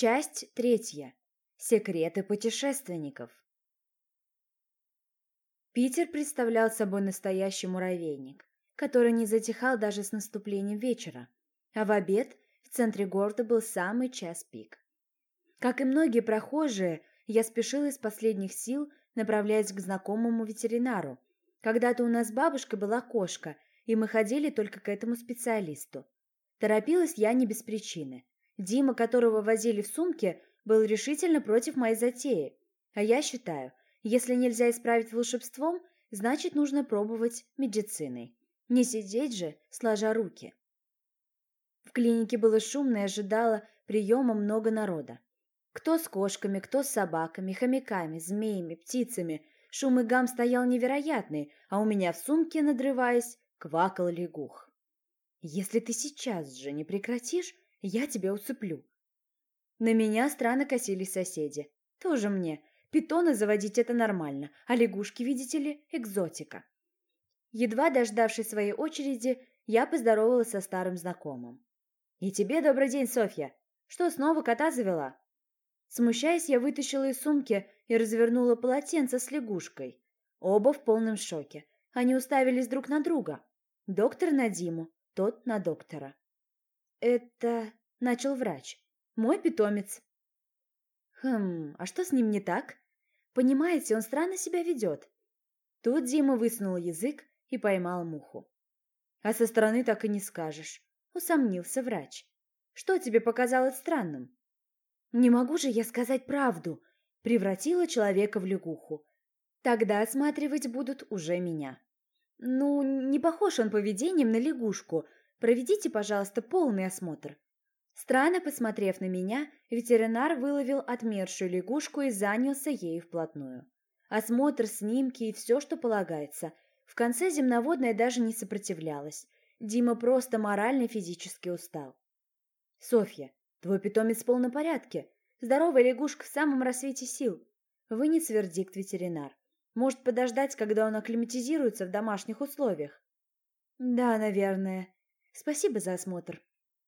Часть третья. Секреты путешественников. Питер представлял собой настоящий муравейник, который не затихал даже с наступлением вечера, а в обед в центре города был самый час пик. Как и многие прохожие, я спешила из последних сил, направляясь к знакомому ветеринару. Когда-то у нас с бабушкой была кошка, и мы ходили только к этому специалисту. Торопилась я не без причины. Дима, которого возили в сумке, был решительно против моей затеи. А я считаю, если нельзя исправить волшебством, значит, нужно пробовать медициной. Не сидеть же, сложа руки. В клинике было шумно и ожидало приема много народа. Кто с кошками, кто с собаками, хомяками, змеями, птицами. Шум и гам стоял невероятный, а у меня в сумке, надрываясь, квакал лягух. «Если ты сейчас же не прекратишь, я тебя уцеплю». На меня странно косились соседи. Тоже мне. Питона заводить — это нормально, а лягушки, видите ли, экзотика. Едва дождавшись своей очереди, я поздоровалась со старым знакомым. «И тебе добрый день, Софья. Что, снова кота завела?» Смущаясь, я вытащила из сумки и развернула полотенце с лягушкой. Оба в полном шоке. Они уставились друг на друга. Доктор на Диму, тот на доктора. «Это...» — начал врач. «Мой питомец». А что с ним не так? Понимаете, он странно себя ведет». Тут Дима высунул язык и поймал муху. «А со стороны так и не скажешь», — усомнился врач. «Что тебе показалось странным?» «Не могу же я сказать правду», — превратила человека в лягуху. «Тогда осматривать будут уже меня». «Ну, не похож он поведением на лягушку. Проведите, пожалуйста, полный осмотр». Странно посмотрев на меня, ветеринар выловил отмершую лягушку и занялся ею вплотную. Осмотр, снимки и все, что полагается. В конце земноводная даже не сопротивлялась. Дима просто морально и физически устал. «Софья, твой питомец в полном порядке. Здоровая лягушка в самом рассвете сил», — вынес вердикт ветеринар. «Может подождать, когда он акклиматизируется в домашних условиях?» «Да, наверное. Спасибо за осмотр».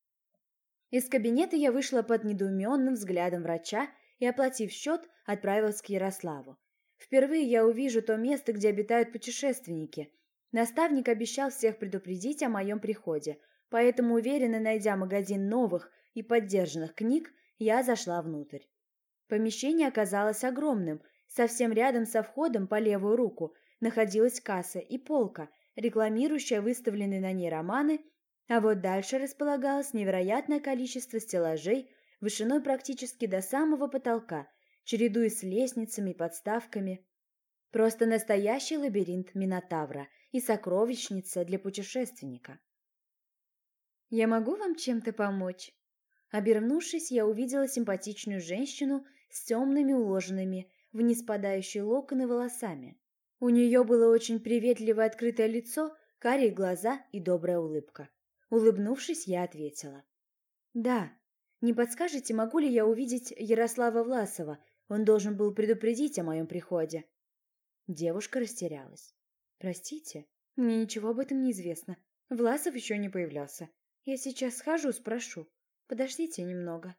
Из кабинета я вышла под недоуменным взглядом врача и, оплатив счет, отправилась к Ярославу. Впервые я увижу то место, где обитают путешественники. Наставник обещал всех предупредить о моем приходе, поэтому, уверенно найдя магазин новых и поддержанных книг, я зашла внутрь. Помещение оказалось огромным. Совсем рядом со входом по левую руку находилась касса и полка, рекламирующая выставленные на ней романы, а вот дальше располагалось невероятное количество стеллажей, вышиной практически до самого потолка, чередуясь с лестницами и подставками. Просто настоящий лабиринт Минотавра и сокровищница для путешественника. «Я могу вам чем-то помочь?» Обернувшись, я увидела симпатичную женщину с темными уложенными в ниспадающие локоны волосами. У нее было очень приветливое открытое лицо, карие глаза и добрая улыбка. Улыбнувшись, я ответила. «Да. Не подскажете, могу ли я увидеть Ярослава Власова? Он должен был предупредить о моем приходе». Девушка растерялась. «Простите, мне ничего об этом не известно. Власов еще не появлялся. Я сейчас схожу, спрошу. Подождите немного».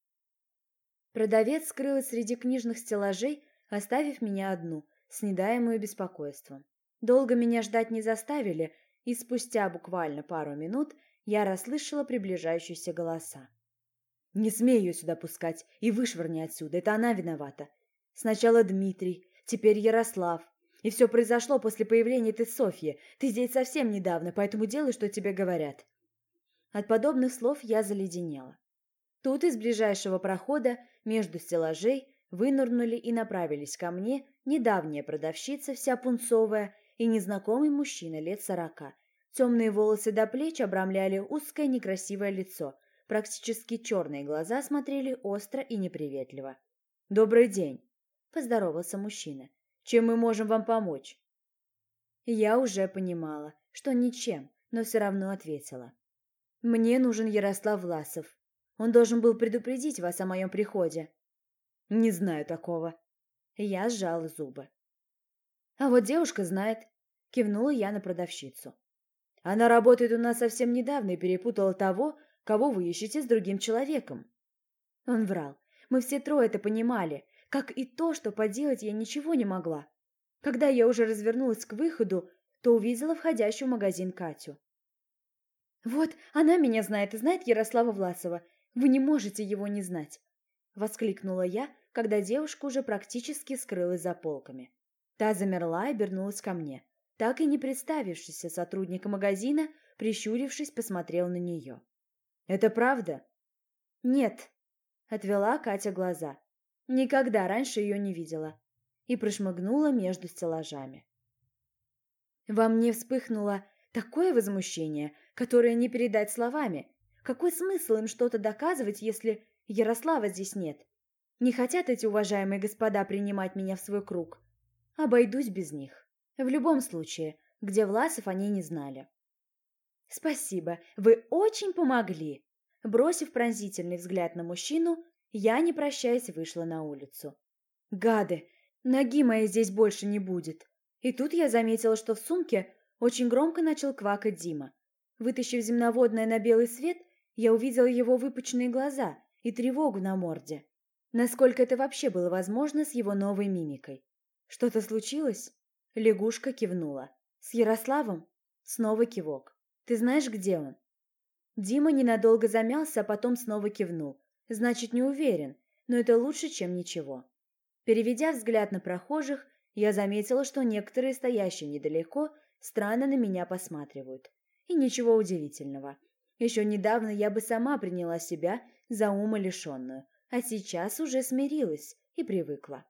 Продавец скрылась среди книжных стеллажей, оставив меня одну, снедаемую беспокойством. Долго меня ждать не заставили, и спустя буквально пару минут я расслышала приближающиеся голоса. «Не смей ее сюда пускать и вышвырни отсюда, это она виновата. Сначала Дмитрий, теперь Ярослав. И все произошло после появления этой Софьи. Ты здесь совсем недавно, поэтому делай, что тебе говорят». От подобных слов я заледенела. Тут из ближайшего прохода между стеллажей вынырнули и направились ко мне недавняя продавщица, вся пунцовая, и незнакомый мужчина лет 40. Темные волосы до плеч обрамляли узкое некрасивое лицо. Практически черные глаза смотрели остро и неприветливо. «Добрый день», — поздоровался мужчина. «Чем мы можем вам помочь?» Я уже понимала, что ничем, но все равно ответила. «Мне нужен Ярослав Власов. Он должен был предупредить вас о моем приходе». «Не знаю такого». Я сжала зубы. «А вот девушка знает», — кивнула я на продавщицу. «Она работает у нас совсем недавно и перепутала того, кого вы ищете, с другим человеком». Он врал. Мы все трое это понимали, как и то, что поделать я ничего не могла. Когда я уже развернулась к выходу, то увидела входящую в магазин Катю. «Вот, она меня знает и знает Ярослава Власова. Вы не можете его не знать!» — воскликнула я, когда девушка уже практически скрылась за полками. Та замерла и обернулась ко мне. Так и не представившийся сотрудник магазина, прищурившись, посмотрел на нее. «Это правда?» «Нет», — отвела Катя глаза. Никогда раньше ее не видела. И прошмыгнула между стеллажами. Во мне вспыхнуло такое возмущение, которое не передать словами. Какой смысл им что-то доказывать, если Ярослава здесь нет? Не хотят эти уважаемые господа принимать меня в свой круг. Обойдусь без них. В любом случае, где Власов, они не знали. «Спасибо, вы очень помогли!» Бросив пронзительный взгляд на мужчину, я, не прощаясь, вышла на улицу. «Гады! Ноги моей здесь больше не будет!» И тут я заметила, что в сумке очень громко начал квакать Дима. Вытащив земноводное на белый свет, я увидела его выпученные глаза и тревогу на морде. Насколько это вообще было возможно с его новой мимикой? «Что-то случилось?» Лягушка кивнула. «С Ярославом?» Снова кивок. «Ты знаешь, где он?» Дима ненадолго замялся, а потом снова кивнул. «Значит, не уверен, но это лучше, чем ничего». Переведя взгляд на прохожих, я заметила, что некоторые, стоящие недалеко, странно на меня посматривают. И ничего удивительного. Еще недавно я бы сама приняла себя за умалишенную, а сейчас уже смирилась и привыкла.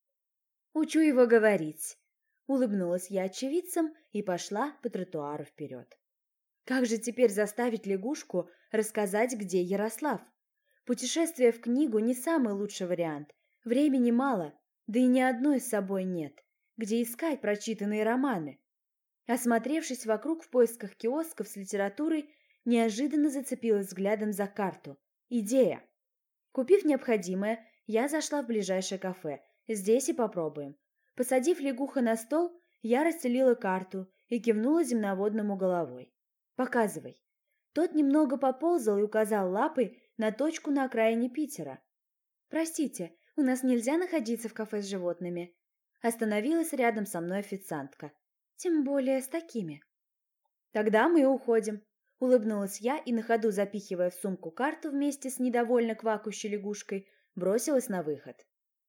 «Учу его говорить», — улыбнулась я очевидцам и пошла по тротуару вперед. Как же теперь заставить лягушку рассказать, где Ярослав? Путешествие в книгу не самый лучший вариант. Времени мало, да и ни одной с собой нет. Где искать прочитанные романы? Осмотревшись вокруг в поисках киосков с литературой, неожиданно зацепилась взглядом за карту. Идея! Купив необходимое, я зашла в ближайшее кафе. Здесь и попробуем. Посадив лягуха на стол, я расстелила карту и кивнула земноводному головой. «Показывай». Тот немного поползал и указал лапой на точку на окраине Питера. «Простите, у нас нельзя находиться в кафе с животными». Остановилась рядом со мной официантка. «Тем более с такими». «Тогда мы уходим», — улыбнулась я и, на ходу запихивая в сумку карту вместе с недовольно квакающей лягушкой, бросилась на выход.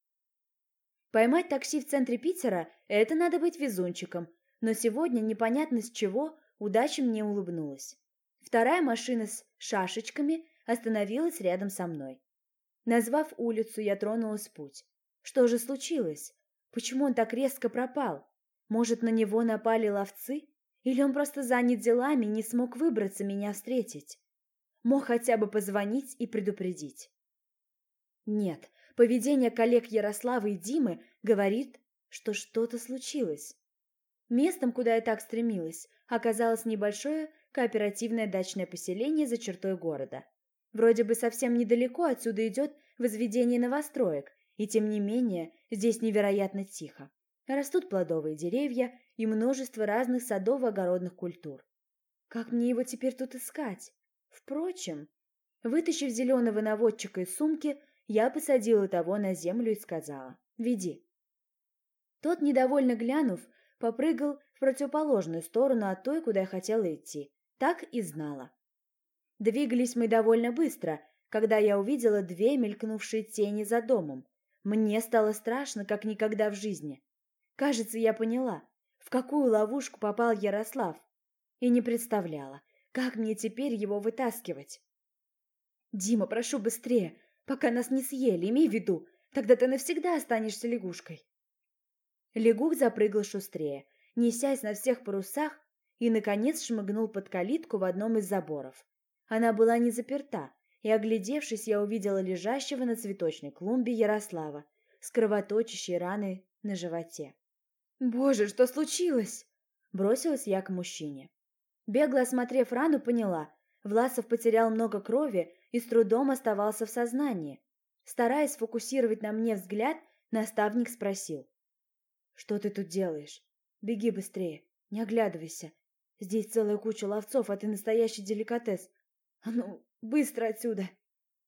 Поймать такси в центре Питера — это надо быть везунчиком, но сегодня непонятно с чего удача мне улыбнулась. Вторая машина с шашечками остановилась рядом со мной. Назвав улицу, я тронулась в путь. Что же случилось? Почему он так резко пропал? Может, на него напали ловцы? Или он просто занят делами и не смог выбраться меня встретить? Мог хотя бы позвонить и предупредить. Нет, поведение коллег Ярослава и Димы говорит, что что-то случилось. Местом, куда я так стремилась, оказалось небольшое кооперативное дачное поселение за чертой города. Вроде бы совсем недалеко отсюда идет возведение новостроек, и тем не менее здесь невероятно тихо. Растут плодовые деревья и множество разных садово-огородных культур. Как мне его теперь тут искать? Впрочем, вытащив зеленого наводчика из сумки, я посадила того на землю и сказала: «Веди». Тот, недовольно глянув, попрыгал в противоположную сторону от той, куда я хотела идти. Так и знала. Двигались мы довольно быстро, когда я увидела две мелькнувшие тени за домом. Мне стало страшно, как никогда в жизни. Кажется, я поняла, в какую ловушку попал Ярослав, и не представляла, как мне теперь его вытаскивать. «Дима, прошу быстрее, пока нас не съели, имей в виду, тогда ты навсегда останешься лягушкой». Лягух запрыгал шустрее, несясь на всех парусах, и, наконец, шмыгнул под калитку в одном из заборов. Она была не заперта, и, оглядевшись, я увидела лежащего на цветочной клумбе Ярослава с кровоточащей раной на животе. «Боже, что случилось?» Бросилась я к мужчине. Бегло осмотрев рану, поняла, Власов потерял много крови и с трудом оставался в сознании. Стараясь сфокусировать на мне взгляд, наставник спросил: «Что ты тут делаешь? Беги быстрее, не оглядывайся. Здесь целая куча ловцов, а ты настоящий деликатес. А ну, быстро отсюда!»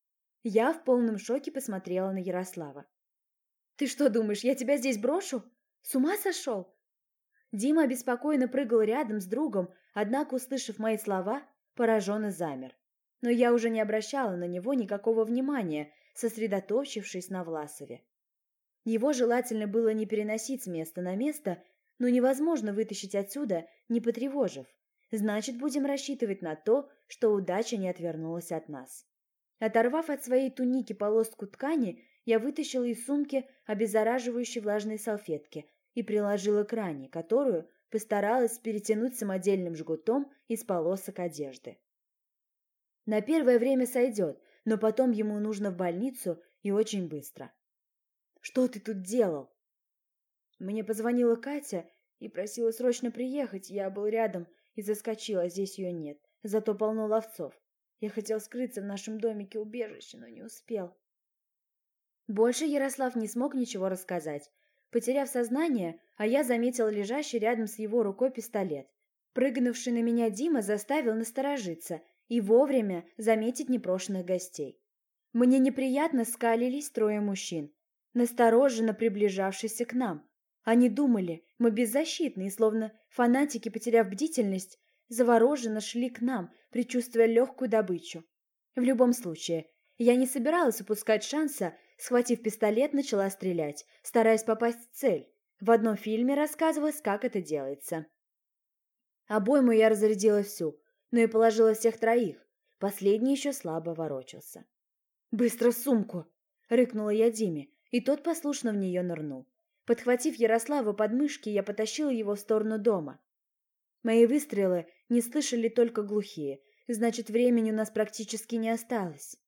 Я в полном шоке посмотрела на Ярослава. «Ты что думаешь, я тебя здесь брошу? С ума сошел?» Дима обеспокоенно прыгал рядом с другом, однако, услышав мои слова, пораженно замер. Но я уже не обращала на него никакого внимания, сосредоточившись на Власове. Его желательно было не переносить с места на место, но невозможно вытащить отсюда, не потревожив. Значит, будем рассчитывать на то, что удача не отвернулась от нас. Оторвав от своей туники полоску ткани, я вытащила из сумки обеззараживающие влажные салфетки и приложила к ране, которую постаралась перетянуть самодельным жгутом из полосок одежды. На первое время сойдет, но потом ему нужно в больницу и очень быстро. «Что ты тут делал?» Мне позвонила Катя и просила срочно приехать. Я был рядом и заскочила, а здесь ее нет. Зато полно ловцов. Я хотел скрыться в нашем домике убежище, но не успел. Больше Ярослав не смог ничего рассказать. Потеряв сознание, а я заметила лежащий рядом с его рукой пистолет. Прыгнувший на меня Дима заставил насторожиться и вовремя заметить непрошенных гостей. Мне неприятно скалились трое мужчин, настороженно приближавшихся к нам. Они думали, мы беззащитны, и, словно фанатики, потеряв бдительность, завороженно шли к нам, предчувствуя легкую добычу. В любом случае, я не собиралась упускать шанса, схватив пистолет, начала стрелять, стараясь попасть в цель. В одном фильме рассказывалось, как это делается. Обойму я разрядила всю, но и положила всех троих. Последний еще слабо ворочался. «Быстро в сумку!» — рыкнула я Диме, и тот послушно в нее нырнул. Подхватив Ярослава под мышки, я потащила его в сторону дома. Мои выстрелы не слышали только глухие, значит, времени у нас практически не осталось.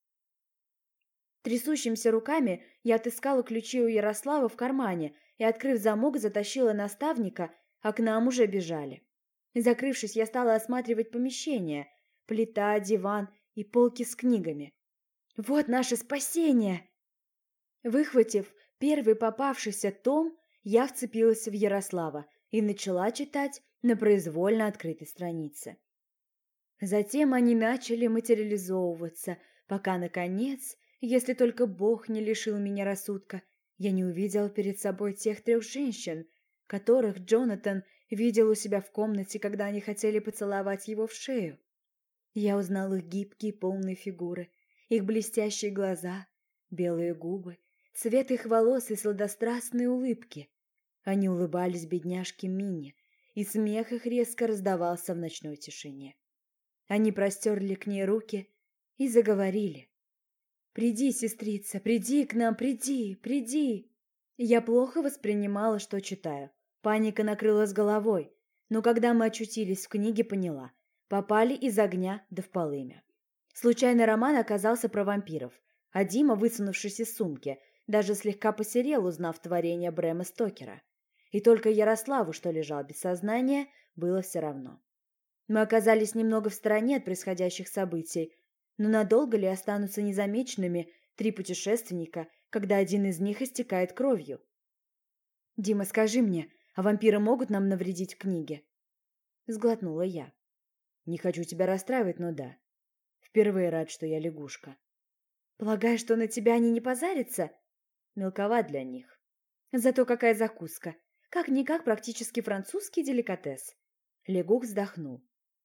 Трясущимися руками я отыскала ключи у Ярослава в кармане и, открыв замок, затащила наставника, а к нам уже бежали. Закрывшись, я стала осматривать помещение: плита, диван и полки с книгами. «Вот наше спасение!» Выхватив первый попавшийся том, я вцепилась в Ярослава и начала читать на произвольно открытой странице. Затем они начали материализовываться, пока, наконец, если только Бог не лишил меня рассудка, я не увидела перед собой тех 3 женщин, которых Джонатан видел у себя в комнате, когда они хотели поцеловать его в шею. Я узнал их гибкие полные фигуры, их блестящие глаза, белые губы, цвет их волос и сладострастные улыбки. Они улыбались бедняжке Мине, и смех их резко раздавался в ночной тишине. Они простерли к ней руки и заговорили. «Приди, сестрица, приди к нам, приди, приди!» Я плохо воспринимала, что читаю. Паника накрыла с головой, но когда мы очутились в книге, поняла. Попали из огня да в полымя. Случайный роман оказался про вампиров, а Дима, высунувшись из сумки, даже слегка посерел, узнав творение Брэма Стокера. И только Ярославу, что лежал без сознания, было все равно. Мы оказались немного в стороне от происходящих событий, но надолго ли останутся незамеченными 3 путешественника, когда один из них истекает кровью? «Дима, скажи мне, а вампиры могут нам навредить в книге?» Сглотнула я. «Не хочу тебя расстраивать, но да. Впервые рад, что я лягушка». «Полагаешь, что на тебя они не позарятся?» «Мелковат для них. Зато какая закуска. Как-никак практически французский деликатес». Лягух вздохнул.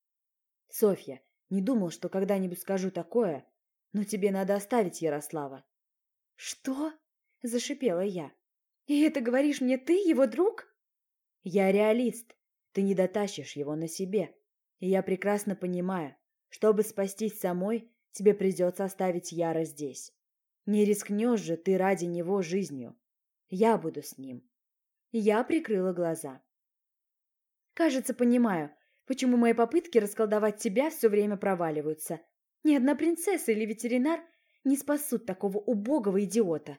«Софья, не думал, что когда-нибудь скажу такое, но тебе надо оставить Ярослава». «Что?» – зашипела я. «И это говоришь мне ты, его друг?» «Я реалист. Ты не дотащишь его на себе. И я прекрасно понимаю, чтобы спастись самой, тебе придется оставить Яра здесь. Не рискнешь же ты ради него жизнью. Я буду с ним». Я прикрыла глаза. «Кажется, понимаю, почему мои попытки расколдовать тебя все время проваливаются. Ни одна принцесса или ветеринар не спасут такого убогого идиота».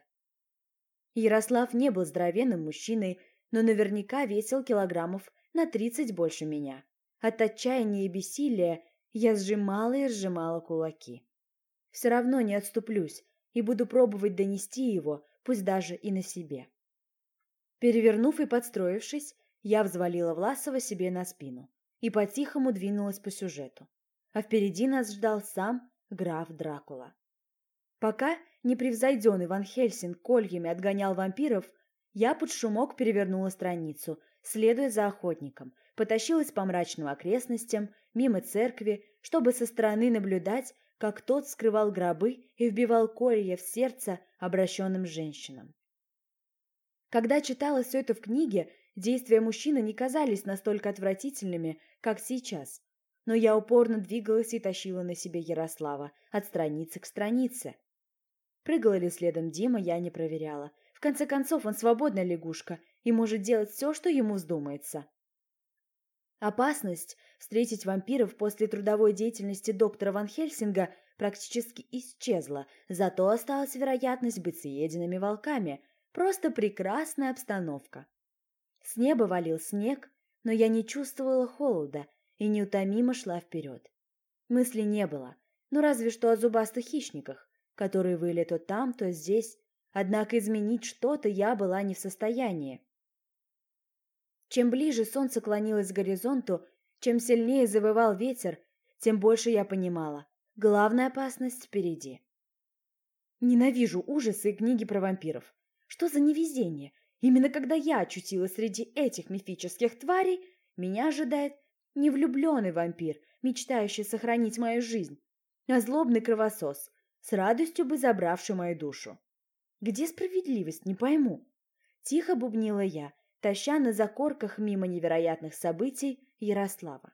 Ярослав не был здоровенным мужчиной, но наверняка весил килограммов на 30 больше меня. От отчаяния и бессилия я сжимала и сжимала кулаки. Все равно не отступлюсь и буду пробовать донести его, пусть даже и на себе. Перевернув и подстроившись, я взвалила Власова себе на спину и по-тихому двинулась по сюжету. А впереди нас ждал сам граф Дракула. Пока непревзойденный Ван Хельсинг кольями отгонял вампиров, я под шумок перевернула страницу, следуя за охотником, потащилась по мрачным окрестностям, мимо церкви, чтобы со стороны наблюдать, как тот вскрывал гробы и вбивал колья в сердце обращенным женщинам. Когда читала все это в книге, действия мужчины не казались настолько отвратительными, как сейчас. Но я упорно двигалась и тащила на себе Ярослава от страницы к странице. Прыгала ли следом Дима, я не проверяла. В конце концов, он свободная лягушка и может делать все, что ему вздумается. Опасность встретить вампиров после трудовой деятельности доктора Ван Хельсинга практически исчезла, зато осталась вероятность быть съеденными волками. Просто прекрасная обстановка. С неба валил снег, но я не чувствовала холода и неутомимо шла вперед. Мыслей не было, ну разве что о зубастых хищниках, которые выли то там, то здесь, однако изменить что-то я была не в состоянии. Чем ближе солнце клонилось к горизонту, чем сильнее завывал ветер, тем больше я понимала. Главная опасность впереди. Ненавижу ужасы и книги про вампиров. Что за невезение? Именно когда я очутилась среди этих мифических тварей, меня ожидает не влюбленный вампир, мечтающий сохранить мою жизнь, а злобный кровосос, с радостью бы забравший мою душу. Где справедливость, не пойму. Тихо бубнила я, таща на закорках мимо невероятных событий Ярослава.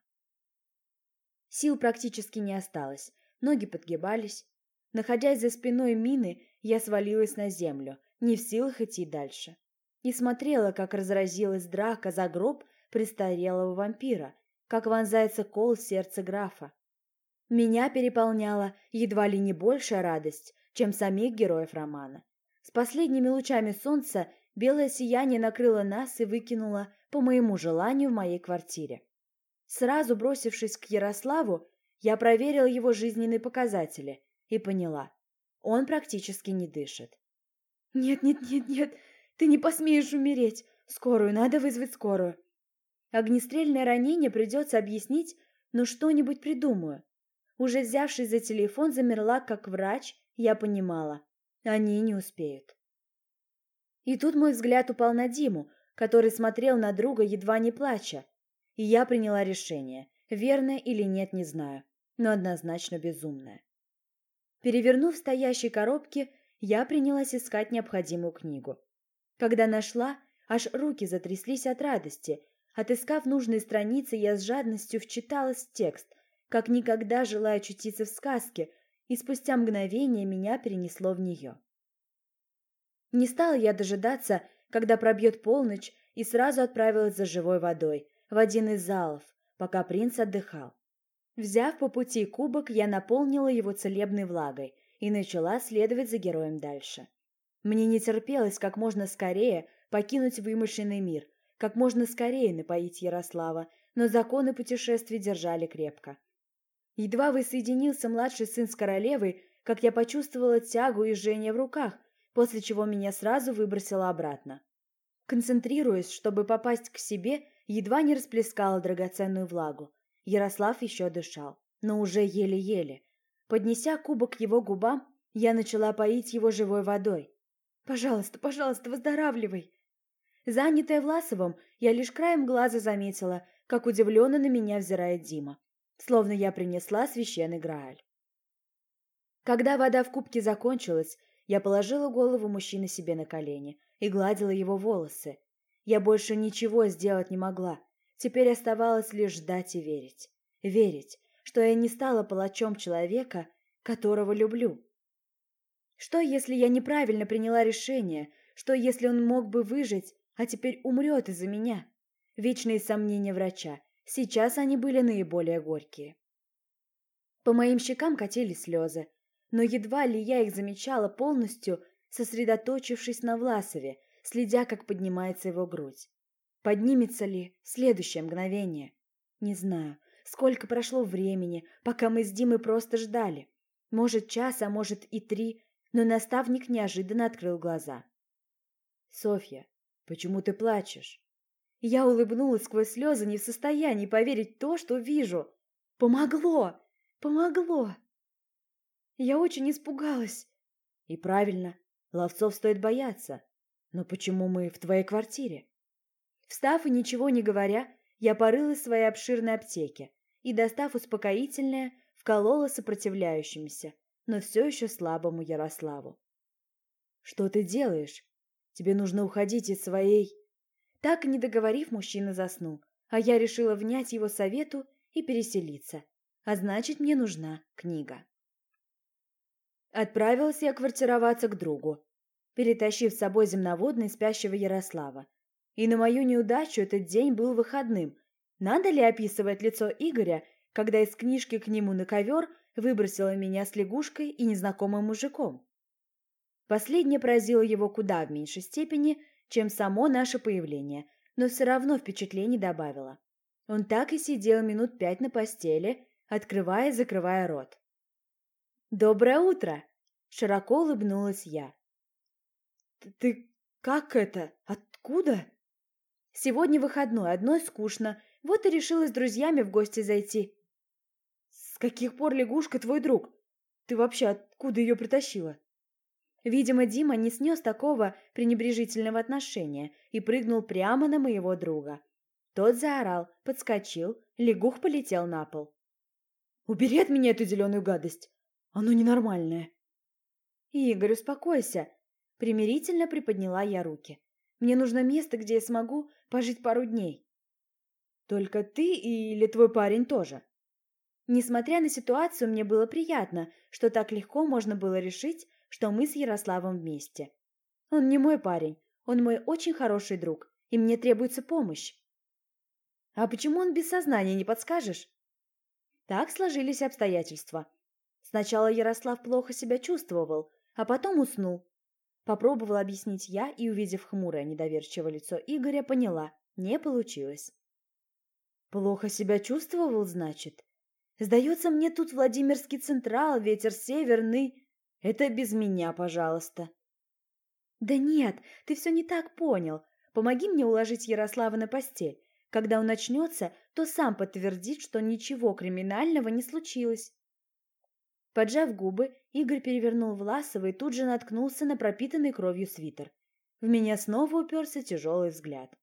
Сил практически не осталось, ноги подгибались. Находясь за спиной Мины, я свалилась на землю, не в силах идти дальше. И смотрела, как разразилась драка за гроб престарелого вампира, как вонзается кол в сердце графа. Меня переполняла едва ли не большая радость, чем самих героев романа. С последними лучами солнца белое сияние накрыло нас и выкинуло, по моему желанию, в моей квартире. Сразу бросившись к Ярославу, я проверила его жизненные показатели и поняла, он практически не дышит. «Нет, нет, нет, нет, ты не посмеешь умереть! Скорую, надо вызвать скорую!» Огнестрельное ранение придется объяснить, но что-нибудь придумаю. Уже взявшись за телефон, замерла, как врач, я понимала, они не успеют. И тут мой взгляд упал на Диму, который смотрел на друга, едва не плача. И я приняла решение, верное или нет, не знаю, но однозначно безумное. Перевернув стоящие коробки, я принялась искать необходимую книгу. Когда нашла, аж руки затряслись от радости. Отыскав нужные страницы, я с жадностью вчиталась в текст, как никогда желая очутиться в сказке, и спустя мгновение меня перенесло в нее. Не стала я дожидаться, когда пробьет полночь, и сразу отправилась за живой водой в один из залов, пока принц отдыхал. Взяв по пути кубок, я наполнила его целебной влагой и начала следовать за героем дальше. Мне не терпелось как можно скорее покинуть вымышленный мир, как можно скорее напоить Ярослава, но законы путешествий держали крепко. Едва воссоединился младший сын с королевой, как я почувствовала тягу и жжение в руках, после чего меня сразу выбросило обратно. Концентрируясь, чтобы попасть к себе, едва не расплескала драгоценную влагу. Ярослав еще дышал, но уже еле-еле. Поднеся кубок к его губам, я начала поить его живой водой. «Пожалуйста, пожалуйста, выздоравливай!» Занятая Власовым, я лишь краем глаза заметила, как удивленно на меня взирает Дима, словно я принесла священный Грааль. Когда вода в кубке закончилась, я положила голову мужчины себе на колени и гладила его волосы. Я больше ничего сделать не могла. Теперь оставалось лишь ждать и верить. Верить, что я не стала палачом человека, которого люблю. Что, если я неправильно приняла решение? Что, если он мог бы выжить, а теперь умрет из-за меня? Вечные сомнения врача. Сейчас они были наиболее горькие. По моим щекам катились слезы, но едва ли я их замечала полностью, сосредоточившись на Власове, следя, как поднимается его грудь. Поднимется ли в следующее мгновение? Не знаю, сколько прошло времени, пока мы с Димой просто ждали. Может, час, а может и 3, но наставник неожиданно открыл глаза. «Софья, почему ты плачешь?» Я улыбнулась сквозь слезы, не в состоянии поверить в то, что вижу. «Помогло! Помогло!» Я очень испугалась. И правильно, ловцов стоит бояться. Но почему мы в твоей квартире? Встав и ничего не говоря, я порылась в своей обширной аптеке и, достав успокоительное, вколола сопротивляющемуся, но все еще слабому Ярославу. «Что ты делаешь? Тебе нужно уходить из своей...» Так и не договорив, мужчина заснул, а я решила внять его совету и переселиться. А значит, мне нужна книга. Отправилась я квартироваться к другу, перетащив с собой земноводный спящего Ярослава. И на мою неудачу этот день был выходным. Надо ли описывать лицо Игоря, когда из книжки к нему на ковер выбросила меня с лягушкой и незнакомым мужиком? Последнее поразило его куда в меньшей степени, чем само наше появление, но все равно впечатлений добавило. Он так и сидел минут 5 на постели, открывая и закрывая рот. «Доброе утро!» – широко улыбнулась я. «Ты как это? Откуда?» «Сегодня выходной, одной скучно, вот и решила с друзьями в гости зайти». «С каких пор лягушка твой друг? Ты вообще откуда ее притащила?» Видимо, Дима не снес такого пренебрежительного отношения и прыгнул прямо на моего друга. Тот заорал, подскочил, лягух полетел на пол. «Убери от меня эту зеленую гадость! Оно ненормальное!» «Игорь, успокойся!» Примирительно приподняла я руки. «Мне нужно место, где я смогу пожить пару дней». «Только ты или твой парень тоже?» Несмотря на ситуацию, мне было приятно, что так легко можно было решить, что мы с Ярославом вместе. Он не мой парень, он мой очень хороший друг, и мне требуется помощь. А почему он без сознания, не подскажешь? Так сложились обстоятельства. Сначала Ярослав плохо себя чувствовал, а потом уснул. Попробовала объяснить я и, увидев хмурое, недоверчивое лицо Игоря, поняла, не получилось. Плохо себя чувствовал, значит? Сдается мне тут Владимирский Централ, ветер северный. Это без меня, пожалуйста. Да нет, ты все не так понял. Помоги мне уложить Ярослава на постель. Когда он очнется, то сам подтвердит, что ничего криминального не случилось. Поджав губы, Игорь перевернул Власова и тут же наткнулся на пропитанный кровью свитер. В меня снова уперся тяжелый взгляд.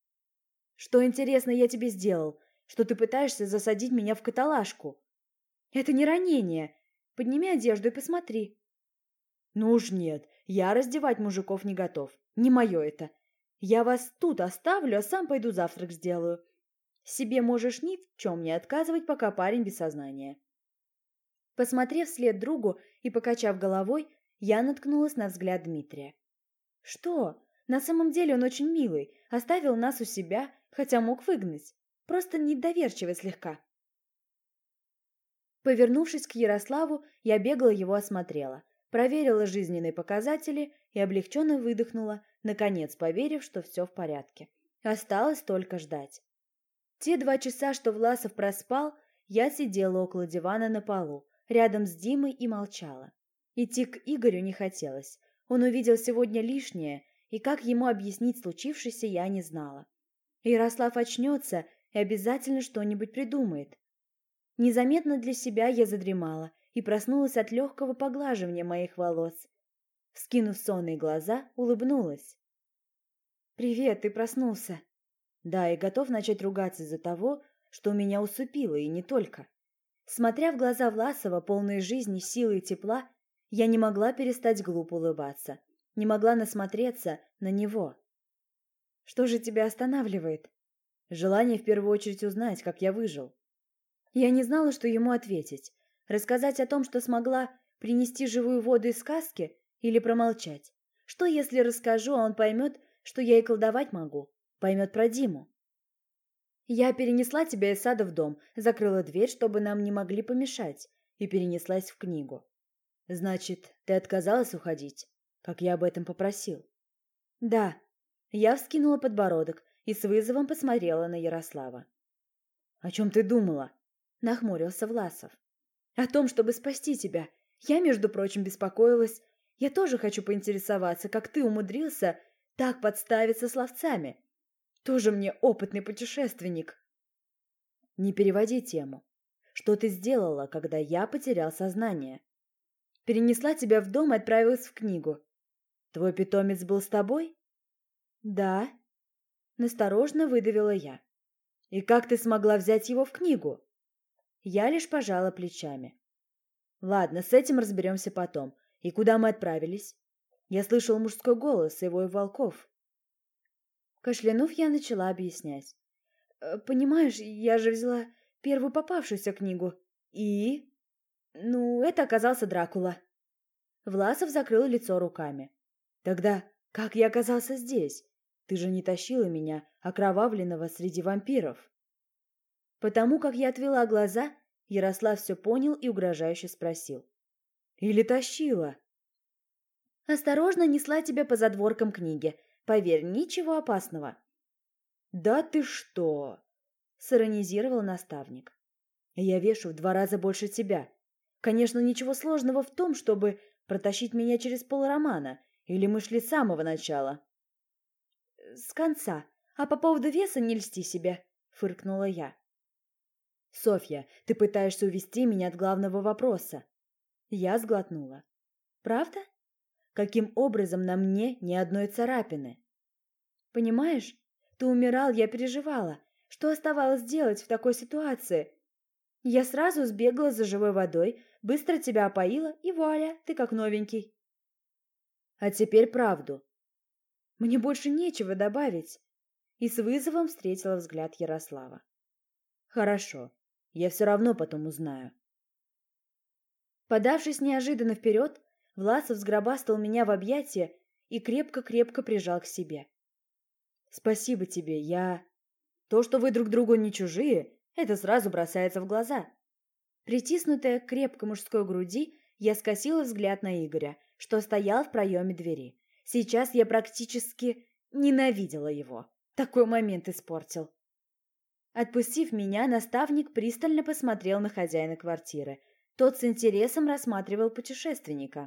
«Что, интересно, я тебе сделал? Что ты пытаешься засадить меня в каталажку?» «Это не ранение. Подними одежду и посмотри». «Ну уж нет, я раздевать мужиков не готов. Не мое это. Я вас тут оставлю, а сам пойду завтрак сделаю. Себе можешь ни в чем не отказывать, пока парень без сознания». Посмотрев вслед другу и покачав головой, я наткнулась на взгляд Дмитрия. «Что? На самом деле он очень милый, оставил нас у себя, хотя мог выгнать. Просто недоверчивый слегка». Повернувшись к Ярославу, я бегло его осмотрела, проверила жизненные показатели и облегченно выдохнула, наконец поверив, что все в порядке. Осталось только ждать. Те 2 часа, что Власов проспал, я сидела около дивана на полу, рядом с Димой и молчала. Идти к Игорю не хотелось. Он увидел сегодня лишнее, и как ему объяснить случившееся, я не знала. Ярослав очнется и обязательно что-нибудь придумает. Незаметно для себя я задремала и проснулась от легкого поглаживания моих волос. Вскинув сонные глаза, улыбнулась. «Привет, ты проснулся?» «Да, и готов начать ругаться из-за того, что меня усыпило, и не только». Смотря в глаза Власова, полные жизни, силы и тепла, я не могла перестать глупо улыбаться, не могла насмотреться на него. «Что же тебя останавливает?» «Желание в первую очередь узнать, как я выжил». Я не знала, что ему ответить. Рассказать о том, что смогла принести живую воду из сказки, или промолчать? Что, если расскажу, а он поймет, что я и колдовать могу? Поймет про Диму? Я перенесла тебя из сада в дом, закрыла дверь, чтобы нам не могли помешать, и перенеслась в книгу. Значит, ты отказалась уходить, как я об этом попросил? Да. Я вскинула подбородок и с вызовом посмотрела на Ярослава. О чем ты думала? Нахмурился Власов. О том, чтобы спасти тебя. Я, между прочим, беспокоилась. Я тоже хочу поинтересоваться, как ты умудрился так подставиться с ловцами. Тоже мне опытный путешественник. Не переводи тему. Что ты сделала, когда я потерял сознание? Перенесла тебя в дом и отправилась в книгу. Твой питомец был с тобой? Да. Насторожно выдавила я. И как ты смогла взять его в книгу? Я лишь пожала плечами. Ладно, с этим разберемся потом. И куда мы отправились? Я слышал мужской голос и вой волков. Кашлянув, я начала объяснять. Понимаешь, я же взяла первую попавшуюся книгу. И? Ну, это оказался Дракула. Власов закрыл лицо руками. Тогда как я оказался здесь? Ты же не тащила меня, окровавленного среди вампиров. Потому как я отвела глаза, Ярослав все понял и угрожающе спросил. Или тащила? Осторожно несла тебя по задворкам книги. Поверь, ничего опасного. Да ты что? Сиронизировал наставник. Я вешу в 2 раза больше тебя. Конечно, ничего сложного в том, чтобы протащить меня через полромана, или мы шли с самого начала. С конца. А по поводу веса не льсти себе, фыркнула я. Софья, ты пытаешься увести меня от главного вопроса. Я сглотнула. Правда? Каким образом на мне ни одной царапины? Понимаешь, ты умирал, я переживала. Что оставалось делать в такой ситуации? Я сразу сбегала за живой водой, быстро тебя опоила, и вуаля, ты как новенький. А теперь правду. Мне больше нечего добавить. И с вызовом встретила взгляд Ярослава. Хорошо, я все равно потом узнаю. Подавшись неожиданно вперед, Власов сгробастал меня в объятия и крепко-крепко прижал к себе. Спасибо тебе, То, что вы друг другу не чужие, это сразу бросается в глаза. Притиснутая к крепкой мужской груди, я скосила взгляд на Игоря, что стоял в проеме двери. Сейчас я практически ненавидела его. Такой момент испортил. Отпустив меня, наставник пристально посмотрел на хозяина квартиры. Тот с интересом рассматривал путешественника.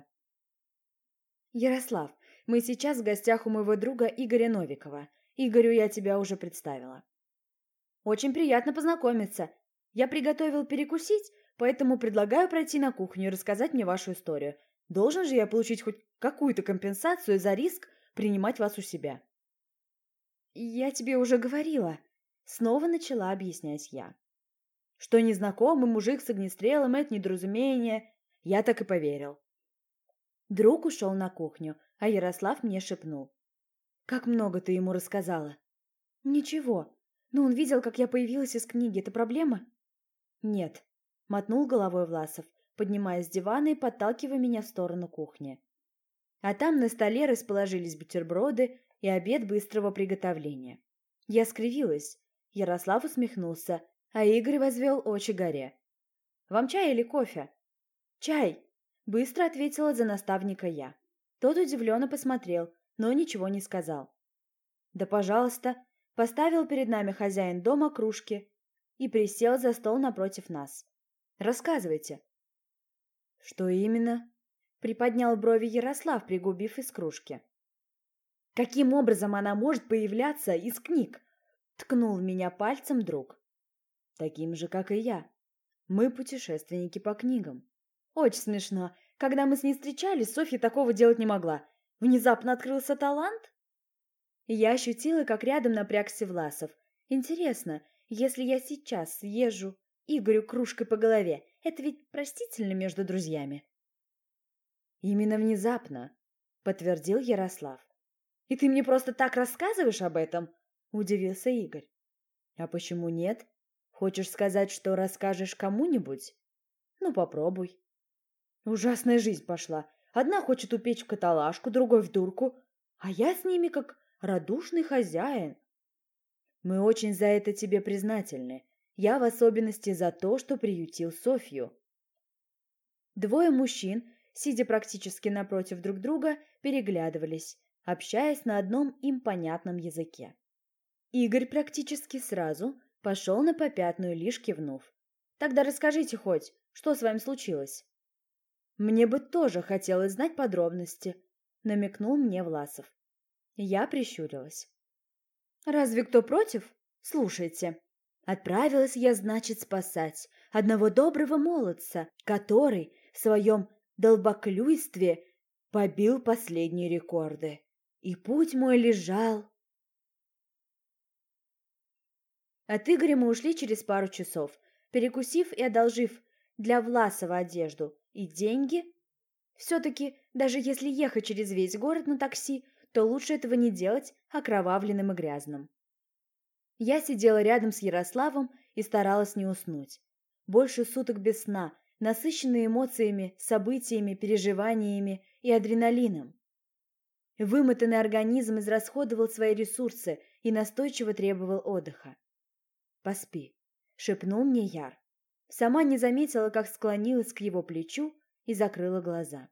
«Ярослав, мы сейчас в гостях у моего друга Игоря Новикова. Игорю я тебя уже представила». «Очень приятно познакомиться. Я приготовил перекусить, поэтому предлагаю пройти на кухню и рассказать мне вашу историю. Должен же я получить хоть какую-то компенсацию за риск принимать вас у себя». «Я тебе уже говорила», — снова начала объяснять я. «Что незнакомый мужик с огнестрелом — это недоразумение». Я так и поверил. Друг ушел на кухню, а Ярослав мне шепнул. «Как много ты ему рассказала?» «Ничего. Но он видел, как я появилась из книги. Это проблема?» «Нет», — мотнул головой Власов, поднимаясь с дивана и подталкивая меня в сторону кухни. А там на столе расположились бутерброды и обед быстрого приготовления. Я скривилась. Ярослав усмехнулся, а Игорь возвел очи горе. «Вам чай или кофе?» «Чай!» — быстро ответила за наставника я. Тот удивленно посмотрел, но ничего не сказал. «Да, пожалуйста!» — поставил перед нами хозяин дома кружки и присел за стол напротив нас. «Рассказывайте». «Что именно?» — приподнял брови Ярослав, пригубив из кружки. «Каким образом она может появляться из книг?» — ткнул в меня пальцем друг. «Таким же, как и я. Мы путешественники по книгам». «Очень смешно. Когда мы с ней встречались, Софья такого делать не могла. Внезапно открылся талант?» Я ощутила, как рядом напрягся Власов. «Интересно, если я сейчас съезжу Игорю кружкой по голове, это ведь простительно между друзьями?» «Именно внезапно», — подтвердил Ярослав. «И ты мне просто так рассказываешь об этом?» — удивился Игорь. «А почему нет? Хочешь сказать, что расскажешь кому-нибудь? Ну, попробуй». Ужасная жизнь пошла. Одна хочет упечь в каталажку, другой в дурку, а я с ними как радушный хозяин. Мы очень за это тебе признательны. Я в особенности за то, что приютил Софью. Двое мужчин, сидя практически напротив друг друга, переглядывались, общаясь на одном им понятном языке. Игорь практически сразу пошел на попятную, лишь кивнув. «Тогда расскажите хоть, что с вами случилось?» «Мне бы тоже хотелось знать подробности», — намекнул мне Власов. Я прищурилась. «Разве кто против? Слушайте. Отправилась я, значит, спасать одного доброго молодца, который в своем долбоклюйстве побил последние рекорды. И путь мой лежал. От Игоря мы ушли через пару часов, перекусив и одолжив для Власова одежду и деньги. Все-таки, даже если ехать через весь город на такси, то лучше этого не делать окровавленным и грязным. Я сидела рядом с Ярославом и старалась не уснуть. Больше суток без сна, насыщенные эмоциями, событиями, переживаниями и адреналином. Вымотанный организм израсходовал свои ресурсы и настойчиво требовал отдыха. «Поспи», — шепнул мне Яр. Сама не заметила, как склонилась к его плечу и закрыла глаза.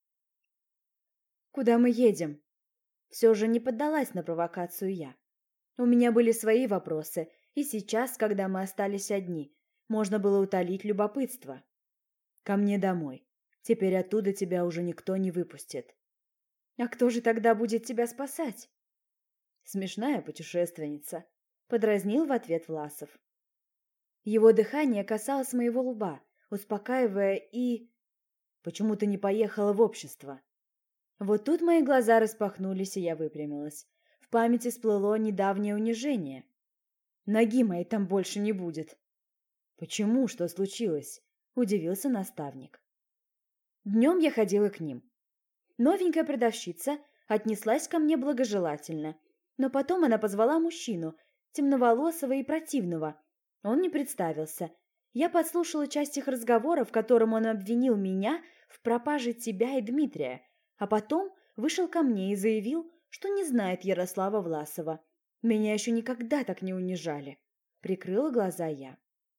«Куда мы едем?» Все же не поддалась на провокацию я. У меня были свои вопросы, и сейчас, когда мы остались одни, можно было утолить любопытство. «Ко мне домой. Теперь оттуда тебя уже никто не выпустит». «А кто же тогда будет тебя спасать?» «Смешная путешественница», — подразнил в ответ Власов. Его дыхание касалось моего лба, успокаивая и... «Почему ты не поехала в общество?» Вот тут мои глаза распахнулись, и я выпрямилась. В памяти всплыло недавнее унижение. «Ноги моей там больше не будет». «Почему? Что случилось?» — удивился наставник. Днем я ходила к ним. Новенькая продавщица отнеслась ко мне благожелательно, но потом она позвала мужчину, темноволосого и противного. Он не представился. Я подслушала часть их разговора, в котором он обвинил меня в пропаже тебя и Дмитрия, а потом вышел ко мне и заявил, что не знает Ярослава Власова. Меня еще никогда так не унижали. Прикрыла глаза я.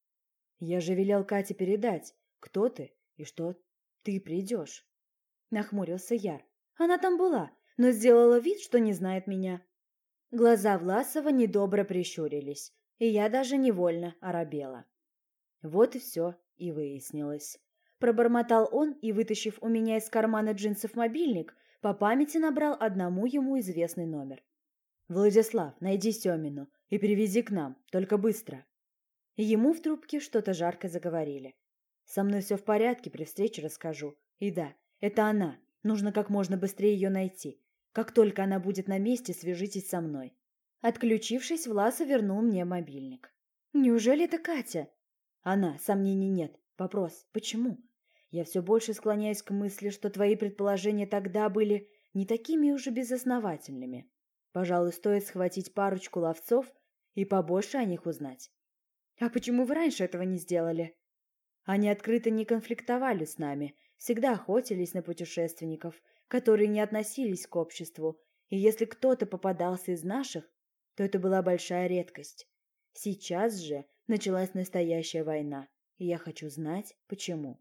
Я же велел Кате передать, кто ты и что ты придешь. Нахмурился Яр. Она там была, но сделала вид, что не знает меня. Глаза Власова недобро прищурились, и я даже невольно оробела. Вот и все, и выяснилось. Пробормотал он и, вытащив у меня из кармана джинсов мобильник, по памяти набрал одному ему известный номер. «Владислав, найди Семину и привези к нам, только быстро». Ему в трубке что-то жарко заговорили. «Со мной все в порядке, при встрече расскажу. И да, это она, нужно как можно быстрее ее найти. Как только она будет на месте, свяжитесь со мной». Отключившись, Власов вернул мне мобильник. «Неужели это Катя?» «Она, сомнений нет. Вопрос, почему?» «Я все больше склоняюсь к мысли, что твои предположения тогда были не такими уже безосновательными. Пожалуй, стоит схватить парочку ловцов и побольше о них узнать». «А почему вы раньше этого не сделали?» «Они открыто не конфликтовали с нами, всегда охотились на путешественников, которые не относились к обществу, и если кто-то попадался из наших, то это была большая редкость. Сейчас же началась настоящая война, и я хочу знать, почему».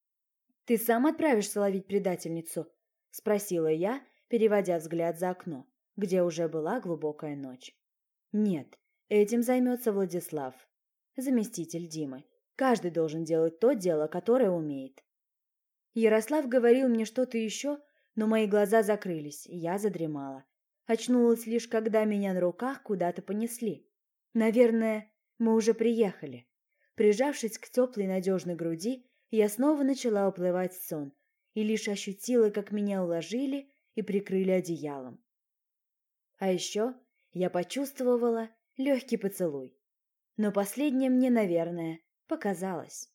«Ты сам отправишься ловить предательницу?» — спросила я, переводя взгляд за окно, где уже была глубокая ночь. «Нет, этим займется Владислав, заместитель Димы. Каждый должен делать то дело, которое умеет». Ярослав говорил мне что-то еще, но мои глаза закрылись, и я задремала. Очнулась лишь, когда меня на руках куда-то понесли. Наверное, мы уже приехали. Прижавшись к теплой надежной груди, я снова начала уплывать в сон и лишь ощутила, как меня уложили и прикрыли одеялом. А еще я почувствовала легкий поцелуй. Но последнее мне, наверное, показалось.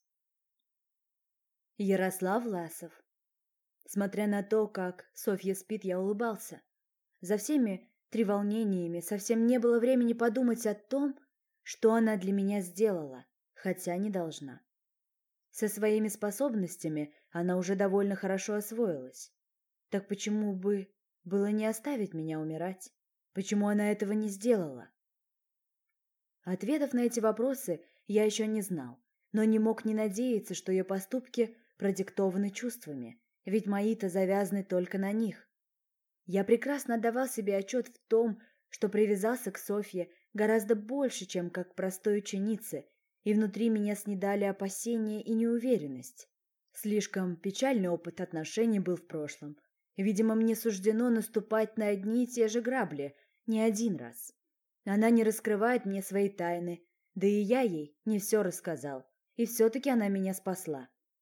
Ярослав Власов. Смотря на то, как Софья спит, я улыбался. За всеми треволнениями совсем не было времени подумать о том, что она для меня сделала, хотя не должна. Со своими способностями она уже довольно хорошо освоилась. Так почему бы было не оставить меня умирать? Почему она этого не сделала? Ответов на эти вопросы я еще не знал, но не мог не надеяться, что ее поступки продиктованы чувствами, ведь мои-то завязаны только на них. Я прекрасно отдавал себе отчет в том, что привязался к Софье гораздо больше, чем как к простой ученице, и внутри меня снедали опасения и неуверенность. Слишком печальный опыт отношений был в прошлом. Видимо, мне суждено наступать на одни и те же грабли не один раз. Она не раскрывает мне свои тайны, да и я ей не все рассказал, и все-таки она меня спасла.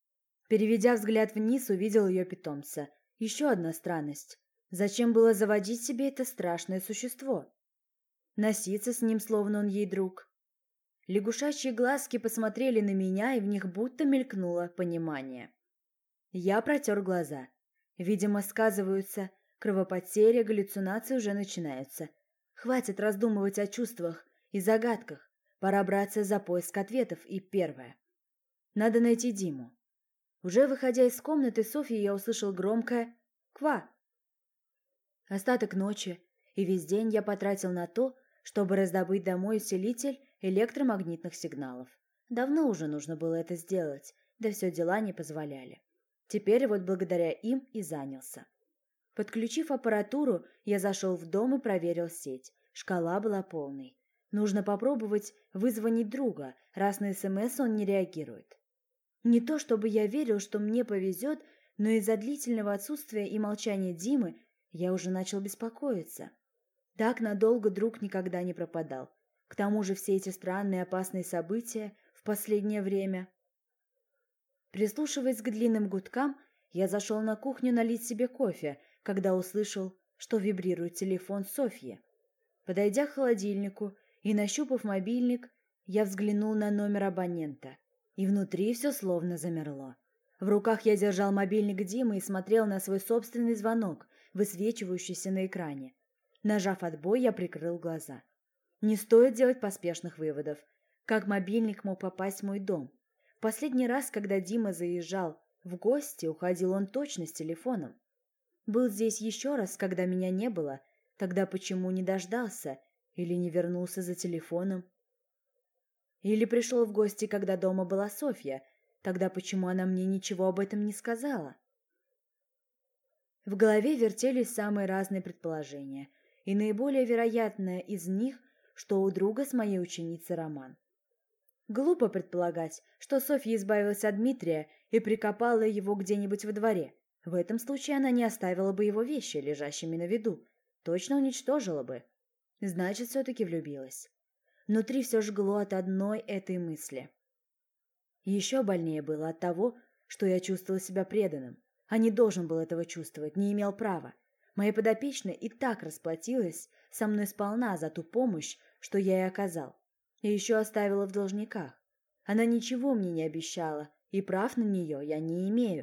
Переведя взгляд вниз, увидел ее питомца. Еще одна странность. Зачем было заводить себе это страшное существо? Носиться с ним, словно он ей друг. Лягушачьи глазки посмотрели на меня, и в них будто мелькнуло понимание. Я протер глаза. Видимо, сказываются кровопотеря, галлюцинации уже начинаются. Хватит раздумывать о чувствах и загадках. Пора браться за поиск ответов. И первое. Надо найти Диму. Уже выходя из комнаты Софьи, я услышал громкое «Ква!». Остаток ночи и весь день я потратил на то, чтобы раздобыть домой усилитель электромагнитных сигналов. Давно уже нужно было это сделать, да все дела не позволяли. Теперь вот благодаря им и занялся. Подключив аппаратуру, я зашел в дом и проверил сеть. Шкала была полной. Нужно попробовать вызвонить друга, раз на СМС он не реагирует. Не то чтобы я верил, что мне повезет, но из-за длительного отсутствия и молчания Димы я уже начал беспокоиться. Так надолго друг никогда не пропадал. К тому же все эти странные опасные события в последнее время. Прислушиваясь к длинным гудкам, я зашел на кухню налить себе кофе, когда услышал, что вибрирует телефон Софьи. Подойдя к холодильнику и нащупав мобильник, я взглянул на номер абонента, и внутри все словно замерло. В руках я держал мобильник Димы и смотрел на свой собственный звонок, высвечивающийся на экране. Нажав отбой, я прикрыл глаза. Не стоит делать поспешных выводов. Как мобильник мог попасть в мой дом? В последний раз, когда Дима заезжал в гости, уходил он точно с телефоном. Был здесь еще раз, когда меня не было. Тогда почему не дождался? Или не вернулся за телефоном? Или пришел в гости, когда дома была Софья? Тогда почему она мне ничего об этом не сказала? В голове вертелись самые разные предположения, и наиболее вероятное из них, что у друга с моей ученицей роман. Глупо предполагать, что Софья избавилась от Дмитрия и прикопала его где-нибудь во дворе. В этом случае она не оставила бы его вещи, лежащими на виду. Точно уничтожила бы. Значит, все-таки влюбилась. Внутри все жгло от одной этой мысли. Еще больнее было от того, что я чувствовал себя преданным, а не должен был этого чувствовать, не имел права. Моя подопечная и так расплатилась со мной сполна за ту помощь, что я ей оказал. И еще оставила в должниках. Она ничего мне не обещала, и прав на нее я не имею.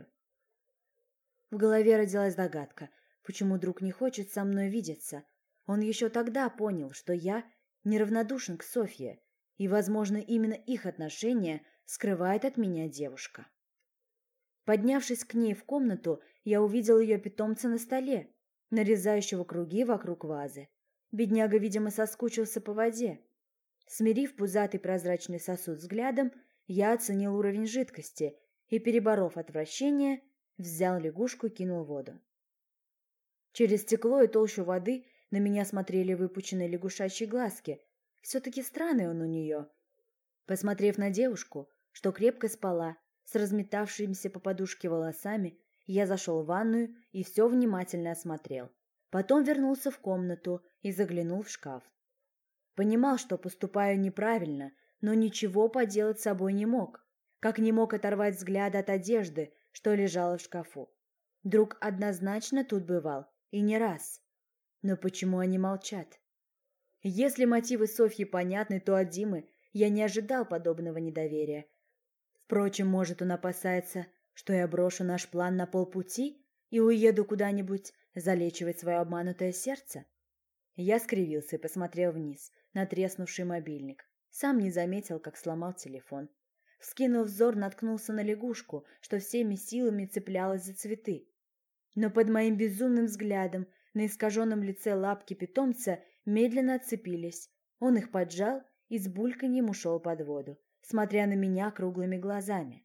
В голове родилась догадка, почему друг не хочет со мной видеться. Он еще тогда понял, что я неравнодушен к Софье, и, возможно, именно их отношения скрывает от меня девушка. Поднявшись к ней в комнату, я увидел ее питомца на столе, нарезающего круги вокруг вазы. Бедняга, видимо, соскучился по воде. Смирив пузатый прозрачный сосуд взглядом, я оценил уровень жидкости и, переборов отвращение, взял лягушку и кинул в воду. Через стекло и толщу воды на меня смотрели выпученные лягушачьи глазки. Все-таки странный он у нее. Посмотрев на девушку, что крепко спала, с разметавшимися по подушке волосами, я зашел в ванную и все внимательно осмотрел. Потом вернулся в комнату и заглянул в шкаф. Понимал, что поступаю неправильно, но ничего поделать с собой не мог. Как не мог оторвать взгляд от одежды, что лежала в шкафу. Друг однозначно тут бывал, и не раз. Но почему они молчат? Если мотивы Софьи понятны, то от Димы я не ожидал подобного недоверия. Впрочем, может, он опасается, что я брошу наш план на полпути и уеду куда-нибудь залечивать свое обманутое сердце? Я скривился и посмотрел вниз на треснувший мобильник. Сам не заметил, как сломал телефон. Вскинув взор, наткнулся на лягушку, что всеми силами цеплялась за цветы. Но под моим безумным взглядом на искаженном лице лапки питомца медленно отцепились. Он их поджал и с бульканьем ушел под воду, смотря на меня круглыми глазами.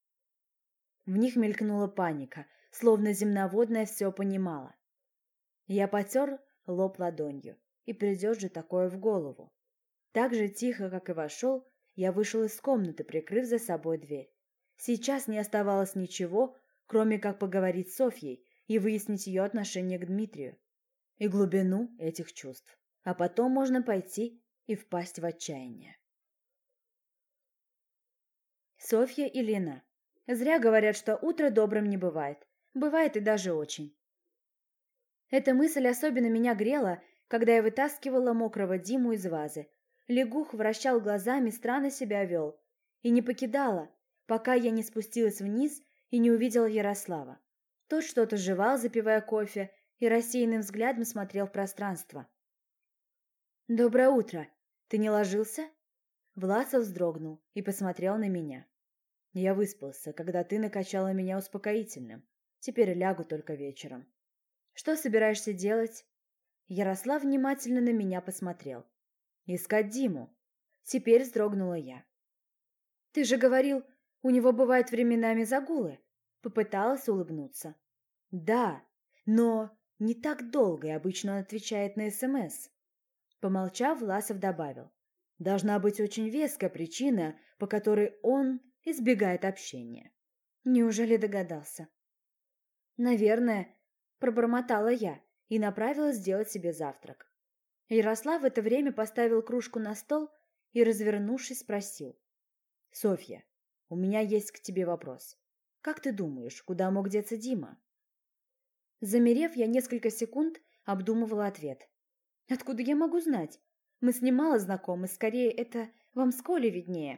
В них мелькнула паника, словно земноводная все понимала. Я потер лоб ладонью, и придет же такое в голову. Так же тихо, как и вошел, я вышел из комнаты, прикрыв за собой дверь. Сейчас не оставалось ничего, кроме как поговорить с Софьей и выяснить ее отношение к Дмитрию и глубину этих чувств. А потом можно пойти и впасть в отчаяние. Софья и Лена. Зря говорят, что утро добрым не бывает. Бывает и даже очень. Эта мысль особенно меня грела, когда я вытаскивала мокрого Диму из вазы. Лягух вращал глазами, странно себя вел. И не покидала, пока я не спустилась вниз и не увидела Ярослава. Тот что-то жевал, запивая кофе, и рассеянным взглядом смотрел в пространство. «Доброе утро. Ты не ложился?» Власов вздрогнул и посмотрел на меня. «Я выспался, когда ты накачала меня успокоительным. Теперь лягу только вечером». «Что собираешься делать?» Ярослав внимательно на меня посмотрел. «Искать Диму». Теперь вздрогнула я. «Ты же говорил, у него бывают временами загулы». Попыталась улыбнуться. «Да, но не так долго, и обычно он отвечает на СМС». Помолчав, Власов добавил. «Должна быть очень веская причина, по которой он избегает общения». Неужели догадался? «Наверное», — пробормотала я и направилась сделать себе завтрак. Ярослав в это время поставил кружку на стол и, развернувшись, спросил. «Софья, у меня есть к тебе вопрос. Как ты думаешь, куда мог деться Дима?» Замерев, я несколько секунд обдумывала ответ. «Откуда я могу знать? Мы с ним мало знакомы, скорее это вам с Колей виднее».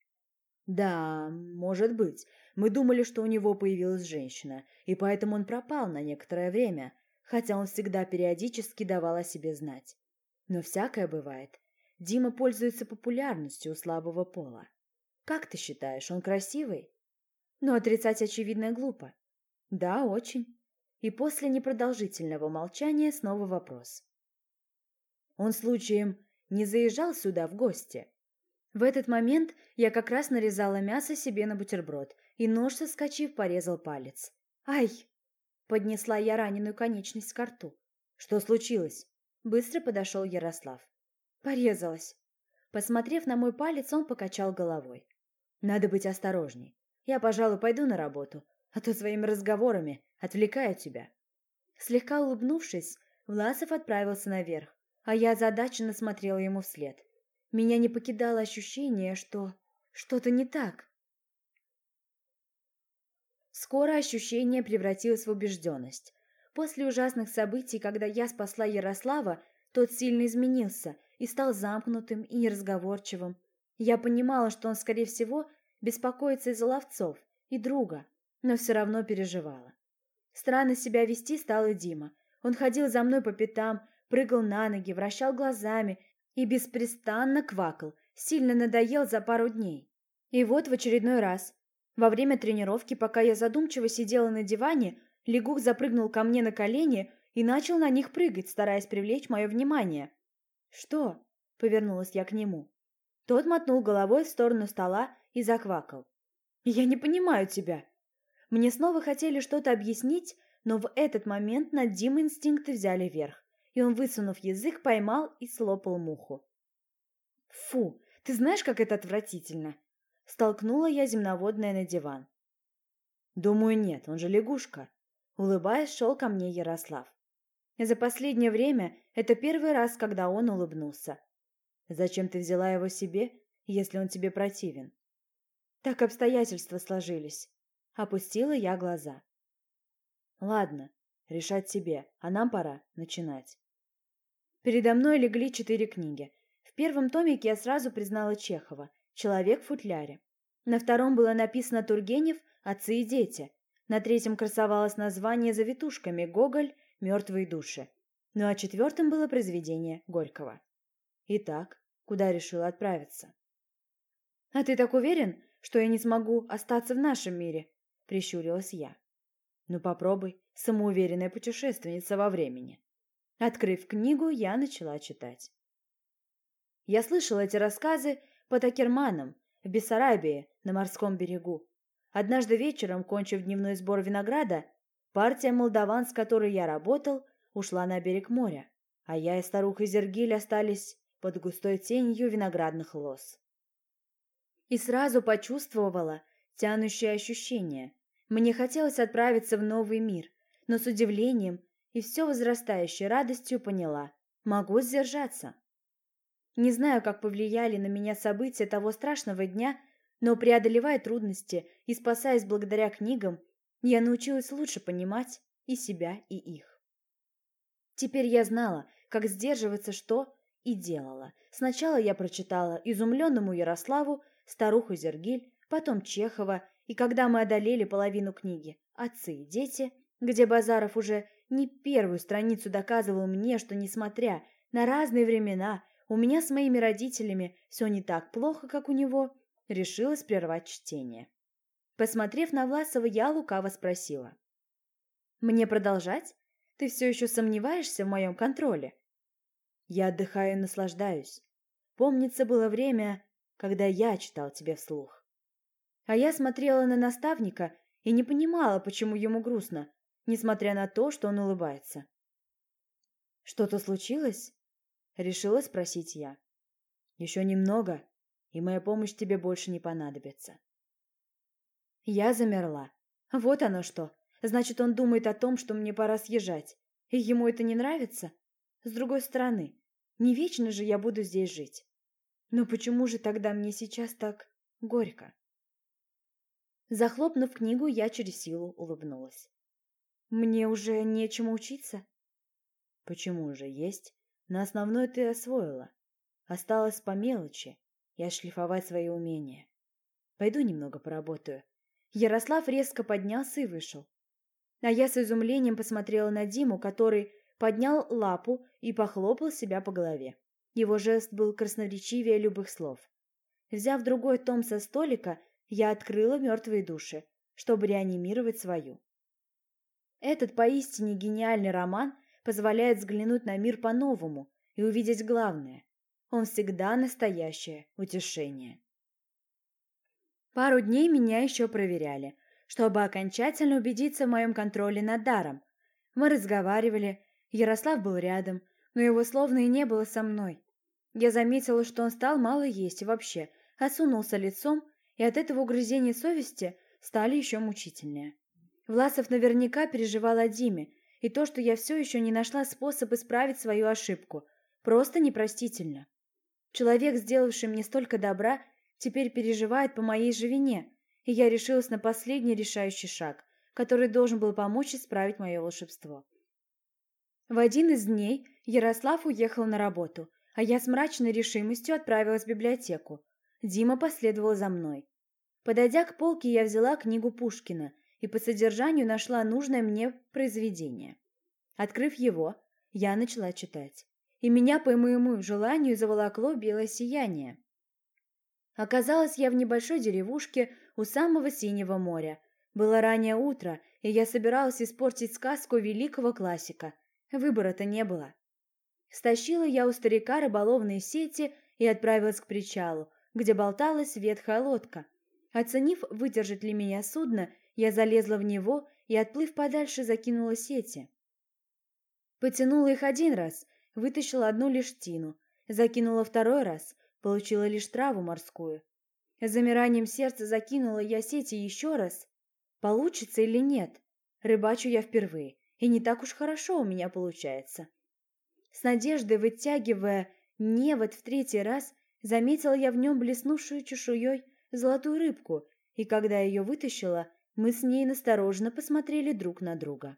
«Да, может быть. Мы думали, что у него появилась женщина, и поэтому он пропал на некоторое время, хотя он всегда периодически давал о себе знать. Но всякое бывает. Дима пользуется популярностью у слабого пола. Как ты считаешь, он красивый?» Но отрицать очевидно глупо. «Да, очень». И после непродолжительного молчания снова вопрос. «Он случаем не заезжал сюда в гости?» В этот момент я как раз нарезала мясо себе на бутерброд, и нож, соскочив, порезал палец. «Ай!» — поднесла я раненую конечность к рту. «Что случилось?» Быстро подошел Ярослав. «Порезалась». Посмотрев на мой палец, он покачал головой. «Надо быть осторожней. Я, пожалуй, пойду на работу, а то своими разговорами отвлекаю тебя». Слегка улыбнувшись, Власов отправился наверх, а я озадаченно смотрела ему вслед. Меня не покидало ощущение, что что-то не так. Скоро ощущение превратилось в убежденность. После ужасных событий, когда я спасла Ярослава, тот сильно изменился и стал замкнутым и неразговорчивым. Я понимала, что он, скорее всего, беспокоится из-за ловцов и друга, но все равно переживала. Странно себя вести стал и Дима. Он ходил за мной по пятам, прыгал на ноги, вращал глазами и беспрестанно квакал, сильно надоел за пару дней. И вот в очередной раз, во время тренировки, пока я задумчиво сидела на диване, лягух запрыгнул ко мне на колени и начал на них прыгать, стараясь привлечь мое внимание. «Что?» — повернулась я к нему. Тот мотнул головой в сторону стола и заквакал. «Я не понимаю тебя». Мне снова хотели что-то объяснить, но в этот момент над Димой инстинкты взяли верх, и он, высунув язык, поймал и слопал муху. «Фу, ты знаешь, как это отвратительно?» Столкнула я земноводное на диван. «Думаю, нет, он же лягушка», — улыбаясь, шел ко мне Ярослав. За последнее время это первый раз, когда он улыбнулся. «Зачем ты взяла его себе, если он тебе противен?» «Так обстоятельства сложились». Опустила я глаза. «Ладно, решать тебе, а нам пора начинать». Передо мной легли 4 книги. В первом томике я сразу признала Чехова «Человек в футляре». На втором было написано Тургенев «Отцы и дети». На третьем красовалось название завитушками «Гоголь. Мертвые души». Ну а четвертым было произведение Горького. Итак, куда решила отправиться? «А ты так уверен, что я не смогу остаться в нашем мире?» — прищурилась я. «Ну попробуй, самоуверенная путешественница во времени». Открыв книгу, я начала читать. Я слышала эти рассказы по Такерманам в Бессарабии на морском берегу. Однажды вечером, кончив дневной сбор винограда, партия молдаван, с которой я работал, ушла на берег моря, а я и старуха Зергиль остались под густой тенью виноградных лоз. И сразу почувствовала тянущее ощущение. Мне хотелось отправиться в новый мир, но с удивлением и все возрастающей радостью поняла – могу сдержаться. Не знаю, как повлияли на меня события того страшного дня, Но преодолевая трудности и спасаясь благодаря книгам, я научилась лучше понимать и себя, и их. Теперь я знала, как сдерживаться, что и делала. Сначала я прочитала изумленному Ярославу, старуху Зергиль, потом Чехова, и когда мы одолели половину книги «Отцы и дети», где Базаров уже не первую страницу доказывал мне, что, несмотря на разные времена, у меня с моими родителями все не так плохо, как у него, решилась прервать чтение. Посмотрев на Власова, я лукаво спросила: «Мне продолжать? Ты все еще сомневаешься в моем контроле?» «Я отдыхаю и наслаждаюсь. Помнится, было время, когда я читал тебе вслух». А я смотрела на наставника и не понимала, почему ему грустно, несмотря на то, что он улыбается. «Что-то случилось?» — решила спросить я. «Еще немного, и моя помощь тебе больше не понадобится». Я замерла. Вот оно что. Значит, он думает о том, что мне пора съезжать. И ему это не нравится? С другой стороны, не вечно же я буду здесь жить. Но почему же тогда мне сейчас так горько? Захлопнув книгу, я через силу улыбнулась. Мне уже нечему учиться? Почему же есть? На основное ты освоила. Осталось по мелочи и отшлифовать свои умения. Пойду немного поработаю. Ярослав резко поднялся и вышел. А я с изумлением посмотрела на Диму, который поднял лапу и похлопал себя по голове. Его жест был красноречивее любых слов. Взяв другой том со столика, я открыла «Мертвые души», чтобы реанимировать свою. Этот поистине гениальный роман позволяет взглянуть на мир по-новому и увидеть главное. Он всегда настоящее утешение. Пару дней меня еще проверяли, чтобы окончательно убедиться в моем контроле над даром. Мы разговаривали, Ярослав был рядом, но его словно и не было со мной. Я заметила, что он стал мало есть и вообще осунулся лицом, и от этого угрызения совести стали еще мучительнее. Власов наверняка переживал о Диме, и то, что я все еще не нашла способ исправить свою ошибку, просто непростительно. Человек, сделавший мне столько добра, теперь переживает по моей же вине, и я решилась на последний решающий шаг, который должен был помочь исправить мое волшебство. В один из дней Ярослав уехал на работу, а я с мрачной решимостью отправилась в библиотеку. Дима последовал за мной. Подойдя к полке, я взяла книгу Пушкина и по содержанию нашла нужное мне произведение. Открыв его, я начала читать, и меня по моему желанию заволокло белое сияние. Оказалось, я в небольшой деревушке у самого Синего моря. Было раннее утро, и я собиралась испортить сказку великого классика. Выбора-то не было. Стащила я у старика рыболовные сети и отправилась к причалу, где болталась ветхая лодка. Оценив, выдержит ли меня судно, я залезла в него и, отплыв подальше, закинула сети. Потянула их один раз, вытащила одну лишь тину, закинула второй раз, получила лишь траву морскую. С замиранием сердца закинула я сети еще раз. Получится или нет? Рыбачу я впервые, и не так уж хорошо у меня получается. С надеждой, вытягивая невод в третий раз, заметила я в нем блеснувшую чешуей золотую рыбку, и когда ее вытащила, мы с ней настороженно посмотрели друг на друга.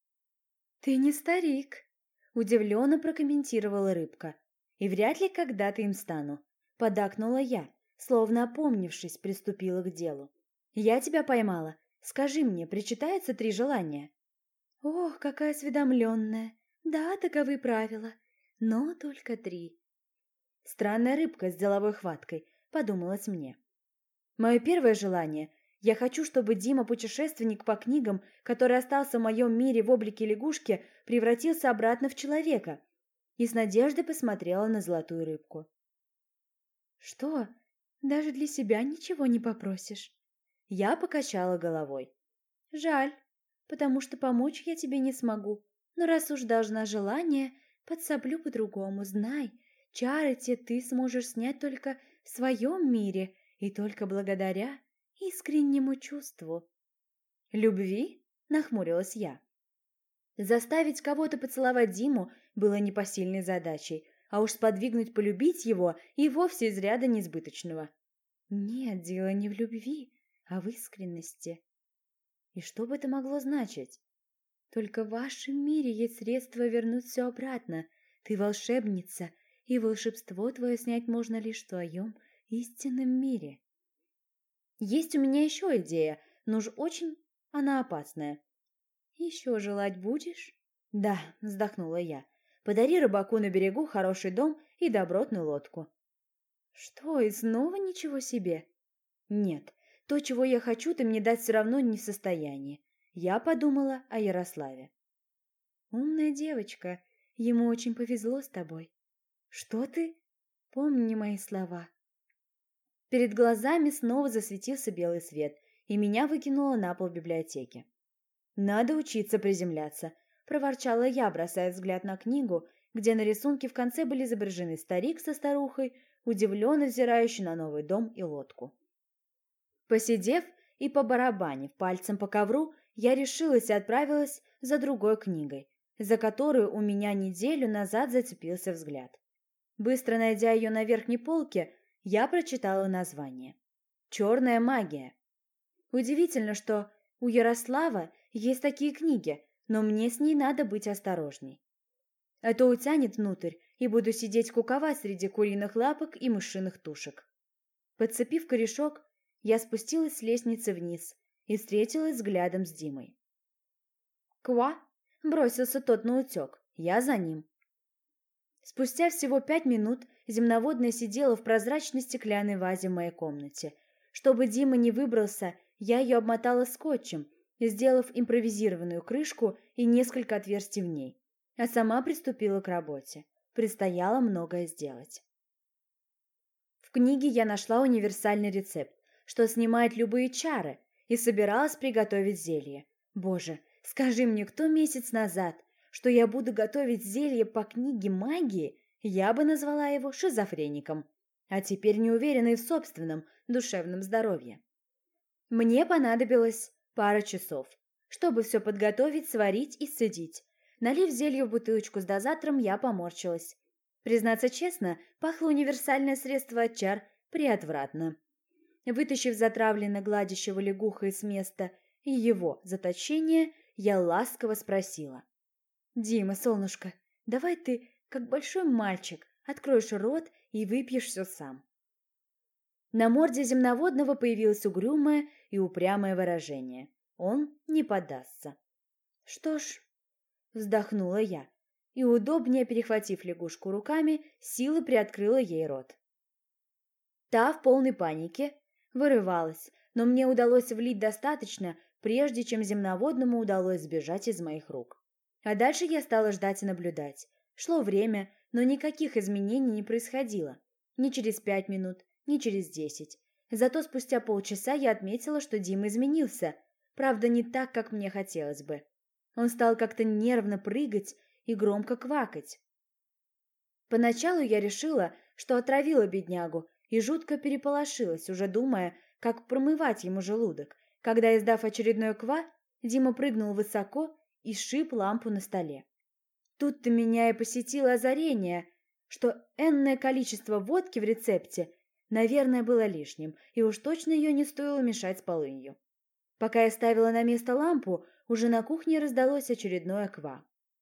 «Ты не старик», — удивленно прокомментировала рыбка. «И вряд ли когда-то им стану», — поддакнула я, словно опомнившись, приступила к делу. «Я тебя поймала. Скажи мне, причитается 3 желания?» «Ох, какая осведомленная! Да, таковы правила, но только 3». Странная рыбка с деловой хваткой, подумалось мне. Мое первое желание — я хочу, чтобы Дима, путешественник по книгам, который остался в моем мире в облике лягушки, превратился обратно в человека. И с надеждой посмотрела на золотую рыбку. «Что? Даже для себя ничего не попросишь?» Я покачала головой. «Жаль, потому что помочь я тебе не смогу. Но раз уж должна желание, подсоблю по-другому. Знай, чары те ты сможешь снять только в своем мире и только благодаря искреннему чувству». «Любви?» — нахмурилась я. Заставить кого-то поцеловать Диму было непосильной задачей, а уж сподвигнуть полюбить его и вовсе из ряда несбыточного. Нет, дело не в любви, а в искренности. И что бы это могло значить? Только в вашем мире есть средства вернуть все обратно. Ты волшебница, и волшебство твое снять можно лишь в твоем истинном мире. Есть у меня еще идея, но уж очень она опасная. Еще желать будешь? Да, вздохнула я. Подари рыбаку на берегу хороший дом и добротную лодку. Что, и снова ничего себе? Нет, то, чего я хочу, ты мне дать все равно не в состоянии. Я подумала о Ярославе. Умная девочка, ему очень повезло с тобой. Что ты? Помни мои слова. Перед глазами снова засветился белый свет, и меня выкинуло на пол библиотеки. «Надо учиться приземляться», — проворчала я, бросая взгляд на книгу, где на рисунке в конце были изображены старик со старухой, удивленно взирающий на новый дом и лодку. Посидев и побарабанив пальцем по ковру, я решилась и отправилась за другой книгой, за которую у меня неделю назад зацепился взгляд. Быстро найдя ее на верхней полке, я прочитала название. «Черная магия». Удивительно, что у Ярослава есть такие книги, но мне с ней надо быть осторожней. А то утянет внутрь, и буду сидеть куковать среди куриных лапок и мышиных тушек. Подцепив корешок, я спустилась с лестницы вниз и встретилась взглядом с Димой. «Ква?» — бросился тот наутек, я за ним. Спустя всего 5 минут земноводная сидела в прозрачной стеклянной вазе в моей комнате. Чтобы Дима не выбрался, я ее обмотала скотчем, сделав импровизированную крышку и несколько отверстий в ней, а сама приступила к работе. Предстояло многое сделать. В книге я нашла универсальный рецепт, что снимает любые чары, и собиралась приготовить зелье. Боже, скажи мне, кто месяц назад, что я буду готовить зелье по книге магии, я бы назвала его шизофреником, а теперь не уверенной в собственном душевном здоровье. Мне понадобилось пара часов, чтобы все подготовить, сварить и сцедить. Налив зелье в бутылочку с дозатором, я поморщилась. Признаться честно, пахло универсальное средство от чар приотвратно. Вытащив затравленно гладящего лягуха из места и его заточения, я ласково спросила. «Дима, солнышко, давай ты, как большой мальчик, откроешь рот и выпьешь все сам». На морде земноводного появилось угрюмое и упрямое выражение. Он не поддастся. «Что ж», — вздохнула я, и, удобнее перехватив лягушку руками, силой приоткрыла ей рот. Та в полной панике вырывалась, но мне удалось влить достаточно, прежде чем земноводному удалось сбежать из моих рук. А дальше я стала ждать и наблюдать. Шло время, но никаких изменений не происходило. Ни через 5 минут, ни через 10. Зато спустя полчаса я отметила, что Дима изменился. Правда, не так, как мне хотелось бы. Он стал как-то нервно прыгать и громко квакать. Поначалу я решила, что отравила беднягу, и жутко переполошилась, уже думая, как промывать ему желудок, когда, издав очередной ква, Дима прыгнул высоко и сшиб лампу на столе. Тут-то меня и посетило озарение, что энное количество водки в рецепте, наверное, было лишним, и уж точно ее не стоило мешать с полынью. Пока я ставила на место лампу, уже на кухне раздалось очередное ква.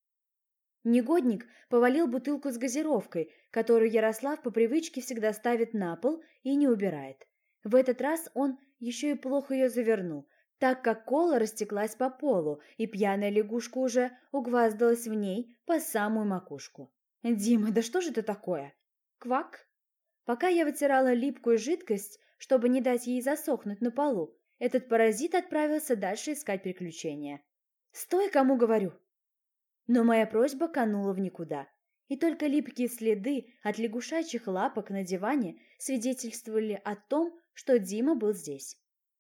Негодник повалил бутылку с газировкой, которую Ярослав по привычке всегда ставит на пол и не убирает. В этот раз он еще и плохо ее завернул, так как кола растеклась по полу, и пьяная лягушка уже угваздалась в ней по самую макушку. «Дима, да что же это такое?» «Квак!» Пока я вытирала липкую жидкость, чтобы не дать ей засохнуть на полу, этот паразит отправился дальше искать приключения. «Стой, кому говорю!» Но моя просьба канула в никуда, и только липкие следы от лягушачьих лапок на диване свидетельствовали о том, что Дима был здесь.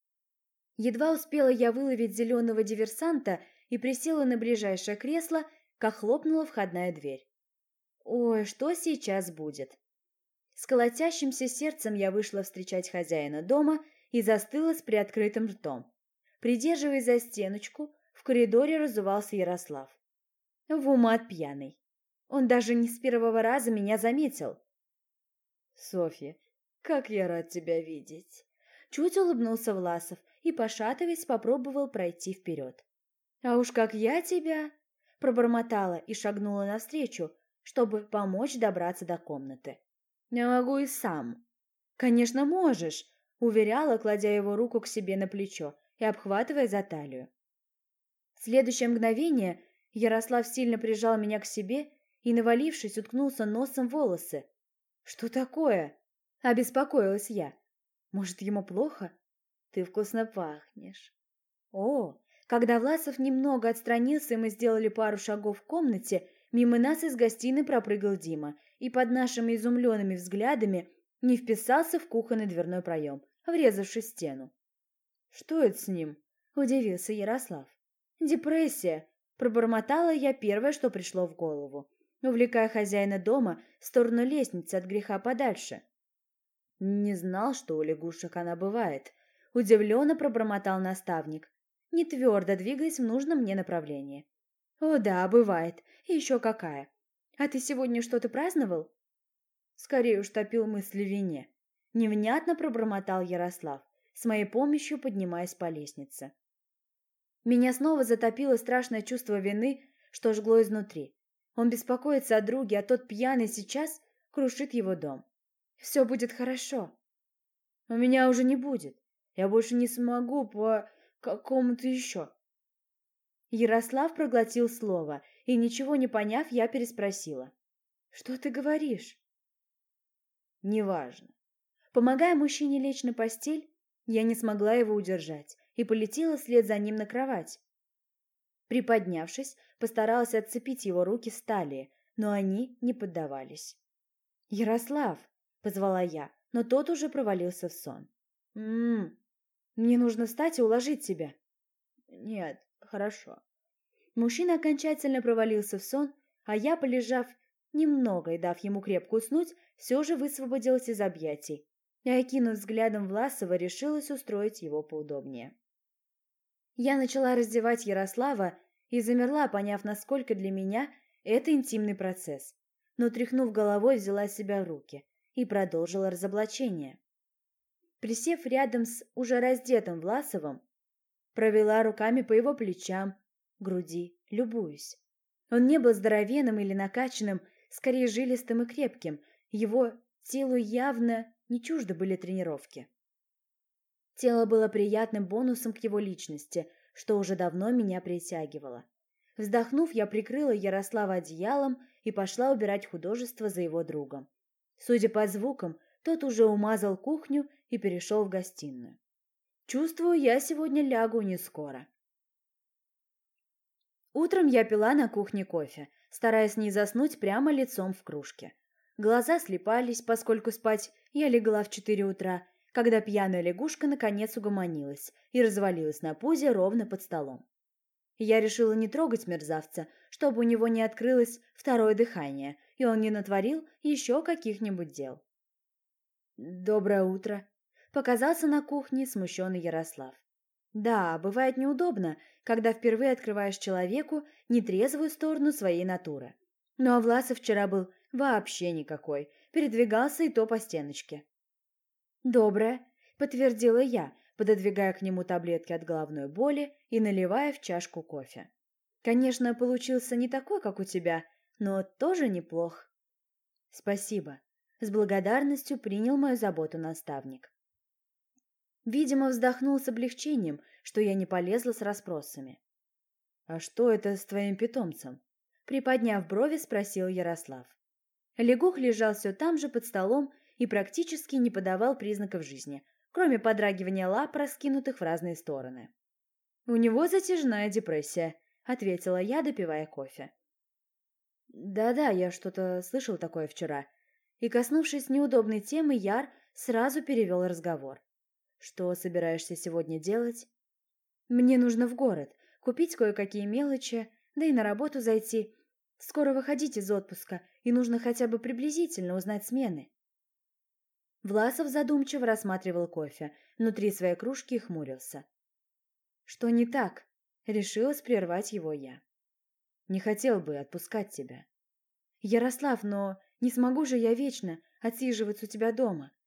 Едва успела я выловить зеленого диверсанта и присела на ближайшее кресло, как хлопнула входная дверь. Ой, что сейчас будет? С колотящимся сердцем я вышла встречать хозяина дома и застыла с приоткрытым ртом. Придерживаясь за стеночку, в коридоре разувался Ярослав. В умат пьяный. Он даже не с первого раза меня заметил. «Софья, Как я рад тебя видеть!» Чуть улыбнулся Власов и, пошатываясь, попробовал пройти вперед. «А уж как я тебя!» Пробормотала и шагнула навстречу, чтобы помочь добраться до комнаты. «Я могу и сам». «Конечно, можешь!» уверяла, кладя его руку к себе на плечо и обхватывая за талию. В следующее мгновение Ярослав сильно прижал меня к себе и, навалившись, уткнулся носом в волосы. «Что такое?» – обеспокоилась я. «Может, ему плохо?» «Ты вкусно пахнешь». «О!» Когда Власов немного отстранился, и мы сделали пару шагов в комнате, мимо нас из гостиной пропрыгал Дима и под нашими изумленными взглядами не вписался в кухонный дверной проем, врезавшись в стену. «Что это с ним?» – удивился Ярослав. «Депрессия», – пробормотала я первое, что пришло в голову, увлекая хозяина дома в сторону лестницы от греха подальше. «Не знал, что у лягушек она бывает», – удивленно пробормотал наставник, не твердо двигаясь в нужном мне направлении. «О да, бывает, и еще какая. А ты сегодня что-то праздновал?» «Скорее уж топил мысли в вине», – невнятно пробормотал Ярослав, с моей помощью поднимаясь по лестнице. Меня снова затопило страшное чувство вины, что жгло изнутри. Он беспокоится о друге, а тот пьяный сейчас крушит его дом. «Все будет хорошо». «У меня уже не будет. Я больше не смогу по какому-то еще». Ярослав проглотил слово, и, ничего не поняв, я переспросила. «Что ты говоришь?» «Неважно». Помогая мужчине лечь на постель, я не смогла его удержать и полетела вслед за ним на кровать. Приподнявшись, постаралась отцепить его руки с талии, но они не поддавались. «Ярослав!» – позвала я, но тот уже провалился в сон. Мне нужно встать и уложить тебя». «Нет, хорошо». Мужчина окончательно провалился в сон, а я, полежав немного и дав ему крепко уснуть, все же высвободилась из объятий и, окинув взглядом Власова, решилась устроить его поудобнее. Я начала раздевать Ярослава и замерла, поняв, насколько для меня это интимный процесс, но, тряхнув головой, взяла себя в руки и продолжила разоблачение. Присев рядом с уже раздетым Власовым, провела руками по его плечам, груди, любуюсь. Он не был здоровенным или накачанным, скорее жилистым и крепким, его телу явно не чужды были тренировки. Тело было приятным бонусом к его личности, что уже давно меня притягивало. Вздохнув, я прикрыла Ярослава одеялом и пошла убирать художество за его другом. Судя по звукам, тот уже умазал кухню и перешел в гостиную. Чувствую, я сегодня лягу не скоро. Утром я пила на кухне кофе, стараясь не заснуть прямо лицом в кружке. Глаза слипались, поскольку спать я легла в 4 утра, когда пьяная лягушка наконец угомонилась и развалилась на пузе ровно под столом. Я решила не трогать мерзавца, чтобы у него не открылось второе дыхание, и он не натворил еще каких-нибудь дел. «Доброе утро», — показался на кухне смущенный Ярослав. Да, бывает неудобно, когда впервые открываешь человеку нетрезвую сторону своей натуры. Но Власов вчера был вообще никакой, передвигался и то по стеночке. «Доброе», — подтвердила я, пододвигая к нему таблетки от головной боли и наливая в чашку кофе. «Конечно, получился не такой, как у тебя, но тоже неплох». «Спасибо», — с благодарностью принял мою заботу наставник. Видимо, вздохнул с облегчением, что я не полезла с расспросами. «А что это с твоим питомцем?» Приподняв брови, спросил Ярослав. Лягух лежал все там же под столом и практически не подавал признаков жизни, кроме подрагивания лап, раскинутых в разные стороны. «У него затяжная депрессия», — ответила я, допивая кофе. «Да-да, я что-то слышал такое вчера». И, коснувшись неудобной темы, Яр сразу перевел разговор. «Что собираешься сегодня делать?» «Мне нужно в город, купить кое-какие мелочи, да и на работу зайти. Скоро выходить из отпуска, и нужно хотя бы приблизительно узнать смены». Власов задумчиво рассматривал кофе, внутри своей кружки и хмурился. «Что не так?» — решилась прервать его я. «Не хотел бы отпускать тебя». «Ярослав, но не смогу же я вечно отсиживаться у тебя дома.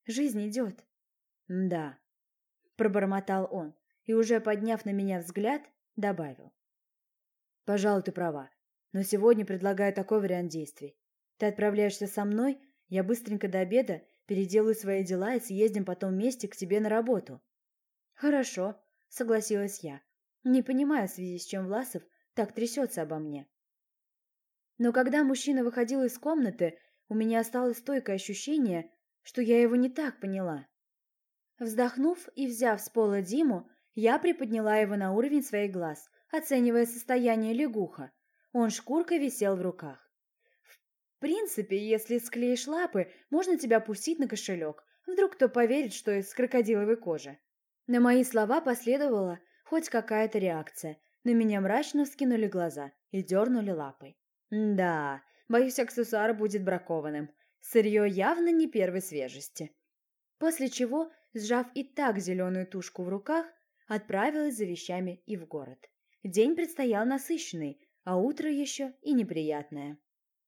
Жизнь идет. Да, пробормотал он и, уже подняв на меня взгляд, добавил. Пожалуй, ты права, но сегодня предлагаю такой вариант действий. Ты отправляешься со мной, я быстренько до обеда переделаю свои дела и съездим потом вместе к тебе на работу. Хорошо, согласилась я, не понимая, в связи с чем Власов так трясется обо мне. Но когда мужчина выходил из комнаты, у меня осталось стойкое ощущение, что я его не так поняла. Вздохнув и взяв с пола Диму, я приподняла его на уровень своих глаз, оценивая состояние лягуха. Он шкуркой висел в руках. В принципе, если склеишь лапы, можно тебя пустить на кошелек. Вдруг кто поверит, что из крокодиловой кожи. На мои слова последовала хоть какая-то реакция. На меня мрачно вскинули глаза и дернули лапой. Да, боюсь, аксессуар будет бракованным. Сырье явно не первой свежести. После чего, сжав и так зеленую тушку в руках, отправилась за вещами и в город. День предстоял насыщенный, а утро еще и неприятное.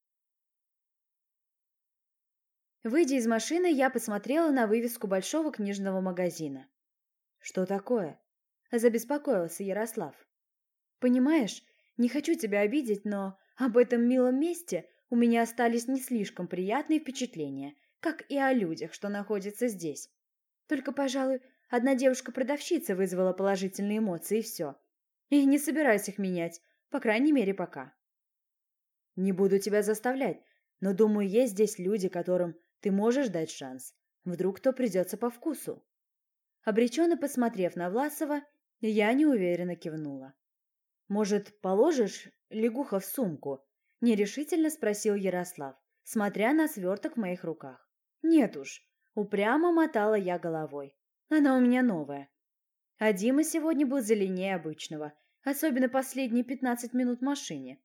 Выйдя из машины, я посмотрела на вывеску большого книжного магазина. «Что такое?» – забеспокоился Ярослав. «Понимаешь, не хочу тебя обидеть, но об этом милом месте у меня остались не слишком приятные впечатления, как и о людях, что находятся здесь. Только, пожалуй, одна девушка-продавщица вызвала положительные эмоции, и все. И не собираюсь их менять, по крайней мере, пока. Не буду тебя заставлять, но, думаю, есть здесь люди, которым ты можешь дать шанс. Вдруг кто придется по вкусу». Обреченно посмотрев на Власова, я неуверенно кивнула. «Может, положишь лягуха в сумку?» – нерешительно спросил Ярослав, смотря на сверток в моих руках. «Нет уж», – упрямо мотала я головой. «Она у меня новая». А Дима сегодня был зеленее обычного, особенно последние 15 минут в машине.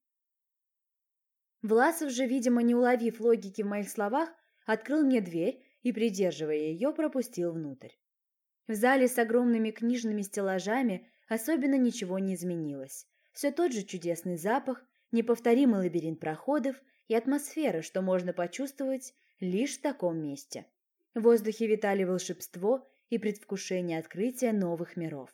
Власов же, видимо, не уловив логики в моих словах, открыл мне дверь и, придерживая ее, пропустил внутрь. В зале с огромными книжными стеллажами особенно ничего не изменилось. Все тот же чудесный запах, неповторимый лабиринт проходов и атмосфера, что можно почувствовать лишь в таком месте. В воздухе витали волшебство и предвкушение открытия новых миров.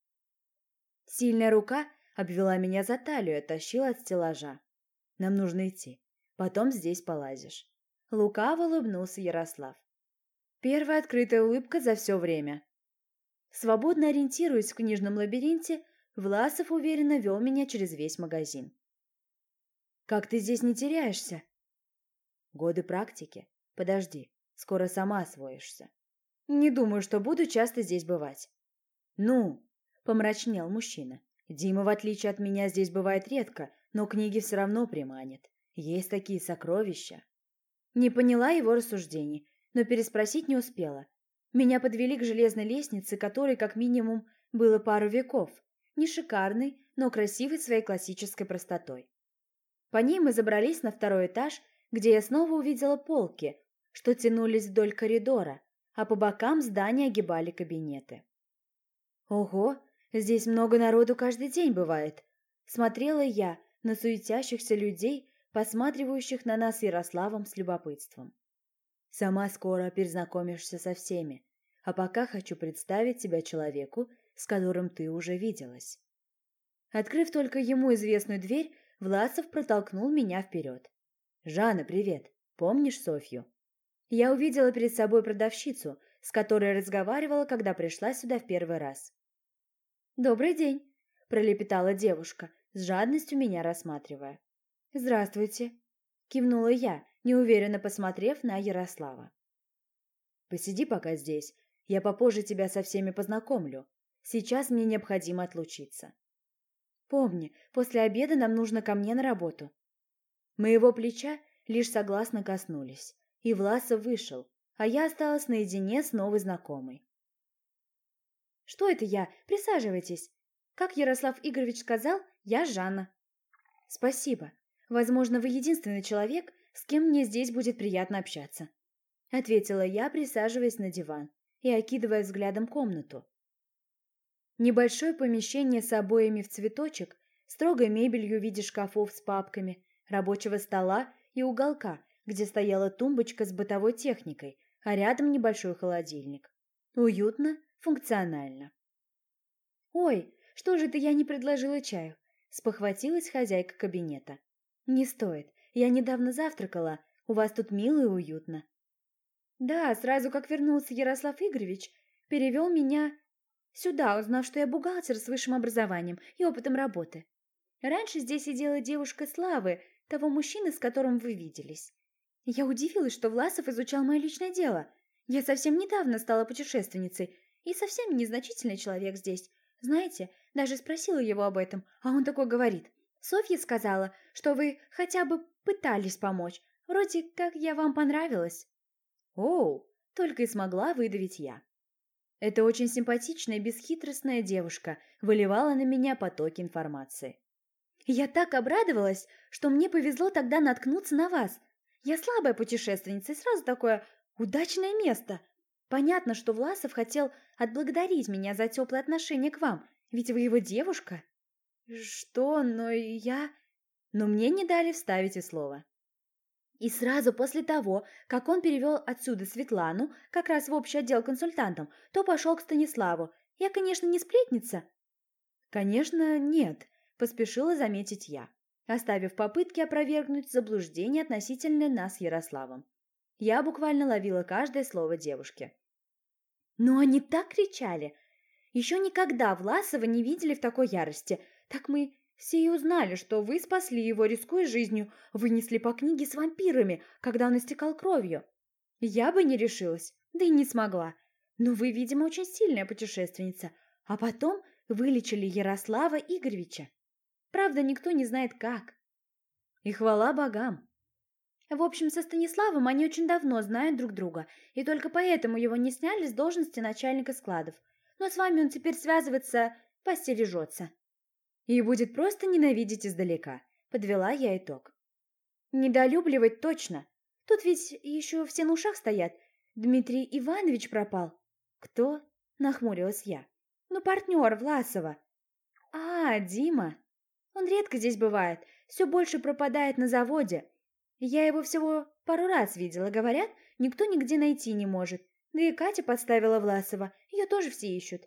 Сильная рука обвела меня за талию и оттащила от стеллажа. «Нам нужно идти. Потом здесь полазишь». Лукаво улыбнулся Ярослав. Первая открытая улыбка за все время. Свободно ориентируясь в книжном лабиринте, Власов уверенно вел меня через весь магазин. «Как ты здесь не теряешься?» «Годы практики. Подожди, скоро сама освоишься». «Не думаю, что буду часто здесь бывать». «Ну?» – помрачнел мужчина. «Дима, в отличие от меня, здесь бывает редко, но книги все равно приманят. Есть такие сокровища». Не поняла его рассуждений, но переспросить не успела. Меня подвели к железной лестнице, которой, как минимум, было пару веков, не шикарной, но красивой своей классической простотой. По ней мы забрались на второй этаж, где я снова увидела полки, что тянулись вдоль коридора, а по бокам здания огибали кабинеты. «Ого, здесь много народу каждый день бывает», — смотрела я на суетящихся людей, посматривающих на нас с Ярославом с любопытством. «Сама скоро перезнакомишься со всеми, а пока хочу представить тебя человеку, с которым ты уже виделась». Открыв только ему известную дверь, Власов протолкнул меня вперед. «Жанна, привет! Помнишь Софью?» Я увидела перед собой продавщицу, с которой разговаривала, когда пришла сюда в первый раз. «Добрый день!» – пролепетала девушка, с жадностью меня рассматривая. «Здравствуйте!» – кивнула я, неуверенно посмотрев на Ярослава. «Посиди пока здесь, я попозже тебя со всеми познакомлю. Сейчас мне необходимо отлучиться». «Помни, после обеда нам нужно ко мне на работу». Моего плеча лишь согласно коснулись, и Власов вышел, а я осталась наедине с новой знакомой. «Что это я? Присаживайтесь. Как Ярослав Игоревич сказал, я Жанна». «Спасибо. Возможно, вы единственный человек, с кем мне здесь будет приятно общаться», — ответила я, присаживаясь на диван и окидывая взглядом комнату. Небольшое помещение с обоями в цветочек, строгой мебелью в виде шкафов с папками, рабочего стола и уголка, где стояла тумбочка с бытовой техникой, а рядом небольшой холодильник. Уютно, функционально. «Ой, что же это я не предложила чаю?» – спохватилась хозяйка кабинета. «Не стоит, я недавно завтракала, у вас тут мило и уютно». «Да, сразу как вернулся Ярослав Игоревич, перевел меня сюда, узнав, что я бухгалтер с высшим образованием и опытом работы. Раньше здесь сидела девушка Славы, того мужчины, с которым вы виделись. Я удивилась, что Власов изучал мое личное дело. Я совсем недавно стала путешественницей и совсем незначительный человек здесь. Знаете, даже спросила его об этом, а он такой говорит. Софья сказала, что вы хотя бы пытались помочь. Вроде как я вам понравилась. Оу, только и смогла выдавить я. Эта очень симпатичная, бесхитростная девушка выливала на меня потоки информации. Я так обрадовалась, что мне повезло тогда наткнуться на вас. Я слабая путешественница и сразу такое удачное место. Понятно, что Власов хотел отблагодарить меня за теплое отношение к вам, ведь вы его девушка. Что, но мне не дали вставить и слова. И сразу после того, как он перевел отсюда Светлану, как раз в общий отдел консультантом, то пошел к Станиславу. Я, конечно, не сплетница. Конечно, нет, поспешила заметить я, оставив попытки опровергнуть заблуждение относительно нас с Ярославом. Я буквально ловила каждое слово девушки. Но они так кричали. Еще никогда Власова не видели в такой ярости. Так мы все и узнали, что вы спасли его, рискуя жизнью, вынесли по книге с вампирами, когда он истекал кровью. Я бы не решилась, да и не смогла. Но вы, видимо, очень сильная путешественница. А потом вылечили Ярослава Игоревича. Правда, никто не знает как. И хвала богам. В общем, со Станиславом они очень давно знают друг друга, и только поэтому его не сняли с должности начальника складов. Но с вами он теперь связываться, постережется. И будет просто ненавидеть издалека, подвела я итог. Недолюбливать точно. Тут ведь еще все на ушах стоят. Дмитрий Иванович пропал. Кто? Нахмурилась я. Ну, партнер Власова. А, Дима. Он редко здесь бывает, все больше пропадает на заводе. Я его всего пару раз видела, говорят, никто нигде найти не может. Да и Катя подставила Власова, ее тоже все ищут.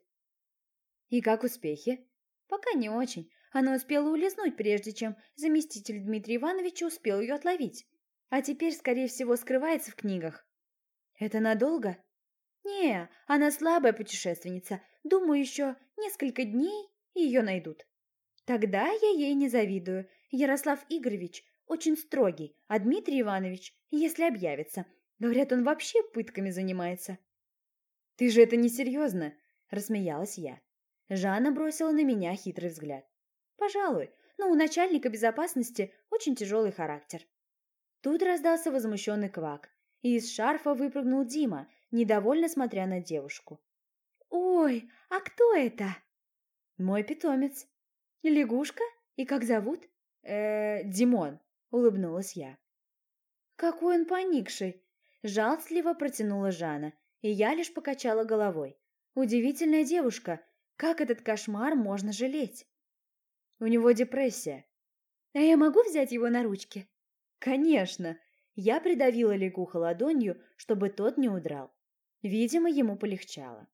И как успехи? Пока не очень. Она успела улизнуть, прежде чем заместитель Дмитрия Ивановича успел ее отловить. А теперь, скорее всего, скрывается в книгах. Это надолго? Не, она слабая путешественница. Думаю, еще несколько дней и ее найдут. Тогда я ей не завидую. Ярослав Игоревич очень строгий, а Дмитрий Иванович, если объявится, говорят, он вообще пытками занимается. Ты же это несерьезно, рассмеялась я. Жанна бросила на меня хитрый взгляд. Пожалуй, но у начальника безопасности очень тяжелый характер. Тут раздался возмущенный квак, и из шарфа выпрыгнул Дима, недовольно смотря на девушку. «Ой, а кто это?» «Мой питомец». «Лягушка? И как зовут?» Димон», — улыбнулась я. «Какой он поникший!» — жалостливо протянула Жанна, и я лишь покачала головой. «Удивительная девушка, как этот кошмар можно жалеть?» «У него депрессия». «А я могу взять его на ручки?» «Конечно!» Я придавила лягуха ладонью, чтобы тот не удрал. Видимо, ему полегчало.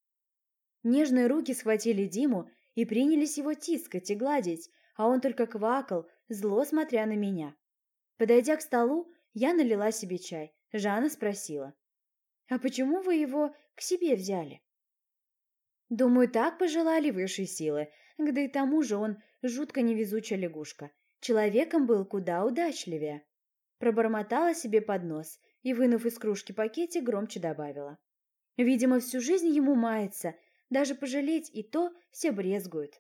Нежные руки схватили Диму и принялись его тискать и гладить, а он только квакал, зло смотря на меня. Подойдя к столу, я налила себе чай. Жанна спросила: «А почему вы его к себе взяли?» «Думаю, так пожелали высшей силы, да и тому же он жутко невезучая лягушка. Человеком был куда удачливее». Пробормотала себе под нос и, вынув из кружки пакетик, громче добавила: «Видимо, всю жизнь ему мается, даже пожалеть и то все брезгуют».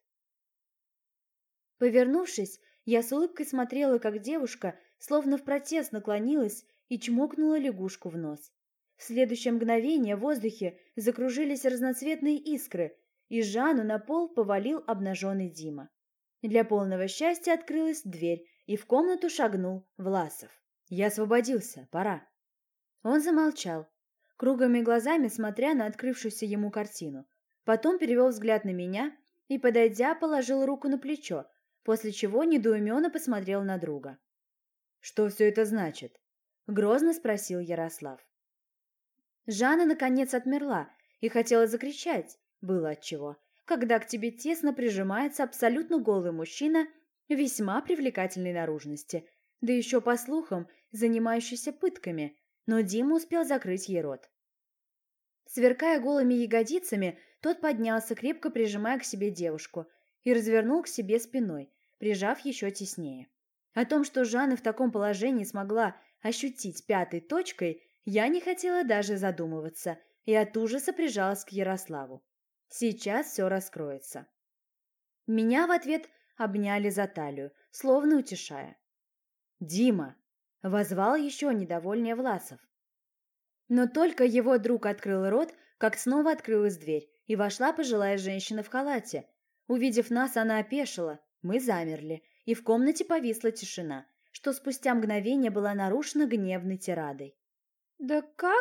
Повернувшись, я с улыбкой смотрела, как девушка, словно в протест, наклонилась и чмокнула лягушку в нос. В следующее мгновение в воздухе закружились разноцветные искры, и Жанну на пол повалил обнаженный Дима. Для полного счастья открылась дверь, и в комнату шагнул Власов. «Я освободился, пора». Он замолчал, круглыми глазами смотря на открывшуюся ему картину. Потом перевел взгляд на меня и, подойдя, положил руку на плечо, после чего недоуменно посмотрел на друга. «Что все это значит?» — грозно спросил Ярослав. Жанна наконец отмерла и хотела закричать, было отчего, когда к тебе тесно прижимается абсолютно голый мужчина весьма привлекательной наружности, да еще, по слухам, занимающийся пытками, но Дима успел закрыть ей рот. Сверкая голыми ягодицами, тот поднялся, крепко прижимая к себе девушку, и развернул к себе спиной, прижав еще теснее. О том, что Жанна в таком положении смогла ощутить пятой точкой, я не хотела даже задумываться, и от ужаса прижалась к Ярославу. Сейчас все раскроется. Меня в ответ обняли за талию, словно утешая. «Дима!» — возвал еще недовольнее Власов. Но только его друг открыл рот, как снова открылась дверь, и вошла пожилая женщина в халате. Увидев нас, она опешила, мы замерли, и в комнате повисла тишина, что спустя мгновение была нарушена гневной тирадой. «Да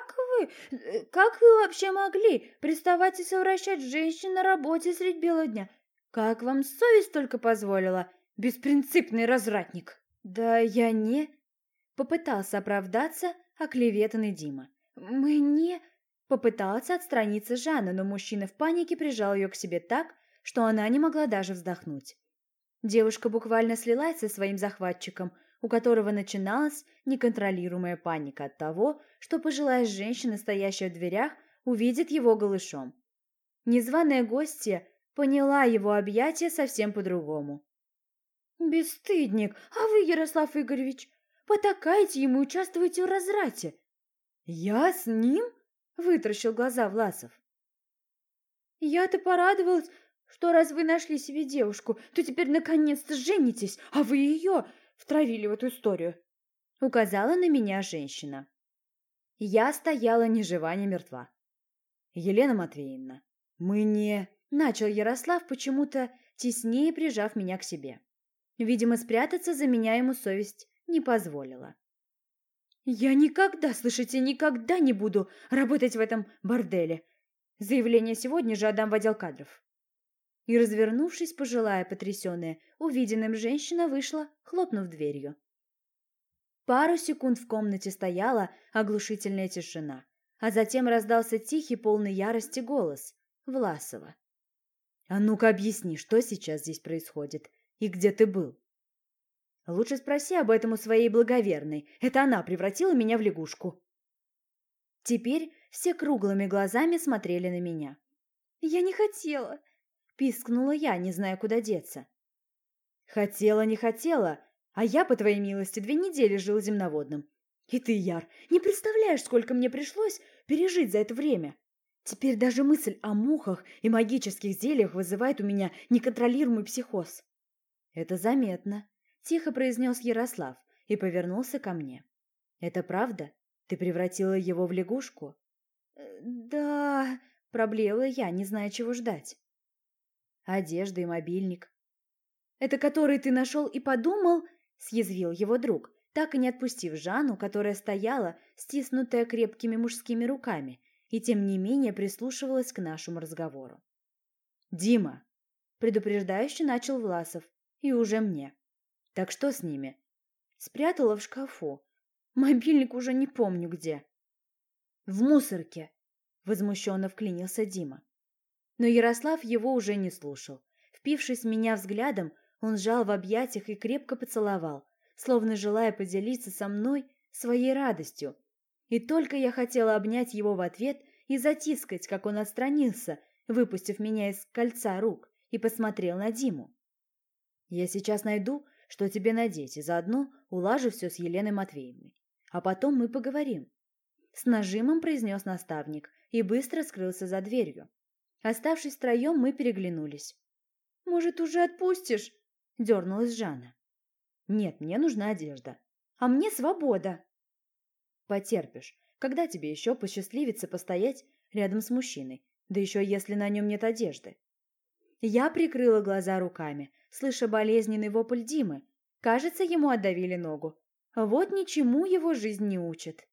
как вы вообще могли приставать и совращать женщин на работе средь бела дня? Как вам совесть только позволила, беспринципный развратник?» «Да я не...» — попытался оправдаться оклеветанный Дима. «Мы не...» — попыталась отстраниться Жанна, но мужчина в панике прижал ее к себе так, что она не могла даже вздохнуть. Девушка буквально слилась со своим захватчиком, у которого начиналась неконтролируемая паника от того, что пожилая женщина, стоящая в дверях, увидит его голышом. Незваная гостья поняла его объятия совсем по-другому. «Бесстыдник! А вы, Ярослав Игоревич, потакаете ему и участвуете в разврате!» «Я с ним?» — вытращил глаза Власов. «Я-то порадовалась, что раз вы нашли себе девушку, то теперь наконец-то женитесь, а вы ее втравили в эту историю!» — указала на меня женщина. Я стояла ни жива, ни мертва. «Елена Матвеевна, мы не...» — начал Ярослав, почему-то теснее прижав меня к себе. Видимо, спрятаться за меня ему совесть не позволила. «Я никогда, слышите, никогда не буду работать в этом борделе. Заявление сегодня же отдам в отдел кадров». И, развернувшись, пожилая, потрясенная увиденным, женщина вышла, хлопнув дверью. Пару секунд в комнате стояла оглушительная тишина, а затем раздался тихий, полный ярости голос Власова. «А ну-ка объясни, что сейчас здесь происходит и где ты был?» «Лучше спроси об этом у своей благоверной. Это она превратила меня в лягушку». Теперь все круглыми глазами смотрели на меня. «Я не хотела!» — пискнула я, не зная, куда деться. «Хотела, не хотела, а я, по твоей милости, 2 недели жил земноводным. И ты, Яр, не представляешь, сколько мне пришлось пережить за это время. Теперь даже мысль о мухах и магических зельях вызывает у меня неконтролируемый психоз». «Это заметно», — тихо произнес Ярослав и повернулся ко мне. «Это правда? Ты превратила его в лягушку?» «Да...» — проблеяла я, не зная, чего ждать. «Одежда и мобильник. Это который ты нашел и подумал?» — съязвил его друг, так и не отпустив Жанну, которая стояла, стиснутая крепкими мужскими руками, и тем не менее прислушивалась к нашему разговору. «Дима!» — предупреждающе начал Власов, и уже мне. «Так что с ними?» «Спрятала в шкафу. Мобильник уже не помню где». «В мусорке!» — возмущенно вклинился Дима. Но Ярослав его уже не слушал. Впившись в меня взглядом, он сжал в объятиях и крепко поцеловал, словно желая поделиться со мной своей радостью. И только я хотела обнять его в ответ и затискать, как он отстранился, выпустив меня из кольца рук, и посмотрел на Диму. «Я сейчас найду, что тебе надеть, и заодно улажу все с Еленой Матвеевной. А потом мы поговорим», — с нажимом произнес наставник и быстро скрылся за дверью. Оставшись втроем, мы переглянулись. «Может, уже отпустишь?» — дернулась Жанна. «Нет, мне нужна одежда. А мне свобода». «Потерпишь. Когда тебе еще посчастливится постоять рядом с мужчиной, да еще если на нем нет одежды?» Я прикрыла глаза руками, слыша болезненный вопль Димы. Кажется, ему отдавили ногу. Вот ничему его жизнь не учит.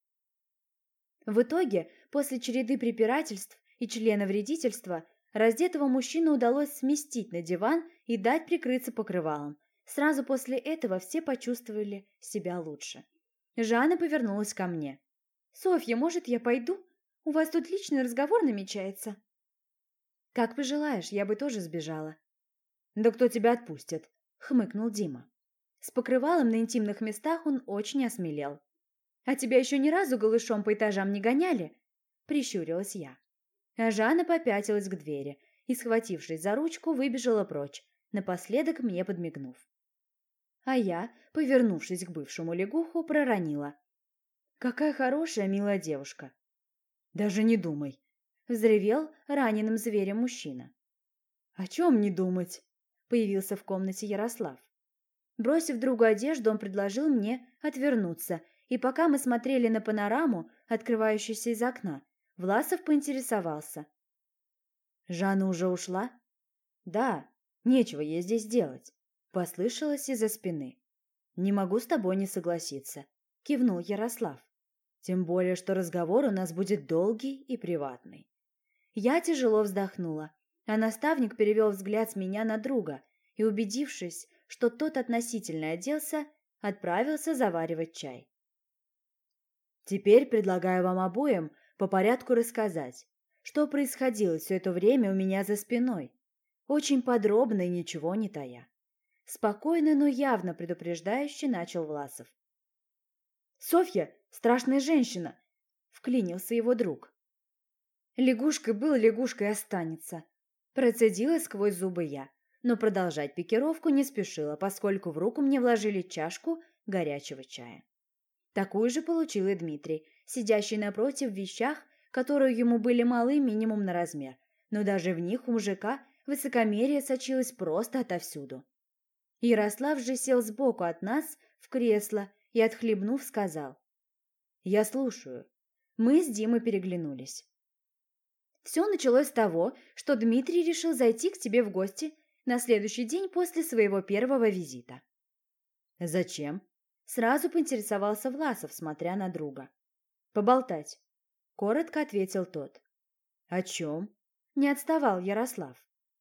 В итоге, после череды препирательств и членовредительства, раздетого мужчину удалось сместить на диван и дать прикрыться покрывалом. Сразу после этого все почувствовали себя лучше. Жанна повернулась ко мне. «Софья, может, я пойду? У вас тут личный разговор намечается?» «Как пожелаешь, я бы тоже сбежала». «Да кто тебя отпустит?» — хмыкнул Дима. С покрывалом на интимных местах он очень осмелел. «А тебя еще ни разу голышом по этажам не гоняли?» — прищурилась я. А Жанна попятилась к двери и, схватившись за ручку, выбежала прочь, напоследок мне подмигнув. А я, повернувшись к бывшему лягуху, проронила: «Какая хорошая, милая девушка!» «Даже не думай!» — взревел раненым зверем мужчина. «О чем не думать?» — появился в комнате Ярослав. Бросив другу одежду, он предложил мне отвернуться, и пока мы смотрели на панораму, открывающуюся из окна, Власов поинтересовался: «Жанна уже ушла?» «Да, нечего ей здесь делать», — послышалось из-за спины. «Не могу с тобой не согласиться», — кивнул Ярослав. «Тем более, что разговор у нас будет долгий и приватный». Я тяжело вздохнула, а наставник перевел взгляд с меня на друга и, убедившись, что тот относительно оделся, отправился заваривать чай. «Теперь предлагаю вам обоим по порядку рассказать, что происходило все это время у меня за спиной, очень подробно и ничего не тая». Спокойно, но явно предупреждающе начал Власов. «Софья – страшная женщина!» – вклинился его друг. «Лягушкой был, лягушкой останется», – процедила сквозь зубы я, но продолжать пикировку не спешила, поскольку в руку мне вложили чашку горячего чая. Такую же получил и Дмитрий, сидящий напротив в вещах, которые ему были малы минимум на размер, но даже в них у мужика высокомерие сочилось просто отовсюду. Ярослав же сел сбоку от нас в кресло и, отхлебнув, сказал: «Я слушаю». Мы с Димой переглянулись. Все началось с того, что Дмитрий решил зайти к тебе в гости на следующий день после своего первого визита. «Зачем?» — сразу поинтересовался Власов, смотря на друга. «Поболтать», — коротко ответил тот. «О чем?» — не отставал Ярослав.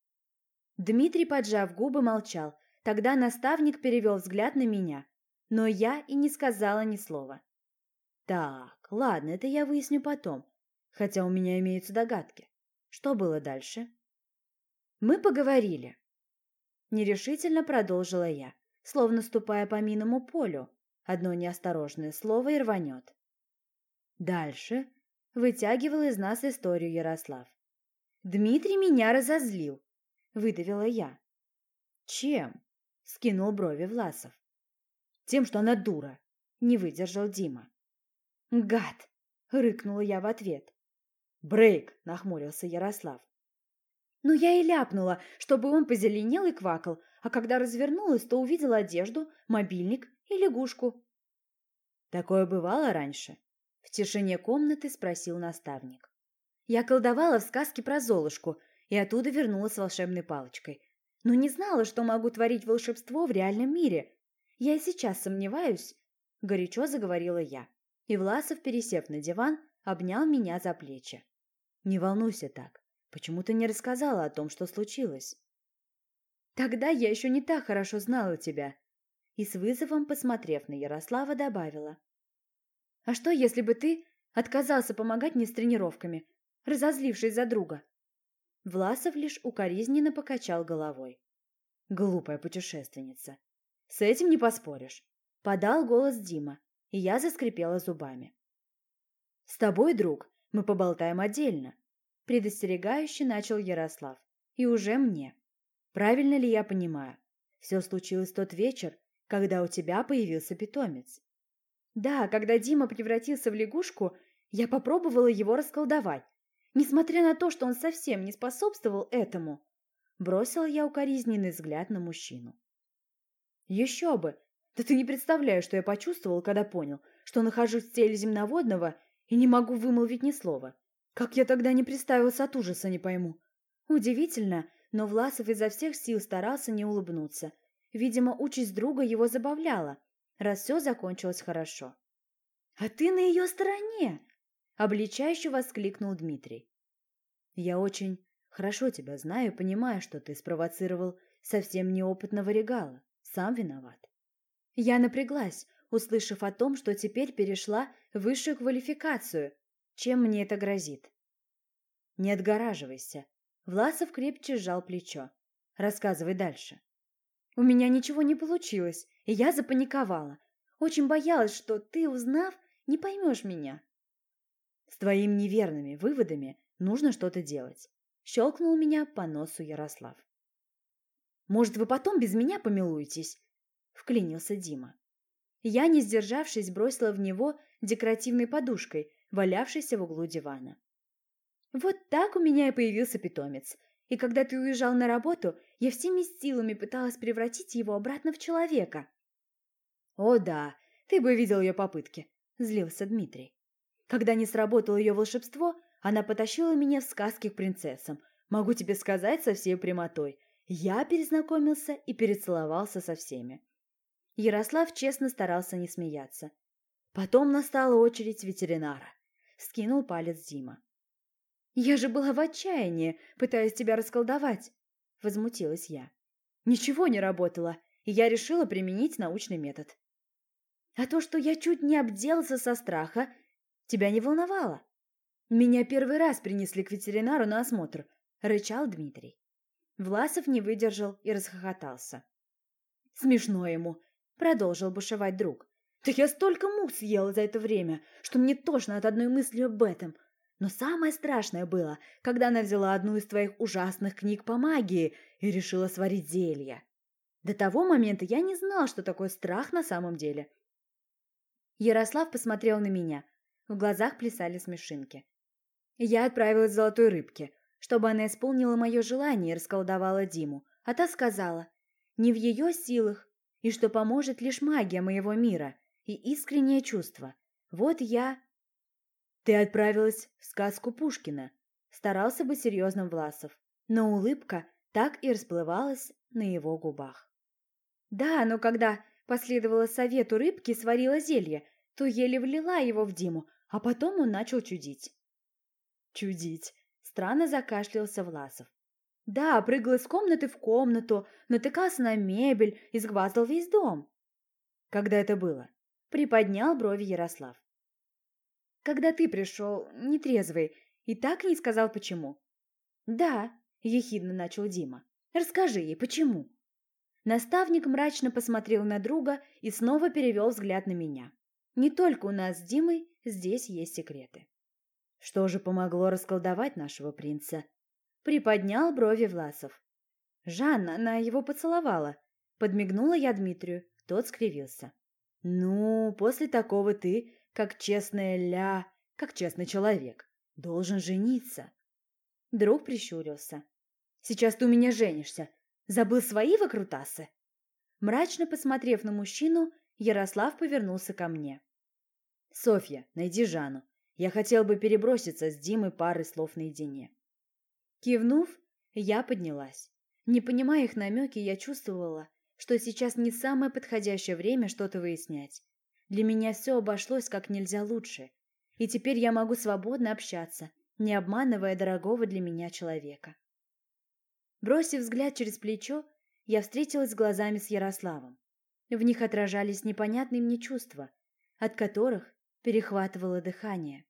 Дмитрий, поджав губы, молчал. Тогда наставник перевел взгляд на меня, но я и не сказала ни слова. «Так, ладно, это я выясню потом, хотя у меня имеются догадки. Что было дальше?» «Мы поговорили», — нерешительно продолжила я, словно ступая по минному полю. Одно неосторожное слово и рванет. «Дальше», — вытягивал из нас историю Ярослав. «Дмитрий меня разозлил», — выдавила я. «Чем?» — скинул брови Власов. «Тем, что она дура», — не выдержал Дима. «Гад!» — рыкнула я в ответ. «Брейк!» — нахмурился Ярослав. Ну, я и ляпнула, чтобы он позеленел и квакал, а когда развернулась, то увидела одежду, мобильник и лягушку. «Такое бывало раньше?» — в тишине комнаты спросил наставник. Я колдовала в сказке про Золушку и оттуда вернулась с волшебной палочкой. Но не знала, что могу творить волшебство в реальном мире. Я и сейчас сомневаюсь, — горячо заговорила я. И Власов, пересев на диван, обнял меня за плечи. «Не волнуйся так. Почему ты не рассказала о том, что случилось?» «Тогда я еще не так хорошо знала тебя». И с вызовом, посмотрев на Ярослава, добавила: «А что, если бы ты отказался помогать мне с тренировками, разозлившись за друга?» Власов лишь укоризненно покачал головой. «Глупая путешественница. С этим не поспоришь», — подал голос Дима, и я заскрипела зубами. «С тобой, друг, мы поболтаем отдельно», — предостерегающе начал Ярослав. «И уже мне. Правильно ли я понимаю? Все случилось в тот вечер, когда у тебя появился питомец». «Да, когда Дима превратился в лягушку, я попробовала его расколдовать, несмотря на то, что он совсем не способствовал этому». Бросила я укоризненный взгляд на мужчину. «Еще бы! Да ты не представляешь, что я почувствовал, когда понял, что нахожусь в теле земноводного и не могу вымолвить ни слова. Как я тогда не представился от ужаса, не пойму». Удивительно, но Власов изо всех сил старался не улыбнуться. Видимо, участь друга его забавляла, раз все закончилось хорошо. «А ты на ее стороне!» — обличающе воскликнул Дмитрий. «Я очень хорошо тебя знаю и понимаю, что ты спровоцировал совсем неопытного регала. Сам виноват». Я напряглась, услышав о том, что теперь перешла в высшую квалификацию. Чем мне это грозит? Не отгораживайся. Власов крепче сжал плечо. Рассказывай дальше. У меня ничего не получилось, и я запаниковала. Очень боялась, что ты, узнав, не поймешь меня. С твоими неверными выводами нужно что-то делать. Щелкнул меня по носу Ярослав. Может, вы потом без меня помилуетесь? Вклинился Дима. Я, не сдержавшись, бросила в него декоративной подушкой, валявшейся в углу дивана. Вот так у меня и появился питомец. И когда ты уезжал на работу, я всеми силами пыталась превратить его обратно в человека. О да, ты бы видел ее попытки, злился Дмитрий. Когда не сработало ее волшебство, она потащила меня в сказки к принцессам. Могу тебе сказать со всей прямотой. Я перезнакомился и перецеловался со всеми. Ярослав честно старался не смеяться. Потом настала очередь ветеринара. Скинул палец Дима. «Я же была в отчаянии, пытаясь тебя расколдовать», — возмутилась я. «Ничего не работало, и я решила применить научный метод». «А то, что я чуть не обделался со страха, тебя не волновало?» «Меня первый раз принесли к ветеринару на осмотр», — рычал Дмитрий. Власов не выдержал и расхохотался. «Смешно ему», — продолжил бушевать друг. «Да я столько мух съела за это время, что мне тошно от одной мысли об этом. Но самое страшное было, когда она взяла одну из твоих ужасных книг по магии и решила сварить зелье. До того момента я не знал, что такое страх на самом деле». Ярослав посмотрел на меня. В глазах плясали смешинки. Я отправилась к золотой рыбке, чтобы она исполнила мое желание и расколдовала Диму. А та сказала, не в ее силах, и что поможет лишь магия моего мира и искреннее чувство. Вот я... Ты отправилась в сказку Пушкина. Старался быть серьезным Власов, но улыбка так и расплывалась на его губах. Да, но когда последовала совету рыбки и сварила зелье, то еле влила его в Диму, а потом он начал чудить. Чудить. Странно закашлялся Власов. Да, прыгал из комнаты в комнату, натыкался на мебель и сгваздал весь дом. Когда это было? Приподнял брови Ярослав. Когда ты пришел, нетрезвый, и так и не сказал, почему. Да, ехидно начал Дима. Расскажи ей, почему. Наставник мрачно посмотрел на друга и снова перевел взгляд на меня. Не только у нас с Димой здесь есть секреты. Что же помогло расколдовать нашего принца? Приподнял брови Власов. Жанна, она его поцеловала. Подмигнула я Дмитрию, тот скривился. Ну, после такого ты, как как честный человек, должен жениться. Друг прищурился. Сейчас ты у меня женишься. Забыл свои выкрутасы? Мрачно посмотрев на мужчину, Ярослав повернулся ко мне. Софья, найди Жанну. Я хотел бы переброситься с Димой парой слов наедине. Кивнув, я поднялась. Не понимая их намеки, я чувствовала, что сейчас не самое подходящее время что-то выяснять. Для меня все обошлось как нельзя лучше, и теперь я могу свободно общаться, не обманывая дорогого для меня человека. Бросив взгляд через плечо, я встретилась с глазами с Ярославом. В них отражались непонятные мне чувства, от которых перехватывало дыхание.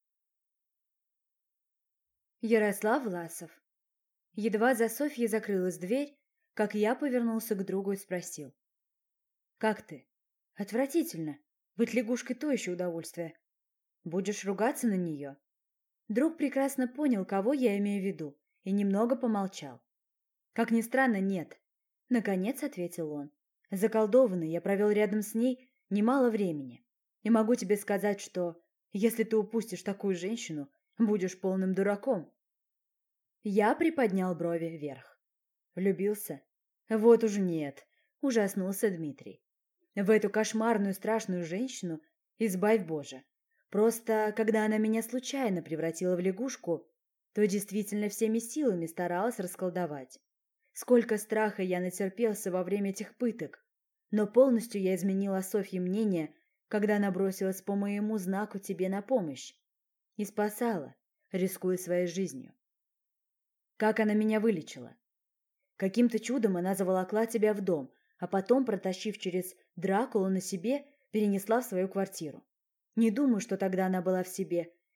Ярослав Власов. Едва за Софьей закрылась дверь, как я повернулся к другу и спросил. «Как ты?» «Отвратительно. Быть лягушкой — то еще удовольствие. Будешь ругаться на нее?» Друг прекрасно понял, кого я имею в виду, и немного помолчал. «Как ни странно, нет», — наконец ответил он. «Заколдованный, я провел рядом с ней немало времени. И могу тебе сказать, что, если ты упустишь такую женщину, будешь полным дураком». Я приподнял брови вверх. Влюбился? Вот уж нет, ужаснулся Дмитрий. В эту кошмарную страшную женщину избавь Боже. Просто, когда она меня случайно превратила в лягушку, то действительно всеми силами старалась расколдовать. Сколько страха я натерпелся во время этих пыток, но полностью я изменила о Софье мнение, когда она бросилась по моему знаку тебе на помощь и спасала, рискуя своей жизнью. Как она меня вылечила? Каким-то чудом она заволокла тебя в дом, а потом, протащив через Дракулу на себе, перенесла в свою квартиру. Не думаю, что тогда она была в себе,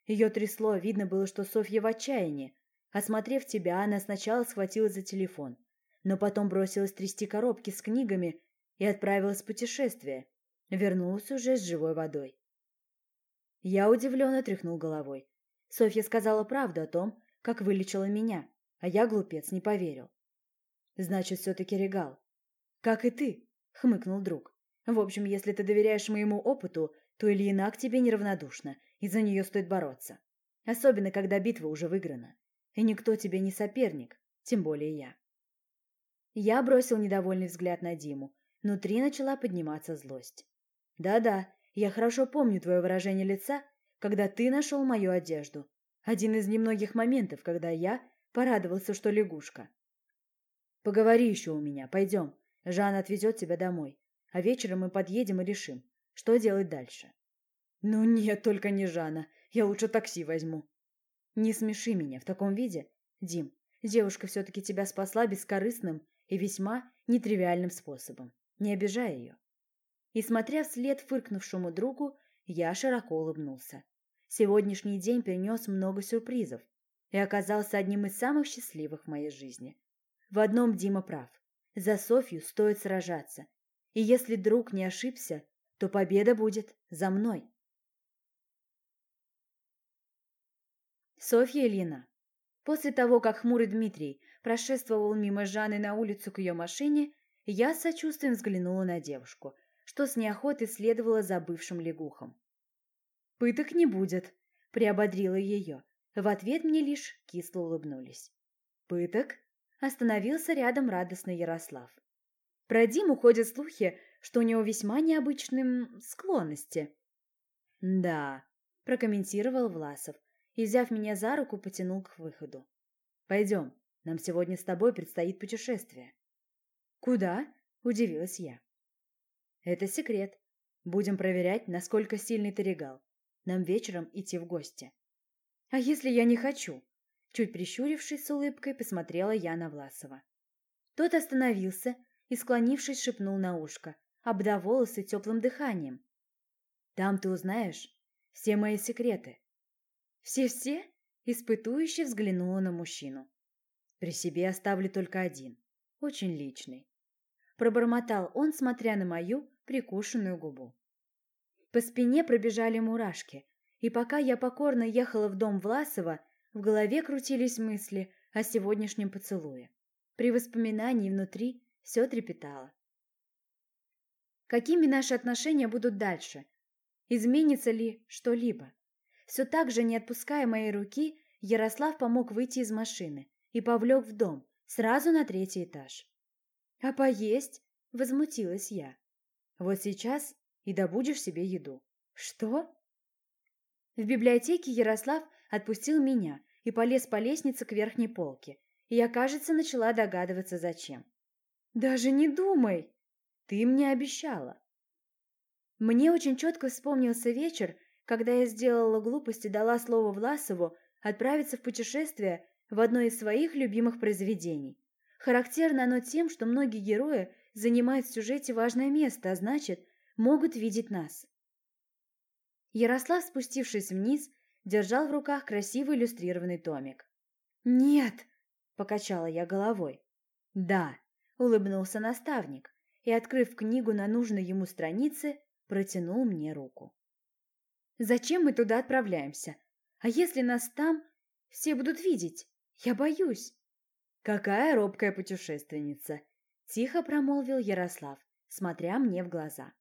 Ее трясло, видно было, что Софья в отчаянии. Осмотрев тебя, она сначала схватилась за телефон, но потом бросилась трясти коробки с книгами и отправилась в путешествие. Вернулась уже с живой водой. Я удивленно тряхнул головой. Софья сказала правду о том, как вылечила меня, а я, глупец, не поверил. Значит, все-таки Регал. Как и ты, хмыкнул друг. В общем, если ты доверяешь моему опыту, то Ильина к тебе неравнодушна, и за нее стоит бороться. Особенно, когда битва уже выиграна. И никто тебе не соперник, тем более я. Я бросил недовольный взгляд на Диму. Внутри начала подниматься злость. Да-да, я хорошо помню твое выражение лица, когда ты нашел мою одежду. Один из немногих моментов, когда я порадовался, что лягушка. Поговори еще у меня, пойдем. Жанна отвезет тебя домой. А вечером мы подъедем и решим, что делать дальше. Ну нет, только не Жанна. Я лучше такси возьму. Не смеши меня в таком виде, Дим. Девушка все-таки тебя спасла бескорыстным и весьма нетривиальным способом. Не обижай ее. И, смотря вслед фыркнувшему другу, я широко улыбнулся. Сегодняшний день принес много сюрпризов и оказался одним из самых счастливых в моей жизни. В одном Дима прав. За Софью стоит сражаться. И если друг не ошибся, то победа будет за мной. Софья Ильина. После того, как хмурый Дмитрий прошествовал мимо Жанны на улицу к ее машине, я с сочувствием взглянула на девушку, что с неохотой следовала за бывшим лягухом. «Пыток не будет», — приободрила ее. В ответ мне лишь кисло улыбнулись. «Пыток?» — остановился рядом радостный Ярослав. Про Диму ходят слухи, что у него весьма необычные склонности. «Да», — прокомментировал Власов и, взяв меня за руку, потянул к выходу. «Пойдем, нам сегодня с тобой предстоит путешествие». «Куда?» — удивилась я. «Это секрет. Будем проверять, насколько сильный ты Регал. Нам вечером идти в гости». «А если я не хочу?» Чуть прищурившись с улыбкой, посмотрела я на Власова. Тот остановился и, склонившись, шепнул на ушко, обдав волосы теплым дыханием. «Там ты узнаешь все мои секреты». «Все-все?» — испытующе взглянула на мужчину. «При себе оставлю только один, очень личный». Пробормотал он, смотря на мою прикушенную губу. По спине пробежали мурашки, и пока я покорно ехала в дом Власова, в голове крутились мысли о сегодняшнем поцелуе. При воспоминании внутри все трепетало. Какими наши отношения будут дальше? Изменится ли что-либо? Все так же, не отпуская моей руки, Ярослав помог выйти из машины и повлек в дом, сразу на 3-й этаж. «А поесть?» – возмутилась я. «Вот сейчас и добудешь себе еду». «Что?» В библиотеке Ярослав отпустил меня и полез по лестнице к верхней полке, и я, кажется, начала догадываться, зачем. «Даже не думай! Ты мне обещала!» Мне очень четко вспомнился вечер, когда я сделала глупость и дала слово Власову отправиться в путешествие в одно из своих любимых произведений. Характерно оно тем, что многие герои занимают в сюжете важное место, а значит, могут видеть нас. Ярослав, спустившись вниз, держал в руках красивый иллюстрированный томик. «Нет!» – покачала я головой. «Да!» – улыбнулся наставник и, открыв книгу на нужной ему странице, протянул мне руку. «Зачем мы туда отправляемся? А если нас там все будут видеть? Я боюсь!» «Какая робкая путешественница!» – тихо промолвил Ярослав, смотря мне в глаза.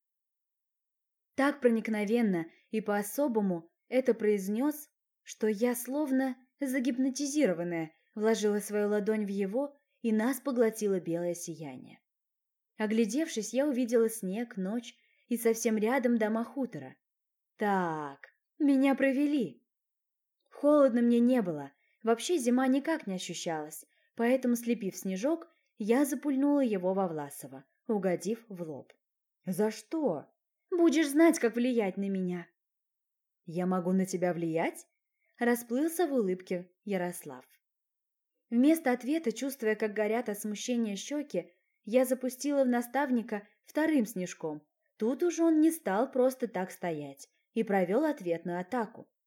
Так проникновенно и по-особому это произнес, что я, словно загипнотизированная, вложила свою ладонь в его, и нас поглотило белое сияние. Оглядевшись, я увидела снег, ночь и совсем рядом дома хутора. Так, меня провели. Холодно мне не было, вообще зима никак не ощущалась, поэтому, слепив снежок, я запульнула его во Власова, угодив в лоб. «За что?» «Будешь знать, как влиять на меня». «Я могу на тебя влиять?» Расплылся в улыбке Ярослав. Вместо ответа, чувствуя, как горят от смущения щеки, я запустила в наставника вторым снежком. Тут уж он не стал просто так стоять и провел ответную атаку.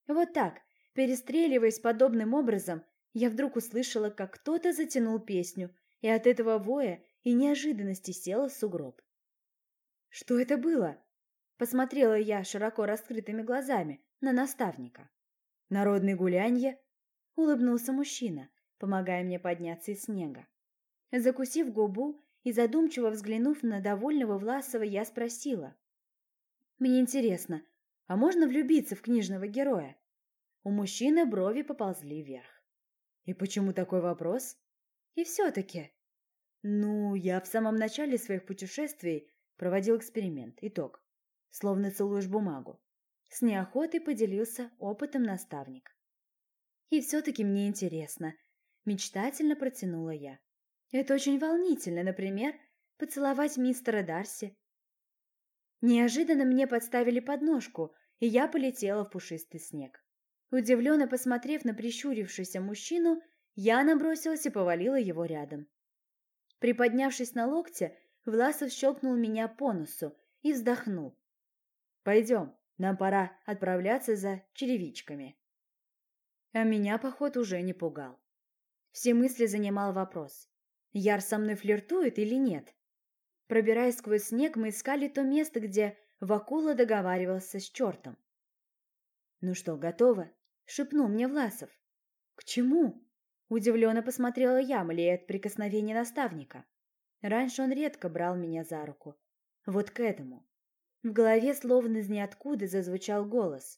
Вот так, перестреливаясь подобным образом, я вдруг услышала, как кто-то затянул песню, и от этого воя и неожиданности села в сугроб. «Что это было?» — посмотрела я широко раскрытыми глазами на наставника. «Народные гулянье?» — улыбнулся мужчина, помогая мне подняться из снега. Закусив губу и задумчиво взглянув на довольного Власова, я спросила. «Мне интересно, а можно влюбиться в книжного героя?» У мужчины брови поползли вверх. «И почему такой вопрос?» «И все-таки...» «Ну, я в самом начале своих путешествий проводил эксперимент. Итог. Словно целуешь бумагу». С неохотой поделился опытом наставник. «И все-таки мне интересно», — мечтательно протянула я. «Это очень волнительно, например, поцеловать мистера Дарси». Неожиданно мне подставили подножку, и я полетела в пушистый снег. Удивленно посмотрев на прищурившегося мужчину, я набросилась и повалила его рядом. Приподнявшись на локте, Власов щелкнул меня по носу и вздохнул. «Пойдем, нам пора отправляться за черевичками». А меня поход уже не пугал. Все мысли занимал вопрос: Яр со мной флиртует или нет? Пробираясь сквозь снег, мы искали то место, где Вакула договаривался с чертом. «Ну что, готово?» — шепнул мне Власов. «К чему?» — удивленно посмотрела я, млея от прикосновения наставника. Раньше он редко брал меня за руку. Вот к этому. В голове словно из ниоткуда зазвучал голос.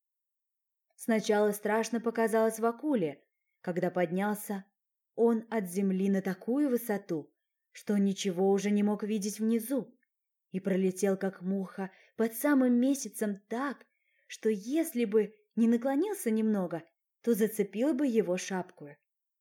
Сначала страшно показалось Вакуле, когда поднялся он от земли на такую высоту, что ничего уже не мог видеть внизу, и пролетел как муха под самым месяцем так, что если бы не наклонился немного, то зацепил бы его шапку.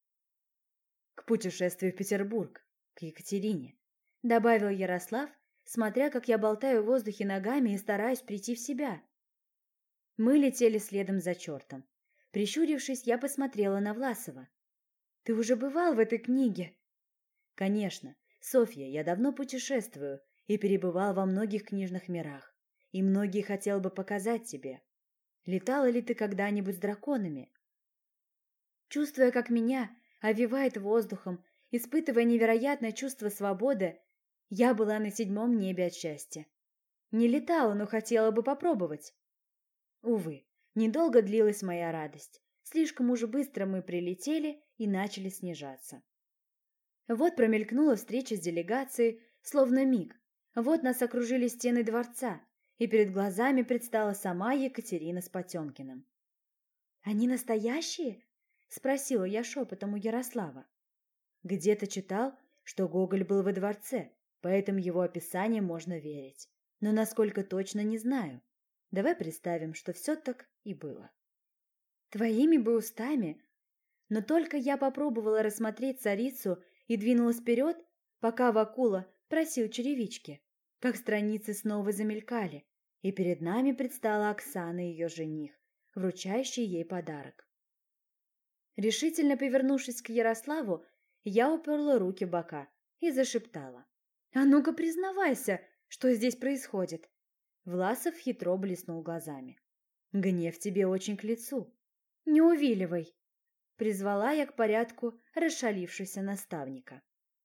«К путешествию в Петербург, к Екатерине», — добавил Ярослав, смотря, как я болтаю в воздухе ногами и стараюсь прийти в себя. Мы летели следом за чертом. Прищурившись, я посмотрела на Власова. «Ты уже бывал в этой книге?» «Конечно. Софья, я давно путешествую и перебывал во многих книжных мирах, и многие хотел бы показать тебе. Летала ли ты когда-нибудь с драконами?» Чувствуя, как меня овевает воздухом, испытывая невероятное чувство свободы, я была на 7 небе от счастья. Не летала, но хотела бы попробовать. Увы, недолго длилась моя радость. Слишком уж быстро мы прилетели и начали снижаться. Вот промелькнула встреча с делегацией, словно миг. Вот нас окружили стены дворца, и перед глазами предстала сама Екатерина с Потемкиным. «Они настоящие?» — спросила я шепотом у Ярослава. Где-то читал, что Гоголь был во дворце, поэтому его описаниям можно верить. Но насколько точно, не знаю. Давай представим, что все так и было. Твоими бы устами. Но только я попробовала рассмотреть царицу и двинулась вперед, пока Вакула просил черевички, как страницы снова замелькали, и перед нами предстала Оксана и ее жених, вручающий ей подарок. Решительно повернувшись к Ярославу, я уперла руки в бока и зашептала. «А ну-ка признавайся, что здесь происходит!» Власов хитро блеснул глазами. «Гнев тебе очень к лицу. Не увиливай!» Призвала я к порядку расшалившегося наставника.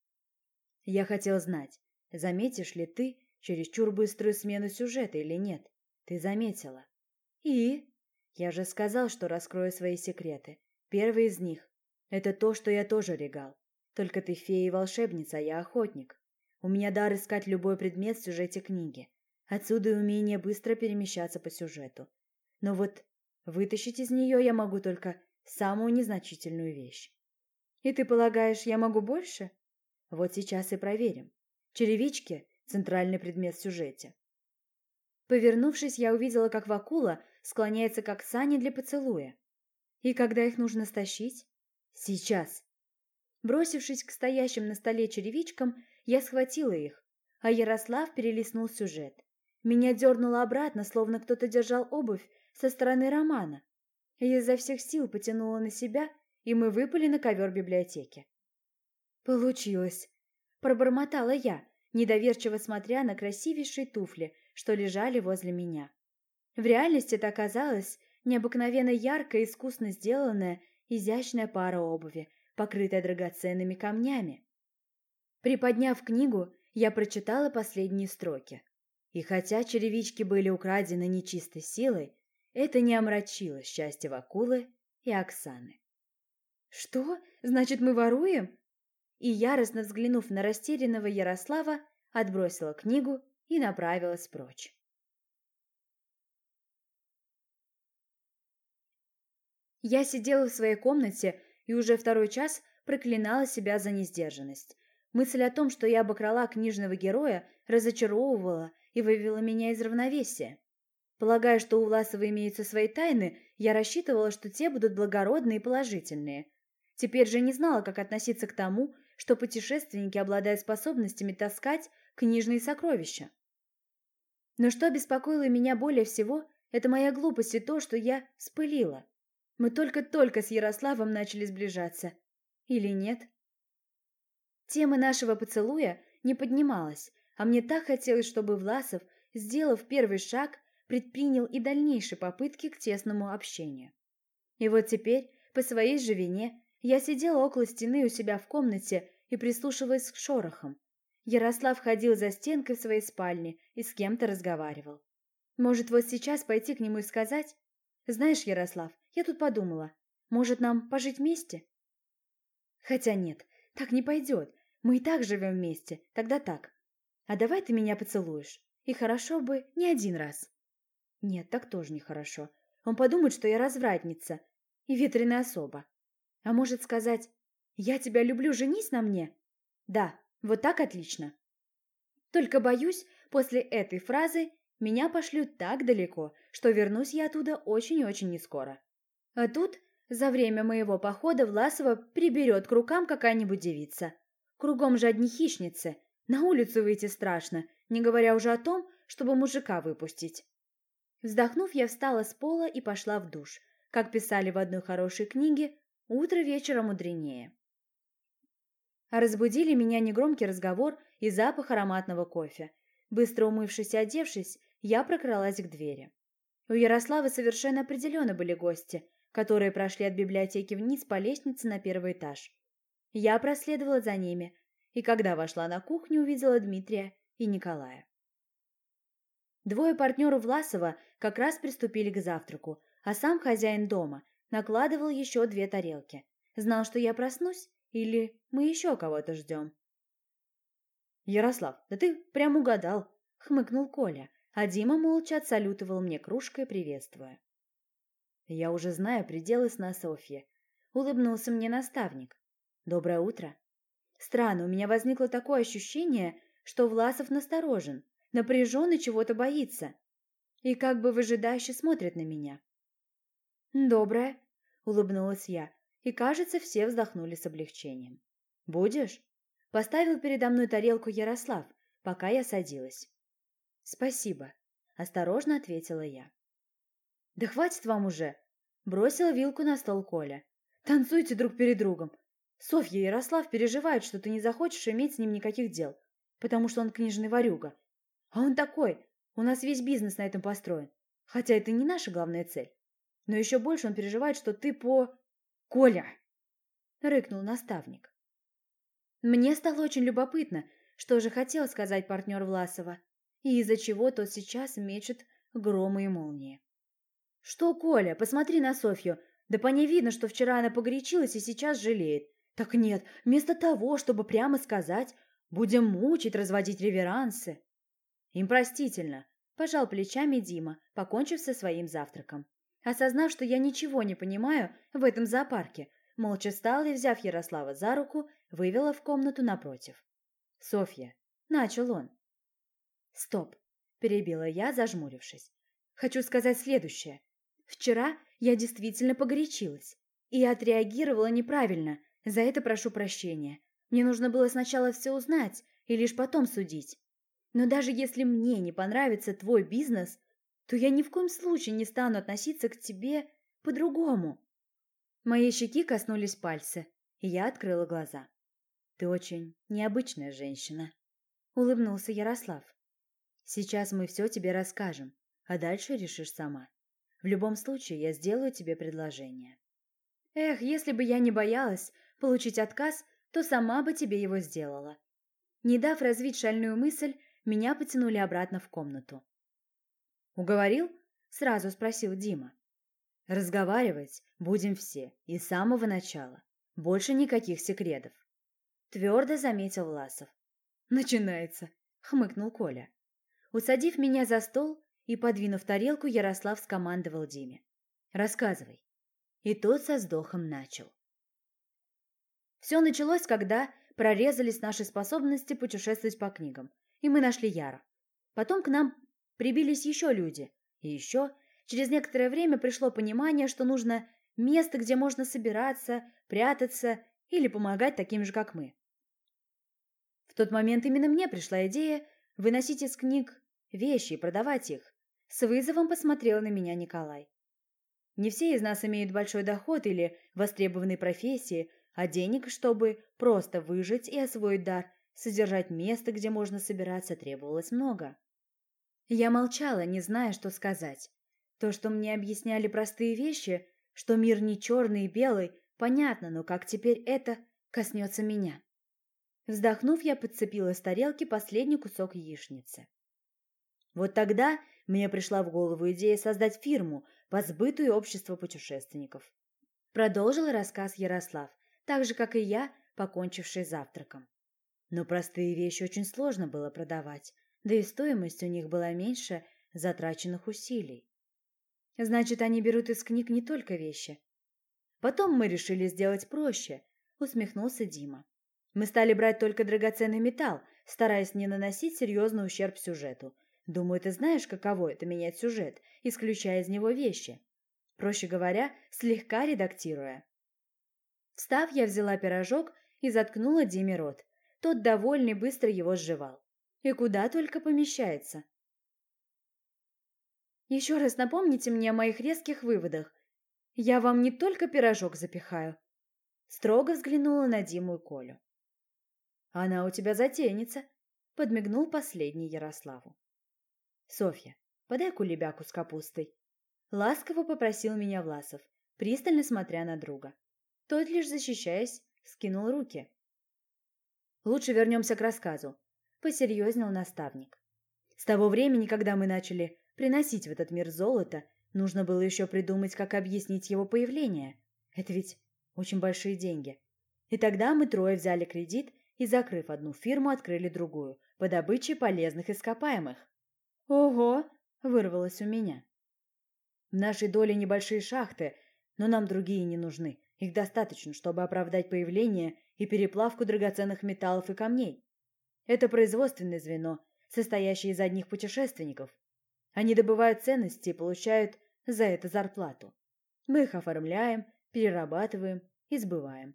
«Я хотел знать, заметишь ли ты чересчур быструю смену сюжета или нет? Ты заметила. И? Я же сказал, что раскрою свои секреты. Первый из них — это то, что я тоже регал. Только ты фея и волшебница, а я охотник. У меня дар искать любой предмет в сюжете книги. Отсюда и умение быстро перемещаться по сюжету. Но вот вытащить из нее я могу только самую незначительную вещь. И ты полагаешь, я могу больше? Вот сейчас и проверим. Черевички — центральный предмет в сюжете. Повернувшись, я увидела, как Вакула склоняется к Оксане для поцелуя. И когда их нужно стащить? Сейчас. Бросившись к стоящим на столе черевичкам, я схватила их, а Ярослав перелистнул сюжет. Меня дернуло обратно, словно кто-то держал обувь со стороны романа. Я изо всех сил потянула на себя, и мы выпали на ковер библиотеки. «Получилось!» – пробормотала я, недоверчиво смотря на красивейшие туфли, что лежали возле меня. В реальности это оказалось необыкновенно яркая, искусно сделанная, изящная пара обуви, покрытая драгоценными камнями. Приподняв книгу, я прочитала последние строки. И хотя черевички были украдены нечистой силой, это не омрачило счастье Вакулы и Оксаны. «Что? Значит, мы воруем?» И, яростно взглянув на растерянного Ярослава, отбросила книгу и направилась прочь. Я сидела в своей комнате и уже второй час проклинала себя за несдержанность. Мысль о том, что я обокрала книжного героя, разочаровывала и вывела меня из равновесия. Полагая, что у Власова имеются свои тайны, я рассчитывала, что те будут благородные и положительные. Теперь же не знала, как относиться к тому, что путешественники обладают способностями таскать книжные сокровища. Но что беспокоило меня более всего, это моя глупость и то, что я вспылила. Мы только-только с Ярославом начали сближаться. Или нет? Тема нашего поцелуя не поднималась, а мне так хотелось, чтобы Власов, сделав первый шаг, предпринял и дальнейшие попытки к тесному общению. И вот теперь, по своей же вине, я сидела около стены у себя в комнате и прислушивалась к шорохам. Ярослав ходил за стенкой в своей спальне и с кем-то разговаривал. Может, вот сейчас пойти к нему и сказать: «Знаешь, Ярослав, я тут подумала, может, нам пожить вместе?» Хотя нет, так не пойдет, мы и так живем вместе, тогда так. А давай ты меня поцелуешь, и хорошо бы не один раз. Нет, так тоже нехорошо. Он подумает, что я развратница и ветреная особа. А может сказать: «Я тебя люблю, женись на мне?» Да, вот так отлично. Только боюсь, после этой фразы меня пошлют так далеко, что вернусь я оттуда очень-очень нескоро. А тут, за время моего похода, Власова приберет к рукам какая-нибудь девица. Кругом же одни хищницы. На улицу выйти страшно, не говоря уже о том, чтобы мужика выпустить. Вздохнув, я встала с пола и пошла в душ. Как писали в одной хорошей книге, утро вечера мудренее. А разбудили меня негромкий разговор и запах ароматного кофе. Быстро умывшись и одевшись, я прокралась к двери. У Ярослава совершенно определенно были гости, которые прошли от библиотеки вниз по лестнице на первый этаж. Я проследовала за ними, и когда вошла на кухню, увидела Дмитрия и Николая. Двое партнеров Власова как раз приступили к завтраку, а сам хозяин дома накладывал еще 2 тарелки. Знал, что я проснусь, или мы еще кого-то ждем? «Ярослав, да ты прям угадал!» — хмыкнул Коля, а Дима молча отсалютовал мне кружкой, приветствуя. «Я уже знаю пределы сна Софьи», — улыбнулся мне наставник. «Доброе утро». Странно, у меня возникло такое ощущение, что Власов насторожен, напряжен и чего-то боится, и как бы выжидающе смотрит на меня. «Доброе», — улыбнулась я, и, кажется, все вздохнули с облегчением. «Будешь?» — поставил передо мной тарелку Ярослав, пока я садилась. «Спасибо», — осторожно ответила я. «Да хватит вам уже!» — бросила вилку на стол Коля. «Танцуйте друг перед другом. Софья и Ярослав переживают, что ты не захочешь иметь с ним никаких дел, потому что он книжный ворюга. А он такой, у нас весь бизнес на этом построен, хотя это не наша главная цель. Но еще больше он переживает, что ты «Коля!» — рыкнул наставник. Мне стало очень любопытно, что же хотел сказать партнер Власова, и из-за чего тот сейчас мечет громы и молнии. «Что, Коля, посмотри на Софью, да по ней видно, что вчера она погорячилась и сейчас жалеет. Так нет, вместо того, чтобы прямо сказать, будем мучить, разводить реверансы». «Им простительно», – пожал плечами Дима, покончив со своим завтраком. Осознав, что я ничего не понимаю в этом зоопарке, молча встала и, взяв Ярослава за руку, вывела в комнату напротив. «Софья», – начал он. «Стоп», – перебила я, зажмурившись. «Хочу сказать следующее. Вчера я действительно погорячилась и отреагировала неправильно, за это прошу прощения. Мне нужно было сначала все узнать и лишь потом судить. Но даже если мне не понравится твой бизнес, то я ни в коем случае не стану относиться к тебе по-другому». Моей щеки коснулись пальцы, и я открыла глаза. «Ты очень необычная женщина», — улыбнулся Ярослав. «Сейчас мы все тебе расскажем, а дальше решишь сама. В любом случае, я сделаю тебе предложение. Эх, если бы я не боялась получить отказ, то сама бы тебе его сделала. Не дав развить шальную мысль, меня потянули обратно в комнату. «Уговорил?» – сразу спросил Дима. «Разговаривать будем все, и с самого начала. Больше никаких секретов», – твердо заметил Власов. «Начинается», – хмыкнул Коля. Усадив меня за стол и подвинув тарелку, Ярослав скомандовал Диме. «Рассказывай». И тот со вздохом начал. Все началось, когда прорезались наши способности путешествовать по книгам, и мы нашли Яра. Потом к нам прибились еще люди, и еще через некоторое время пришло понимание, что нужно место, где можно собираться, прятаться или помогать таким же, как мы. В тот момент именно мне пришла идея выносить из книг вещи и продавать их. С вызовом посмотрел на меня Николай. Не все из нас имеют большой доход или востребованные профессии, а денег, чтобы просто выжить и освоить дар, содержать место, где можно собираться, требовалось много. Я молчала, не зная, что сказать. То, что мне объясняли простые вещи, что мир не черный и белый, понятно, но как теперь это коснется меня? Вздохнув, я подцепила с тарелки последний кусок яичницы. Вот тогда мне пришла в голову идея создать фирму по сбыту и обществу путешественников. Продолжил рассказ Ярослав, так же, как и я, покончивший завтраком. Но простые вещи очень сложно было продавать, да и стоимость у них была меньше затраченных усилий. Значит, они берут из книг не только вещи. Потом мы решили сделать проще, усмехнулся Дима. Мы стали брать только драгоценный металл, стараясь не наносить серьезный ущерб сюжету. Думаю, ты знаешь, каково это менять сюжет, исключая из него вещи. Проще говоря, слегка редактируя. Встав, я взяла пирожок и заткнула Диме рот. Тот, довольный, быстро его сживал. И куда только помещается. Еще раз напомните мне о моих резких выводах. Я вам не только пирожок запихаю. Строго взглянула на Диму и Колю. Она у тебя затейница, подмигнул последний Ярославу. Софья, подай кулебяку с капустой. Ласково попросил меня Власов, пристально смотря на друга. Тот, лишь защищаясь, скинул руки. Лучше вернемся к рассказу, посерьезнел наставник. С того времени, когда мы начали приносить в этот мир золото, нужно было еще придумать, как объяснить его появление. Это ведь очень большие деньги. И тогда мы трое взяли кредит и, закрыв одну фирму, открыли другую по добыче полезных ископаемых. «Ого!» – вырвалось у меня. В нашей доле небольшие шахты, но нам другие не нужны. Их достаточно, чтобы оправдать появление и переплавку драгоценных металлов и камней. Это производственное звено, состоящее из одних путешественников. Они добывают ценности и получают за это зарплату. Мы их оформляем, перерабатываем и сбываем.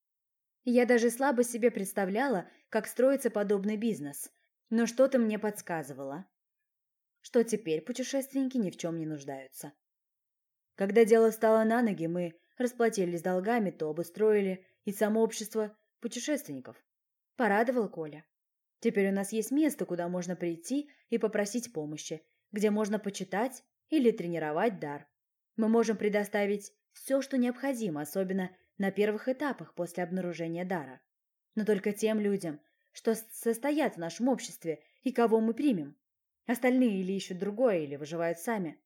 Я даже слабо себе представляла, как строится подобный бизнес, но что-то мне подсказывало, что теперь путешественники ни в чем не нуждаются. Когда дело встало на ноги, мы расплатились долгами, то обустроили и само общество путешественников. Порадовал Коля. Теперь у нас есть место, куда можно прийти и попросить помощи, где можно почитать или тренировать дар. Мы можем предоставить все, что необходимо, особенно на первых этапах после обнаружения дара. Но только тем людям, что состоят в нашем обществе и кого мы примем. Остальные или ищут другое, или выживают сами.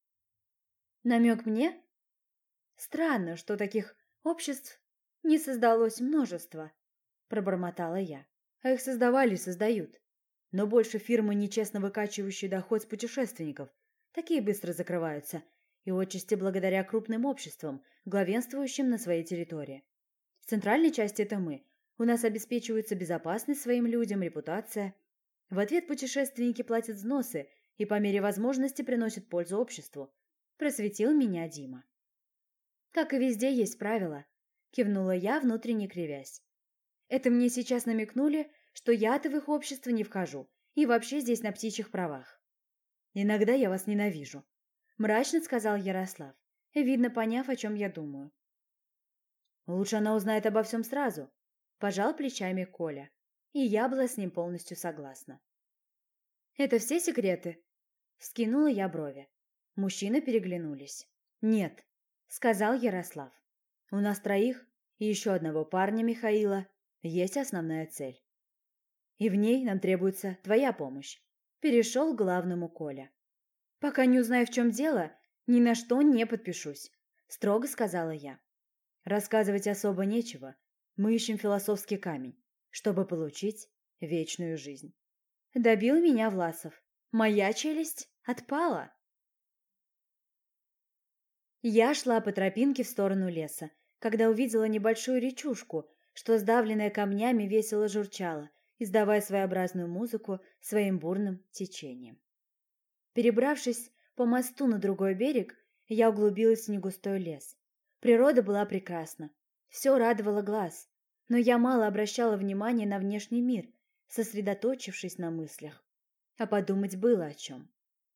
Намек мне? Странно, что таких обществ не создалось множество, пробормотала я. А их создавали и создают. Но больше фирмы, нечестно выкачивающие доход с путешественников. Такие быстро закрываются, и отчасти благодаря крупным обществам, главенствующим на своей территории. В центральной части это мы. У нас обеспечивается безопасность своим людям, репутация. В ответ путешественники платят взносы и по мере возможности приносят пользу обществу. Просветил меня Дима. Как и везде есть правила, кивнула я, внутренне кривясь. Это мне сейчас намекнули, что я-то в их общество не вхожу и вообще здесь на птичьих правах. Иногда я вас ненавижу, мрачно сказал Ярослав, видно, поняв, о чем я думаю. Лучше она узнает обо всем сразу, пожал плечами Коля, и я была с ним полностью согласна. Это все секреты? Вскинула я брови. Мужчины переглянулись. «Нет», — сказал Ярослав. «У нас троих и еще одного парня Михаила есть основная цель. И в ней нам требуется твоя помощь», — перешел к главному Коля. «Пока не узнаю, в чем дело, ни на что не подпишусь», — строго сказала я. «Рассказывать особо нечего. Мы ищем философский камень, чтобы получить вечную жизнь». Добил меня Власов. Моя челюсть отпала. Я шла по тропинке в сторону леса, когда увидела небольшую речушку, что, сдавленная камнями, весело журчала, издавая своеобразную музыку своим бурным течением. Перебравшись по мосту на другой берег, я углубилась в негустой лес. Природа была прекрасна, все радовало глаз, но я мало обращала внимания на внешний мир, сосредоточившись на мыслях. А подумать было о чем.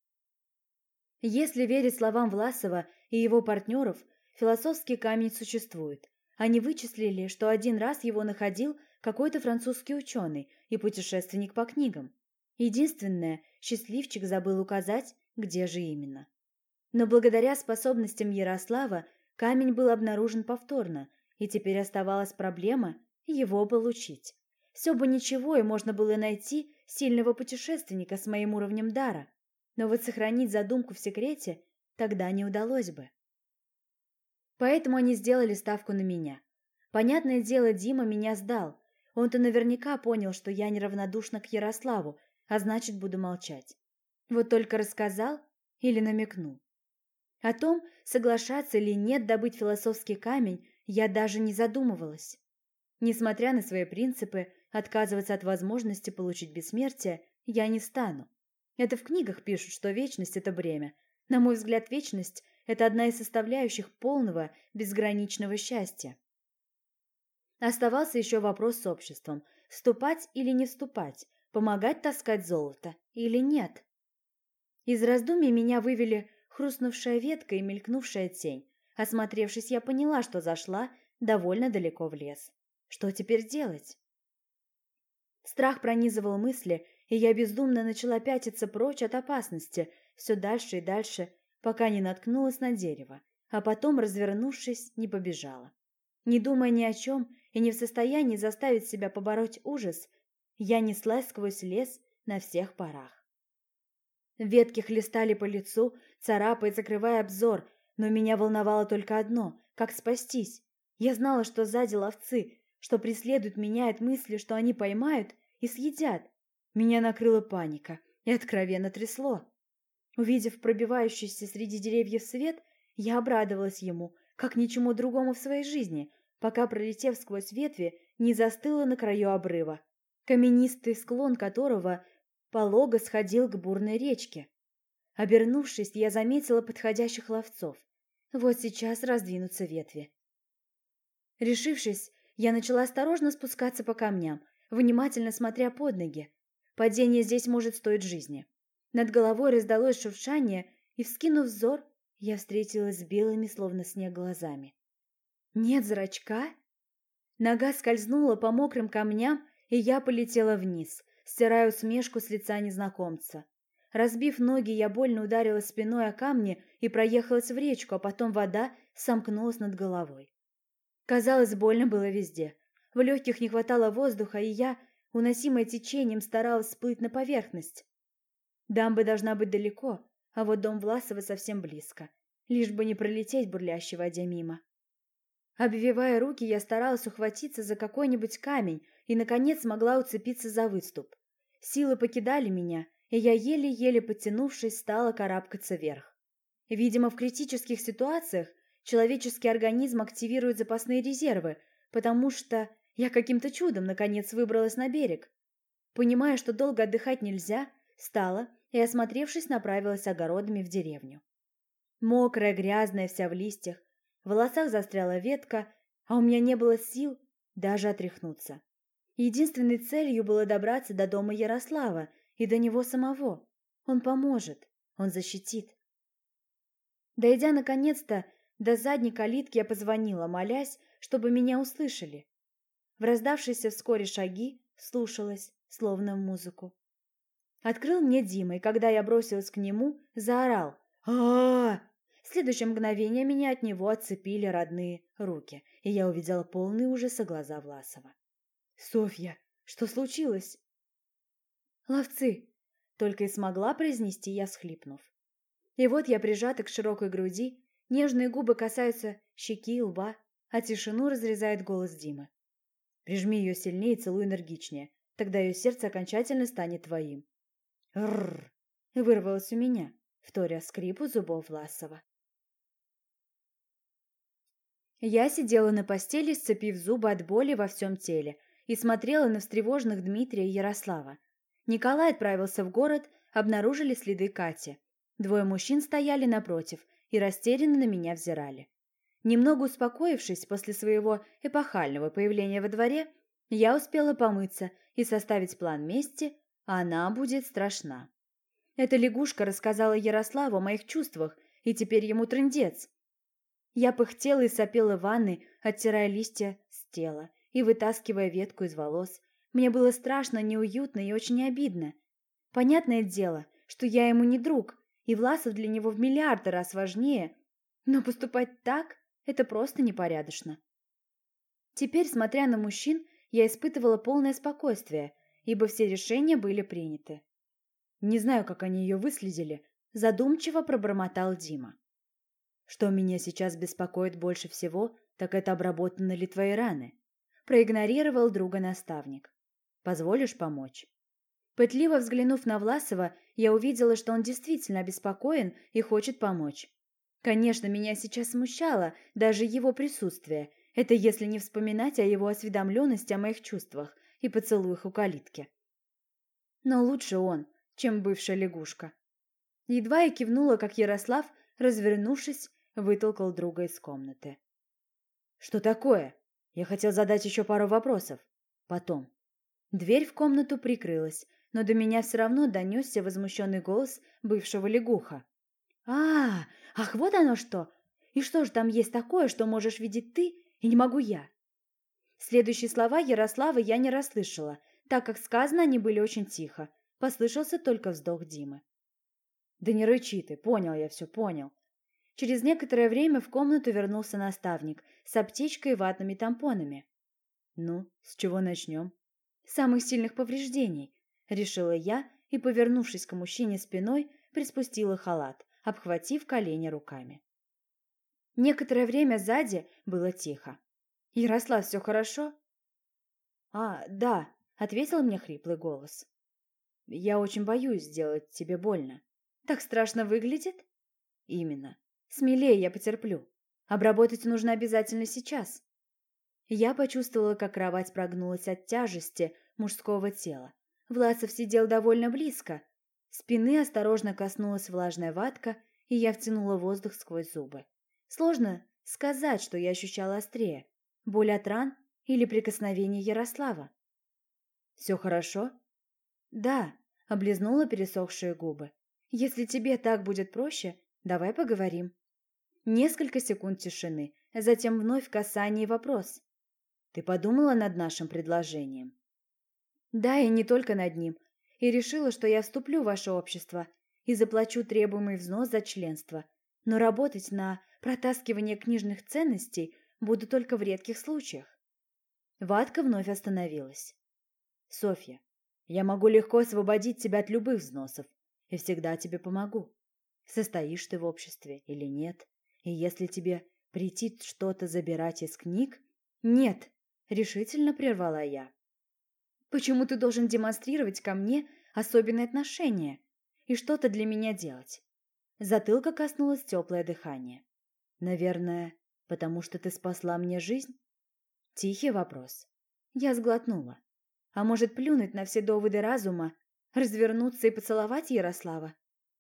Если верить словам Власова и его партнеров, философский камень существует. Они вычислили, что один раз его находил какой-то французский ученый и путешественник по книгам. Единственное, счастливчик забыл указать, где же именно. Но благодаря способностям Ярослава камень был обнаружен повторно, и теперь оставалась проблема его получить. Все бы ничего, и можно было найти сильного путешественника с моим уровнем дара. Но вот сохранить задумку в секрете тогда не удалось бы. Поэтому они сделали ставку на меня. Понятное дело, Дима меня сдал. Он-то наверняка понял, что я неравнодушна к Ярославу, а значит, буду молчать. Вот только рассказал или намекнул. О том, соглашаться или нет добыть философский камень, я даже не задумывалась. Несмотря на свои принципы, отказываться от возможности получить бессмертие я не стану. Это в книгах пишут, что вечность – это бремя. На мой взгляд, вечность – это одна из составляющих полного, безграничного счастья. Оставался еще вопрос с обществом. Вступать или не вступать? Помогать таскать золото или нет? Из раздумий меня вывели хрустнувшая ветка и мелькнувшая тень. Осмотревшись, я поняла, что зашла довольно далеко в лес. Что теперь делать? Страх пронизывал мысли, и я бездумно начала пятиться прочь от опасности, все дальше и дальше, пока не наткнулась на дерево, а потом, развернувшись, не побежала. Не думая ни о чем и не в состоянии заставить себя побороть ужас, я неслась сквозь лес на всех парах. Ветки хлестали по лицу, царапая, закрывая обзор, но меня волновало только одно – как спастись. Я знала, что сзади ловцы, что преследуют меня от мысли, что они поймают и съедят. Меня накрыла паника и откровенно трясло. Увидев пробивающийся среди деревьев свет, я обрадовалась ему, как ничему другому в своей жизни, пока, пролетев сквозь ветви, не застыла на краю обрыва, каменистый склон которого полого сходил к бурной речке. Обернувшись, я заметила подходящих ловцов. Вот сейчас раздвинутся ветви. Решившись, я начала осторожно спускаться по камням, внимательно смотря под ноги. Падение здесь может стоить жизни. Над головой раздалось шуршание, и, вскинув взор, я встретилась с белыми, словно снег, глазами. Нет зрачка? Нога скользнула по мокрым камням, и я полетела вниз, стирая усмешку с лица незнакомца. Разбив ноги, я больно ударилась спиной о камни и проехалась в речку, а потом вода сомкнулась над головой. Казалось, больно было везде. В легких не хватало воздуха, и я, уносимая течением, старалась всплыть на поверхность. Дамба должна быть далеко, а вот дом Власова совсем близко, лишь бы не пролететь бурлящей воде мимо. Обвивая руки, я старалась ухватиться за какой-нибудь камень и, наконец, смогла уцепиться за выступ. Силы покидали меня, и я, еле-еле подтянувшись, стала карабкаться вверх. Видимо, в критических ситуациях человеческий организм активирует запасные резервы, потому что я каким-то чудом, наконец, выбралась на берег. Понимая, что долго отдыхать нельзя, встала и, осмотревшись, направилась огородами в деревню. Мокрая, грязная, вся в листьях, в волосах застряла ветка, а у меня не было сил даже отряхнуться. Единственной целью было добраться до дома Ярослава и до него самого. Он поможет, он защитит. Дойдя наконец-то до задней калитки, я позвонила, молясь, чтобы меня услышали. В раздавшиеся вскоре шаги слушалась, словно в музыку. Открыл мне Дима, и когда я бросилась к нему, заорал: В следующее мгновение меня от него отцепили родные руки, и я увидела полный ужаса глаза Власова. «Софья, что случилось?» «Ловцы!» — только и смогла произнести я, всхлипнув. И вот я прижата к широкой груди, нежные губы касаются щеки и лба, а тишину разрезает голос Димы. «Прижми ее сильнее и целуй энергичнее, тогда ее сердце окончательно станет твоим». «Рррр!» — вырвалось у меня, вторя скрипу зубов Власова. Я сидела на постели, сцепив зубы от боли во всем теле, и смотрела на встревоженных Дмитрия и Ярослава. Николай отправился в город, обнаружили следы Кати. Двое мужчин стояли напротив и растерянно на меня взирали. Немного успокоившись после своего эпохального появления во дворе, я успела помыться и составить план мести, а она будет страшна. Эта лягушка рассказала Ярославу о моих чувствах, и теперь ему трындец. Я пыхтела и сопела в ванной, оттирая листья с тела и вытаскивая ветку из волос. Мне было страшно, неуютно и очень обидно. Понятное дело, что я ему не друг, и Власов для него в миллиарды раз важнее, но поступать так – это просто непорядочно. Теперь, смотря на мужчин, я испытывала полное спокойствие, ибо все решения были приняты. Не знаю, как они ее выследили, задумчиво пробормотал Дима. Что меня сейчас беспокоит больше всего, так это обработаны ли твои раны. Проигнорировал друга наставник. Позволишь помочь? Пытливо взглянув на Власова, я увидела, что он действительно обеспокоен и хочет помочь. Конечно, меня сейчас смущало даже его присутствие. Это если не вспоминать о его осведомленности о моих чувствах и поцелуях у калитки. Но лучше он, чем бывшая лягушка. Едва я кивнула, как Ярослав, развернувшись, вытолкал друга из комнаты. «Что такое? Я хотел задать еще пару вопросов. Потом». Дверь в комнату прикрылась, но до меня все равно донесся возмущенный голос бывшего лягуха. Ах, вот оно что! И что же там есть такое, что можешь видеть ты, и не могу я?» Следующие слова Ярослава я не расслышала, так как сказано они были очень тихо. Послышался только вздох Димы. «Да не рычи ты, понял я все, понял». Через некоторое время в комнату вернулся наставник с аптечкой и ватными тампонами. «Ну, с чего начнем?» «Самых сильных повреждений», — решила я и, повернувшись к мужчине спиной, приспустила халат, обхватив колени руками. Некоторое время сзади было тихо. «Ярослав, все хорошо?» Да», — ответил мне хриплый голос. «Я очень боюсь сделать тебе больно». «Так страшно выглядит?» «Именно. Смелее, я потерплю. Обработать нужно обязательно сейчас». Я почувствовала, как кровать прогнулась от тяжести мужского тела. Власов сидел довольно близко. Спины осторожно коснулась влажная ватка, и я втянула воздух сквозь зубы. Сложно сказать, что я ощущала острее. Боль от ран или прикосновение Ярослава. «Все хорошо?» «Да», — облизнула пересохшие губы. «Если тебе так будет проще, давай поговорим». Несколько секунд тишины, затем вновь касание и вопрос. «Ты подумала над нашим предложением?» «Да, и не только над ним. И решила, что я вступлю в ваше общество и заплачу требуемый взнос за членство. Но работать на протаскивание книжных ценностей буду только в редких случаях». Ватка вновь остановилась. «Софья, я могу легко освободить тебя от любых взносов и всегда тебе помогу. Состоишь ты в обществе или нет, и если тебе претит что-то забирать из книг...» «Нет», — решительно прервала я. «Почему ты должен демонстрировать ко мне особенное отношение и что-то для меня делать?» Затылка коснулось теплое дыхание. «Наверное, потому что ты спасла мне жизнь?» Тихий вопрос. Я сглотнула. А может, плюнуть на все доводы разума, развернуться и поцеловать Ярослава?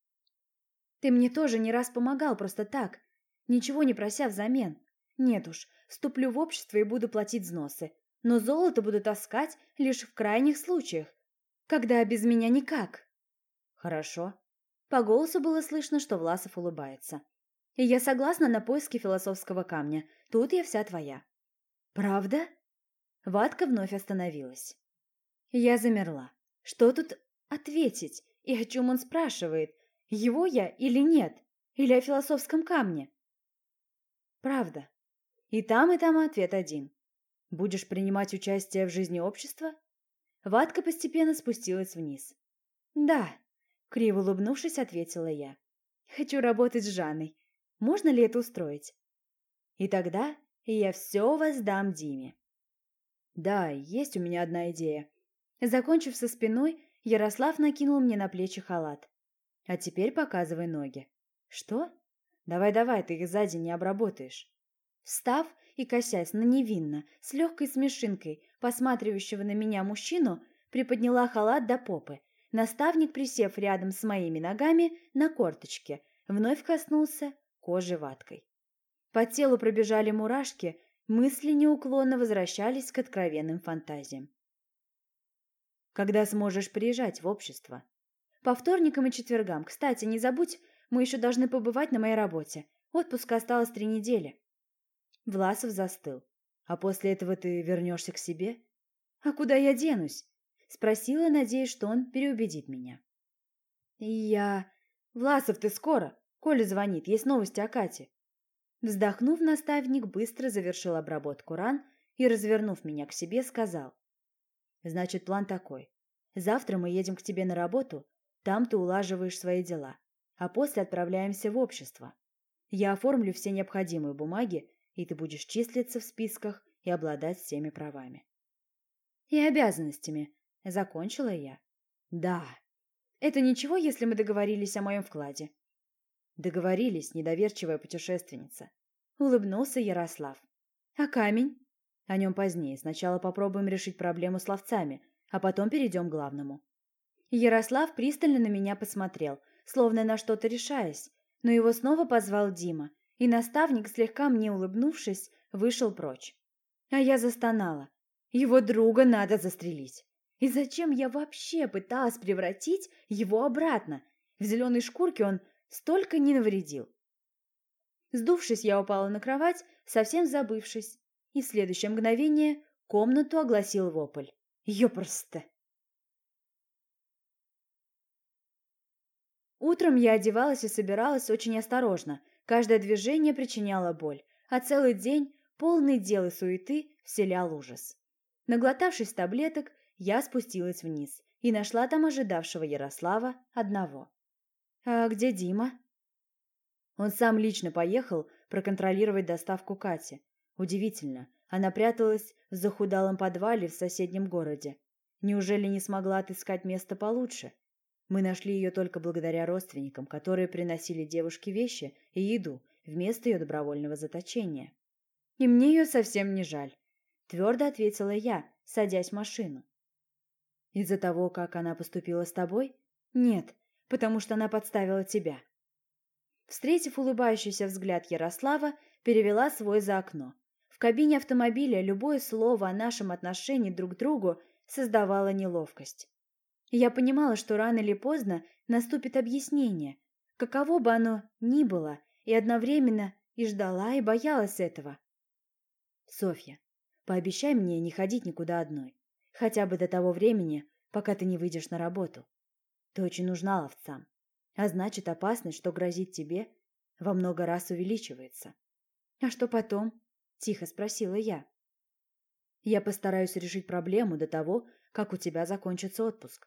«Ты мне тоже не раз помогал просто так, ничего не прося взамен. Нет уж, вступлю в общество и буду платить взносы, но золото буду таскать лишь в крайних случаях, когда без меня никак». «Хорошо». По голосу было слышно, что Власов улыбается. «И я согласна на поиски философского камня. Тут я вся твоя». «Правда?» Ватка вновь остановилась. Я замерла. Что тут ответить? И о чем он спрашивает? Его я или нет? Или о философском камне? Правда. И там ответ один. Будешь принимать участие в жизни общества? Ватка постепенно спустилась вниз. Да, криво улыбнувшись, ответила я. Хочу работать с Жанной. Можно ли это устроить? И тогда я все воздам Диме. Да, есть у меня одна идея. Закончив со спиной, Ярослав накинул мне на плечи халат. А теперь показывай ноги. Что? Давай, ты их сзади не обработаешь. Встав и косясь на невинно, с легкой смешинкой, посматривающего на меня мужчину, приподняла халат до попы. Наставник, присев рядом с моими ногами на корточке, вновь коснулся кожи ваткой. По телу пробежали мурашки, мысли неуклонно возвращались к откровенным фантазиям. Когда сможешь приезжать в общество? По вторникам и четвергам. Кстати, не забудь, мы еще должны побывать на моей работе. Отпуска осталось 3 недели. Власов застыл. А после этого ты вернешься к себе? А куда я денусь? Спросила, надеясь, что он переубедит меня. Власов, ты скоро? Коля звонит, есть новости о Кате. Вздохнув, наставник быстро завершил обработку ран и, развернув меня к себе, сказал. Значит, план такой. Завтра мы едем к тебе на работу, там ты улаживаешь свои дела, а после отправляемся в общество. Я оформлю все необходимые бумаги, и ты будешь числиться в списках и обладать всеми правами. И обязанностями, закончила я. Да. Это ничего, если мы договорились о моем вкладе? Договорились, недоверчивая путешественница. Улыбнулся Ярослав. А камень? О нем позднее. Сначала попробуем решить проблему с ловцами, а потом перейдем к главному. Ярослав пристально на меня посмотрел, словно на что-то решаясь, но его снова позвал Дима, и наставник, слегка мне улыбнувшись, вышел прочь. А я застонала. Его друга надо застрелить. И зачем я вообще пыталась превратить его обратно? В зеленой шкурке он столько не навредил. Сдувшись, я упала на кровать, совсем забывшись, и в следующее мгновение комнату огласил вопль. Ёпрст! Утром я одевалась и собиралась очень осторожно. Каждое движение причиняло боль, а целый день, полный дел и суеты, вселял ужас. Наглотавшись таблеток, я спустилась вниз и нашла там ожидавшего Ярослава одного. «А где Дима?» Он сам лично поехал проконтролировать доставку Кати. Удивительно, она пряталась в захудалом подвале в соседнем городе. Неужели не смогла отыскать место получше? Мы нашли ее только благодаря родственникам, которые приносили девушке вещи и еду вместо ее добровольного заточения. И мне ее совсем не жаль, твердо ответила я, садясь в машину. Из-за того, как она поступила с тобой? Нет, потому что она подставила тебя. Встретив улыбающийся взгляд Ярослава, перевела свой за окно. В кабине автомобиля любое слово о нашем отношении друг к другу создавало неловкость. Я понимала, что рано или поздно наступит объяснение, каково бы оно ни было, и одновременно и ждала, и боялась этого. Софья, пообещай мне не ходить никуда одной, хотя бы до того времени, пока ты не выйдешь на работу. Ты очень нужна ловцам, а значит, опасность, что грозит тебе, во много раз увеличивается. А что потом? Тихо спросила я. Я постараюсь решить проблему до того, как у тебя закончится отпуск.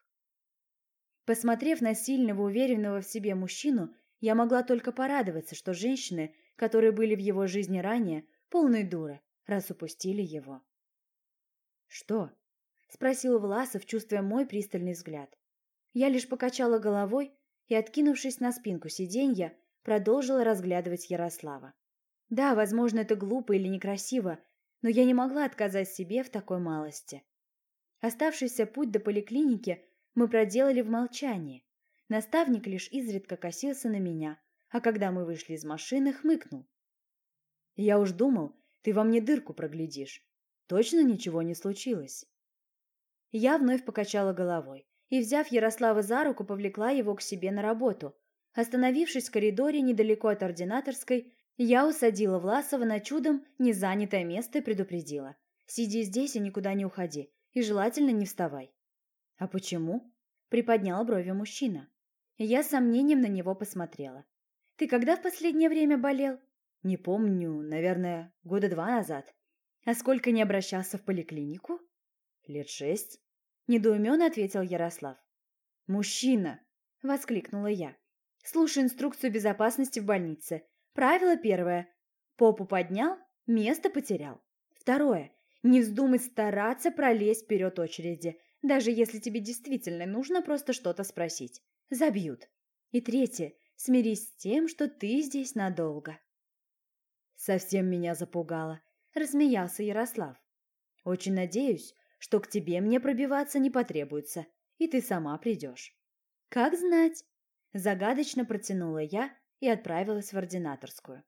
Посмотрев на сильного, уверенного в себе мужчину, я могла только порадоваться, что женщины, которые были в его жизни ранее, полные дуры, раз упустили его. «Что?» — спросил Власов, чувствуя мой пристальный взгляд. Я лишь покачала головой и, откинувшись на спинку сиденья, продолжила разглядывать Ярослава. Да, возможно, это глупо или некрасиво, но я не могла отказать себе в такой малости. Оставшийся путь до поликлиники мы проделали в молчании. Наставник лишь изредка косился на меня, а когда мы вышли из машины, хмыкнул. «Я уж думал, ты во мне дырку проглядишь. Точно ничего не случилось?» Я вновь покачала головой и, взяв Ярослава за руку, повлекла его к себе на работу. Остановившись в коридоре недалеко от ординаторской, я усадила Власова на чудом незанятое место и предупредила. «Сиди здесь и никуда не уходи, и желательно не вставай». «А почему?» — приподнял брови мужчина. Я с сомнением на него посмотрела. Ты когда в последнее время болел? Не помню, наверное, года 2 назад. А сколько не обращался в поликлинику? Лет 6. Недоуменно ответил Ярослав. Мужчина! Воскликнула я. Слушай инструкцию безопасности в больнице. Правило первое. Попу поднял, место потерял. Второе. Не вздумай стараться пролезть вперед очереди, даже если тебе действительно нужно просто что-то спросить. Забьют. И третье. Смирись с тем, что ты здесь надолго. Совсем меня запугало, рассмеялся Ярослав. Очень надеюсь, что к тебе мне пробиваться не потребуется, и ты сама придешь. Как знать, загадочно протянула я и отправилась в ординаторскую.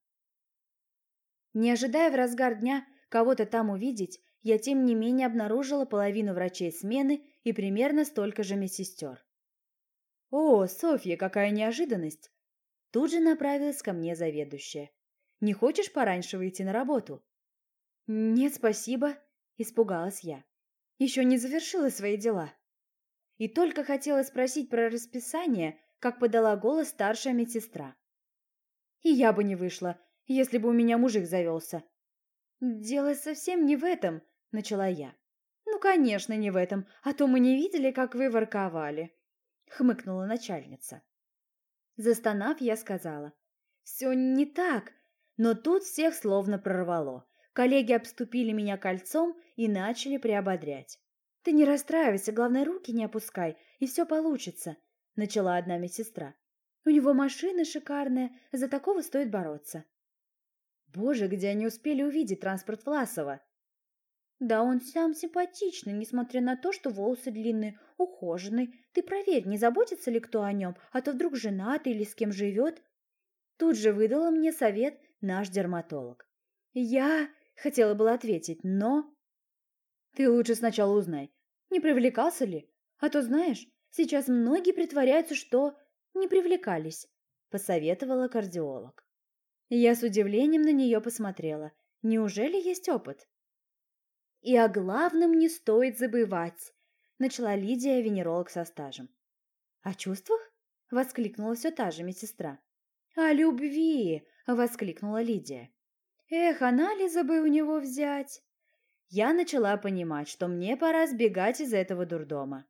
Не ожидая в разгар дня кого-то там увидеть, я тем не менее обнаружила половину врачей смены и примерно столько же медсестер. «О, Софья, какая неожиданность!» Тут же направилась ко мне заведующая. «Не хочешь пораньше выйти на работу?» «Нет, спасибо», – испугалась я. «Еще не завершила свои дела». И только хотела спросить про расписание, как подала голос старшая медсестра. «И я бы не вышла, если бы у меня мужик завелся». «Дело совсем не в этом», – начала я. «Ну, конечно, не в этом, а то мы не видели, как вы ворковали», – хмыкнула начальница. Застонав, я сказала. «Все не так», но тут всех словно прорвало. Коллеги обступили меня кольцом и начали приободрять. «Ты не расстраивайся, главное, руки не опускай, и все получится», – начала одна медсестра. «У него машина шикарная, за такого стоит бороться». Боже, где они успели увидеть транспорт Власова? Да он сам симпатичный, несмотря на то, что волосы длинные, ухоженный. Ты проверь, не заботится ли кто о нем, а то вдруг женат или с кем живет. Тут же выдала мне совет наш дерматолог. Я хотела было ответить, но... Ты лучше сначала узнай, не привлекался ли? А то, знаешь, сейчас многие притворяются, что не привлекались, посоветовала кардиолог. Я с удивлением на нее посмотрела. Неужели есть опыт? И о главном не стоит забывать, начала Лидия, венеролог со стажем. О чувствах? Воскликнула все та же медсестра. О любви! Воскликнула Лидия. Эх, анализа бы у него взять. Я начала понимать, что мне пора сбегать из этого дурдома.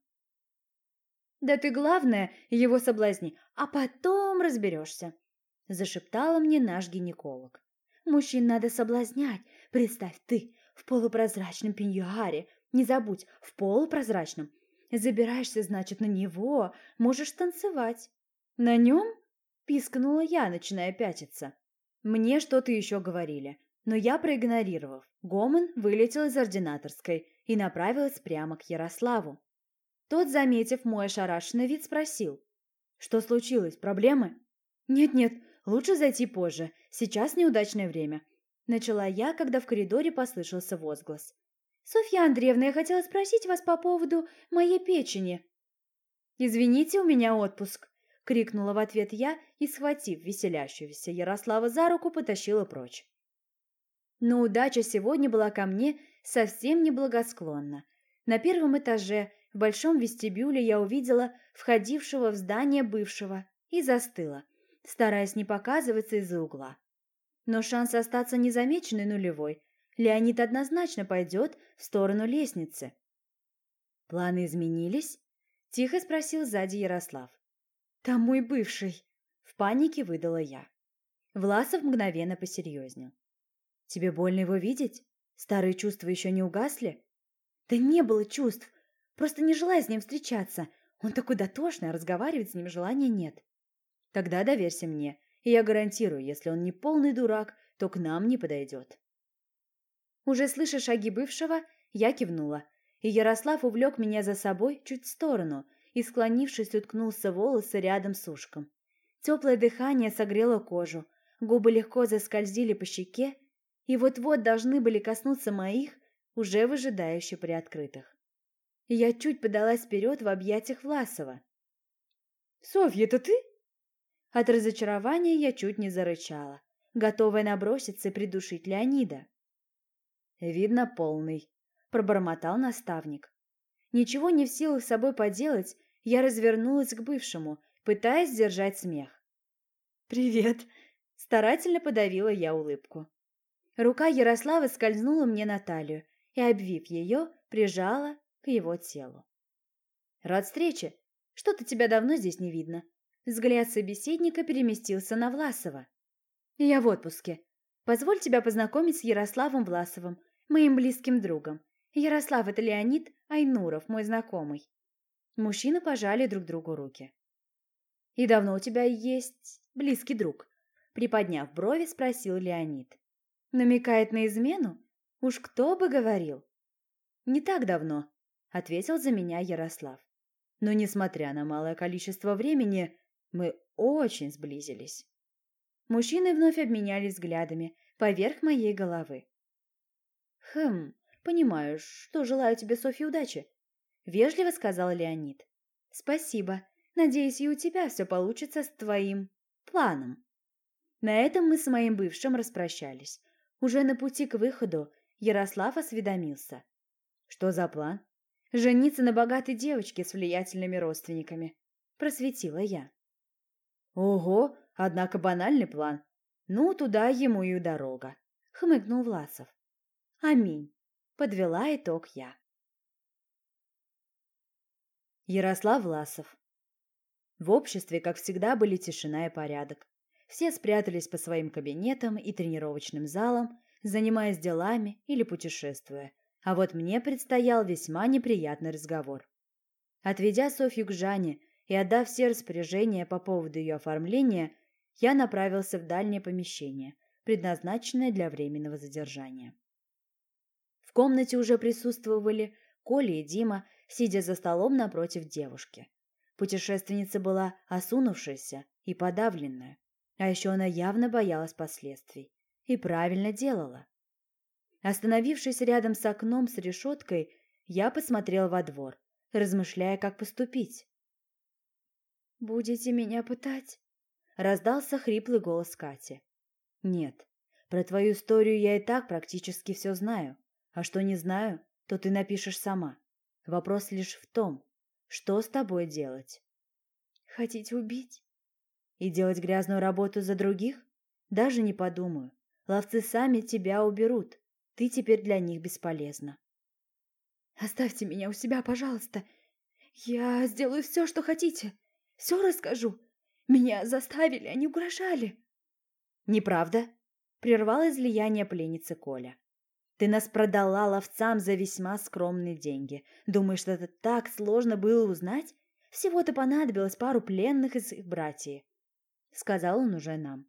Да ты, главное, его соблазни, а потом разберешься, зашептала мне наш гинеколог. Мужчин надо соблазнять. Представь, ты в полупрозрачном пеньюаре. Не забудь, в полупрозрачном. Забираешься, значит, на него, можешь танцевать. На нем? Пискнула я, начиная пятиться. Мне что-то еще говорили, но я, проигнорировав, гомон вылетел из ординаторской и направилась прямо к Ярославу. Тот, заметив мой ошарашенный вид, спросил. «Что случилось? Проблемы?» «Нет-нет, лучше зайти позже. Сейчас неудачное время», – начала я, когда в коридоре послышался возглас. «Софья Андреевна, я хотела спросить вас по поводу моей печени». «Извините, у меня отпуск», – крикнула в ответ я и, схватив веселящегося Ярослава за руку, потащила прочь. Но удача сегодня была ко мне совсем неблагосклонна. На первом этаже, в большом вестибюле, я увидела входившего в здание бывшего и застыла, стараясь не показываться из-за угла. Но шанс остаться незамеченной нулевой. Леонид однозначно пойдет в сторону лестницы. «Планы изменились?» – тихо спросил сзади Ярослав. «Там мой бывший!» – в панике выдала я. Власов мгновенно посерьезнел. «Тебе больно его видеть? Старые чувства еще не угасли?» «Да не было чувств. Просто не желаю с ним встречаться. Он такой дотошный, а разговаривать с ним желания нет». «Тогда доверься мне, и я гарантирую, если он не полный дурак, то к нам не подойдет». Уже слыша шаги бывшего, я кивнула, и Ярослав увлек меня за собой чуть в сторону и, склонившись, уткнулся в волосы рядом с ушком. Теплое дыхание согрело кожу, губы легко заскользили по щеке, и вот-вот должны были коснуться моих, уже выжидающе приоткрытых. Я чуть подалась вперед в объятиях Власова. «Софья, это ты?» От разочарования я чуть не зарычала, готовая наброситься и придушить Леонида. «Видно, полный», – пробормотал наставник. Ничего не в силах с собой поделать, я развернулась к бывшему, пытаясь сдержать смех. «Привет!» Старательно подавила я улыбку. Рука Ярослава скользнула мне на талию и, обвив ее, прижала к его телу. «Рад встрече! Что-то тебя давно здесь не видно». Взгляд собеседника переместился на Власова. «Я в отпуске. Позволь тебя познакомить с Ярославом Власовым, моим близким другом. Ярослав — это Леонид Айнуров, мой знакомый». Мужчины пожали друг другу руки. «И давно у тебя есть близкий друг?» Приподняв брови, спросил Леонид. «Намекает на измену? Уж кто бы говорил?» «Не так давно», — ответил за меня Ярослав. «Но, несмотря на малое количество времени, мы очень сблизились». Мужчины вновь обменялись взглядами поверх моей головы. «Хм, понимаю, что желаю тебе, Софья, удачи», — вежливо сказал Леонид. «Спасибо. Надеюсь, и у тебя все получится с твоим планом». На этом мы с моим бывшим распрощались. Уже на пути к выходу Ярослав осведомился. «Что за план?» «Жениться на богатой девочке с влиятельными родственниками», — просветила я. «Ого, однако банальный план. Ну, туда ему и дорога», — хмыкнул Власов. «Аминь», — подвела итог я. Ярослав Власов. В обществе, как всегда, были тишина и порядок. Все спрятались по своим кабинетам и тренировочным залам, занимаясь делами или путешествуя. А вот мне предстоял весьма неприятный разговор. Отведя Софью к Жанне и отдав все распоряжения по поводу ее оформления, я направился в дальнее помещение, предназначенное для временного задержания. В комнате уже присутствовали Коля и Дима, сидя за столом напротив девушки. Путешественница была осунувшаяся и подавленная, а еще она явно боялась последствий. И правильно делала. Остановившись рядом с окном с решеткой, я посмотрел во двор, размышляя, как поступить. «Будете меня пытать?» — раздался хриплый голос Кати. «Нет, про твою историю я и так практически все знаю, а что не знаю, то ты напишешь сама. Вопрос лишь в том, что с тобой делать». «Хотите убить?» «И делать грязную работу за других? Даже не подумаю. Ловцы сами тебя уберут. Ты теперь для них бесполезна». «Оставьте меня у себя, пожалуйста. Я сделаю все, что хотите. Все расскажу. Меня заставили, они угрожали». «Неправда», — прервал излияние пленницы Коля. «Ты нас продала ловцам за весьма скромные деньги. Думаешь, это так сложно было узнать? Всего-то понадобилось пару пленных из их братьев», — сказал он уже нам.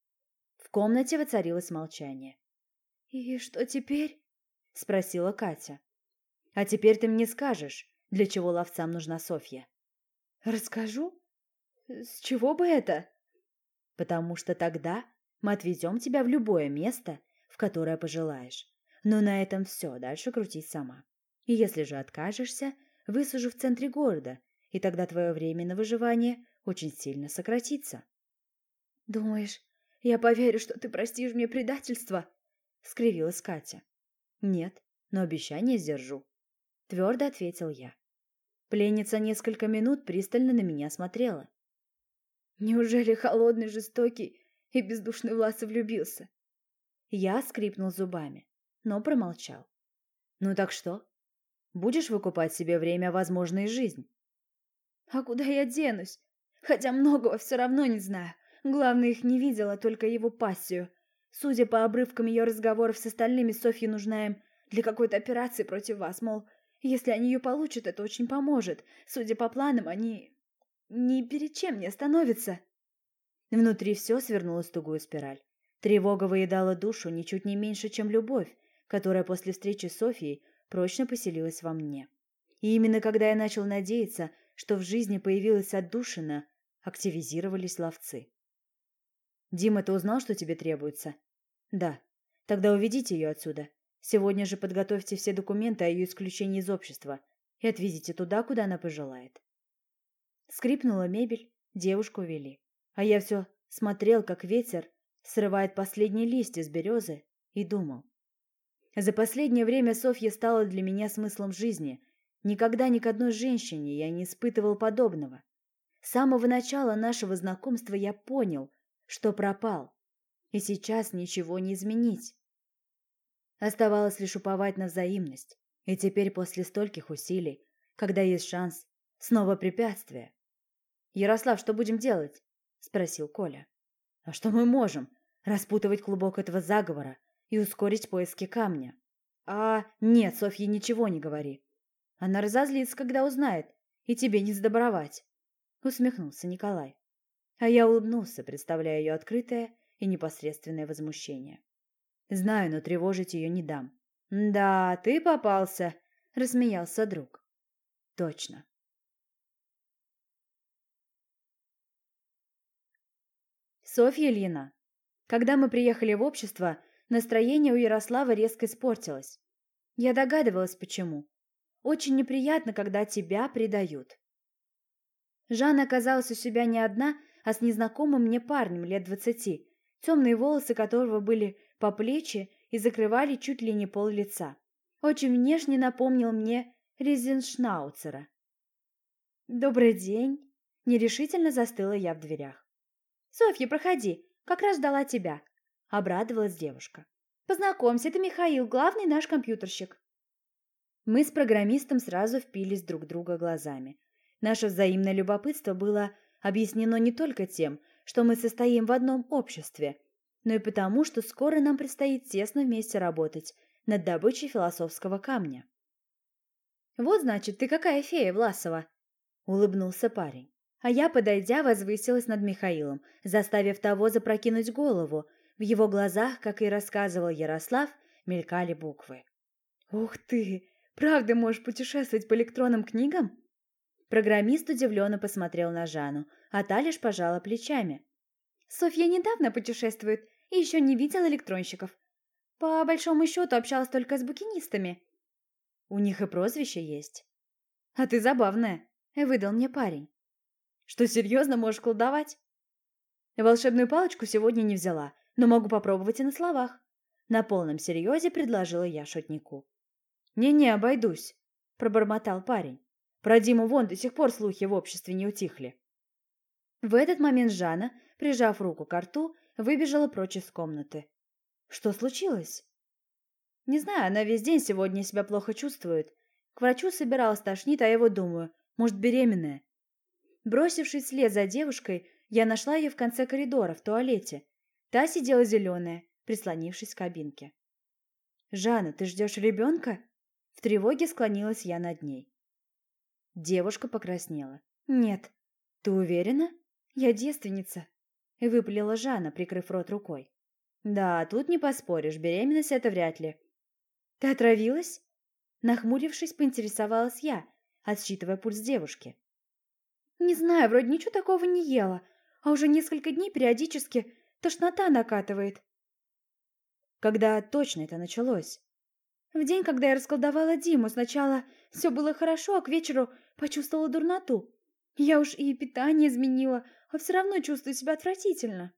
В комнате воцарилось молчание. «И что теперь?» — спросила Катя. «А теперь ты мне скажешь, для чего ловцам нужна Софья». «Расскажу? С чего бы это?» «Потому что тогда мы отвезем тебя в любое место, в которое пожелаешь. Но на этом все, дальше крутись сама. И если же откажешься, высажу в центре города, и тогда твое время на выживание очень сильно сократится». «Думаешь, я поверю, что ты простишь мне предательство?» — скривилась Катя. «Нет, но обещание сдержу», — твердо ответил я. Пленница несколько минут пристально на меня смотрела. «Неужели холодный, жестокий и бездушный Власов влюбился?» Я скрипнул зубами, но промолчал. «Ну так что? Будешь выкупать себе время, возможно, и жизнь?» «А куда я денусь? Хотя многого все равно не знаю. Главное, их не видела, только его пассию. Судя по обрывкам ее разговоров с остальными, Софье нужна им для какой-то операции против вас, мол, если они ее получат, это очень поможет. Судя по планам, они ни перед чем не остановятся». Внутри все свернулось в тугую спираль. Тревога выедала душу ничуть не меньше, чем любовь, которая после встречи с Софьей прочно поселилась во мне. И именно когда я начал надеяться, что в жизни появилась отдушина, активизировались ловцы. «Дима, ты узнал, что тебе требуется?» «Да. Тогда уведите ее отсюда. Сегодня же подготовьте все документы о ее исключении из общества и отвезите туда, куда она пожелает». Скрипнула мебель, девушку увели. А я все смотрел, как ветер срывает последние листья с березы, и думал. За последнее время Софья стала для меня смыслом жизни. Никогда ни к одной женщине я не испытывал подобного. С самого начала нашего знакомства я понял, что пропал, и сейчас ничего не изменить. Оставалось лишь уповать на взаимность, и теперь после стольких усилий, когда есть шанс, снова препятствие. «Ярослав, что будем делать?» – спросил Коля. «А что мы можем? Распутывать клубок этого заговора и ускорить поиски камня». Нет, Софье ничего не говори. Она разозлится, когда узнает, и тебе не сдобровать», – усмехнулся Николай. А я улыбнулся, представляя ее открытое и непосредственное возмущение. «Знаю, но тревожить ее не дам». «Да, ты попался», – рассмеялся друг. «Точно». Софья Ильина. Когда мы приехали в общество, настроение у Ярослава резко испортилось. Я догадывалась, почему. Очень неприятно, когда тебя предают. Жанна оказалась у себя не одна, а с незнакомым мне парнем лет 20, темные волосы которого были по плечи и закрывали чуть ли не пол лица. Очень внешне напомнил мне Ризеншнауцера. «Добрый день!» Нерешительно застыла я в дверях. «Софья, проходи, как раз ждала тебя», — обрадовалась девушка. «Познакомься, это Михаил, главный наш компьютерщик». Мы с программистом сразу впились друг в друга глазами. Наше взаимное любопытство было объяснено не только тем, что мы состоим в одном обществе, но и потому, что скоро нам предстоит тесно вместе работать над добычей философского камня. «Вот, значит, ты какая фея, Власова!» — улыбнулся парень. А я, подойдя, возвысилась над Михаилом, заставив того запрокинуть голову. В его глазах, как и рассказывал Ярослав, мелькали буквы. «Ух ты! Правда можешь путешествовать по электронным книгам?» Программист удивленно посмотрел на Жанну, а та лишь пожала плечами. «Софья недавно путешествует и еще не видела электронщиков. По большому счету общалась только с букинистами». «У них и прозвище есть». «А ты забавная», — выдал мне парень. «Что, серьезно можешь колдовать?» «Волшебную палочку сегодня не взяла, но могу попробовать и на словах». На полном серьезе предложила я шутнику. «Не-не, обойдусь», — пробормотал парень. «Про Диму вон до сих пор слухи в обществе не утихли». В этот момент Жанна, прижав руку к рту, выбежала прочь из комнаты. «Что случилось?» «Не знаю, она весь день сегодня себя плохо чувствует. К врачу собиралась, тошнит, а я вот думаю, может, беременная». Бросившись вслед за девушкой, я нашла ее в конце коридора, в туалете. Та сидела зеленая, прислонившись к кабинке. «Жанна, ты ждешь ребенка?» В тревоге склонилась я над ней. Девушка покраснела. «Нет». «Ты уверена?» «Я девственница», — выпалила Жанна, прикрыв рот рукой. «Да, тут не поспоришь, беременность — это вряд ли». «Ты отравилась?» Нахмурившись, поинтересовалась я, отсчитывая пульс девушки. «Не знаю, вроде ничего такого не ела, а уже несколько дней периодически тошнота накатывает». «Когда точно это началось?» «В день, когда я расколдовала Диму, сначала все было хорошо, а к вечеру почувствовала дурноту. Я уж и питание изменила, а все равно чувствую себя отвратительно».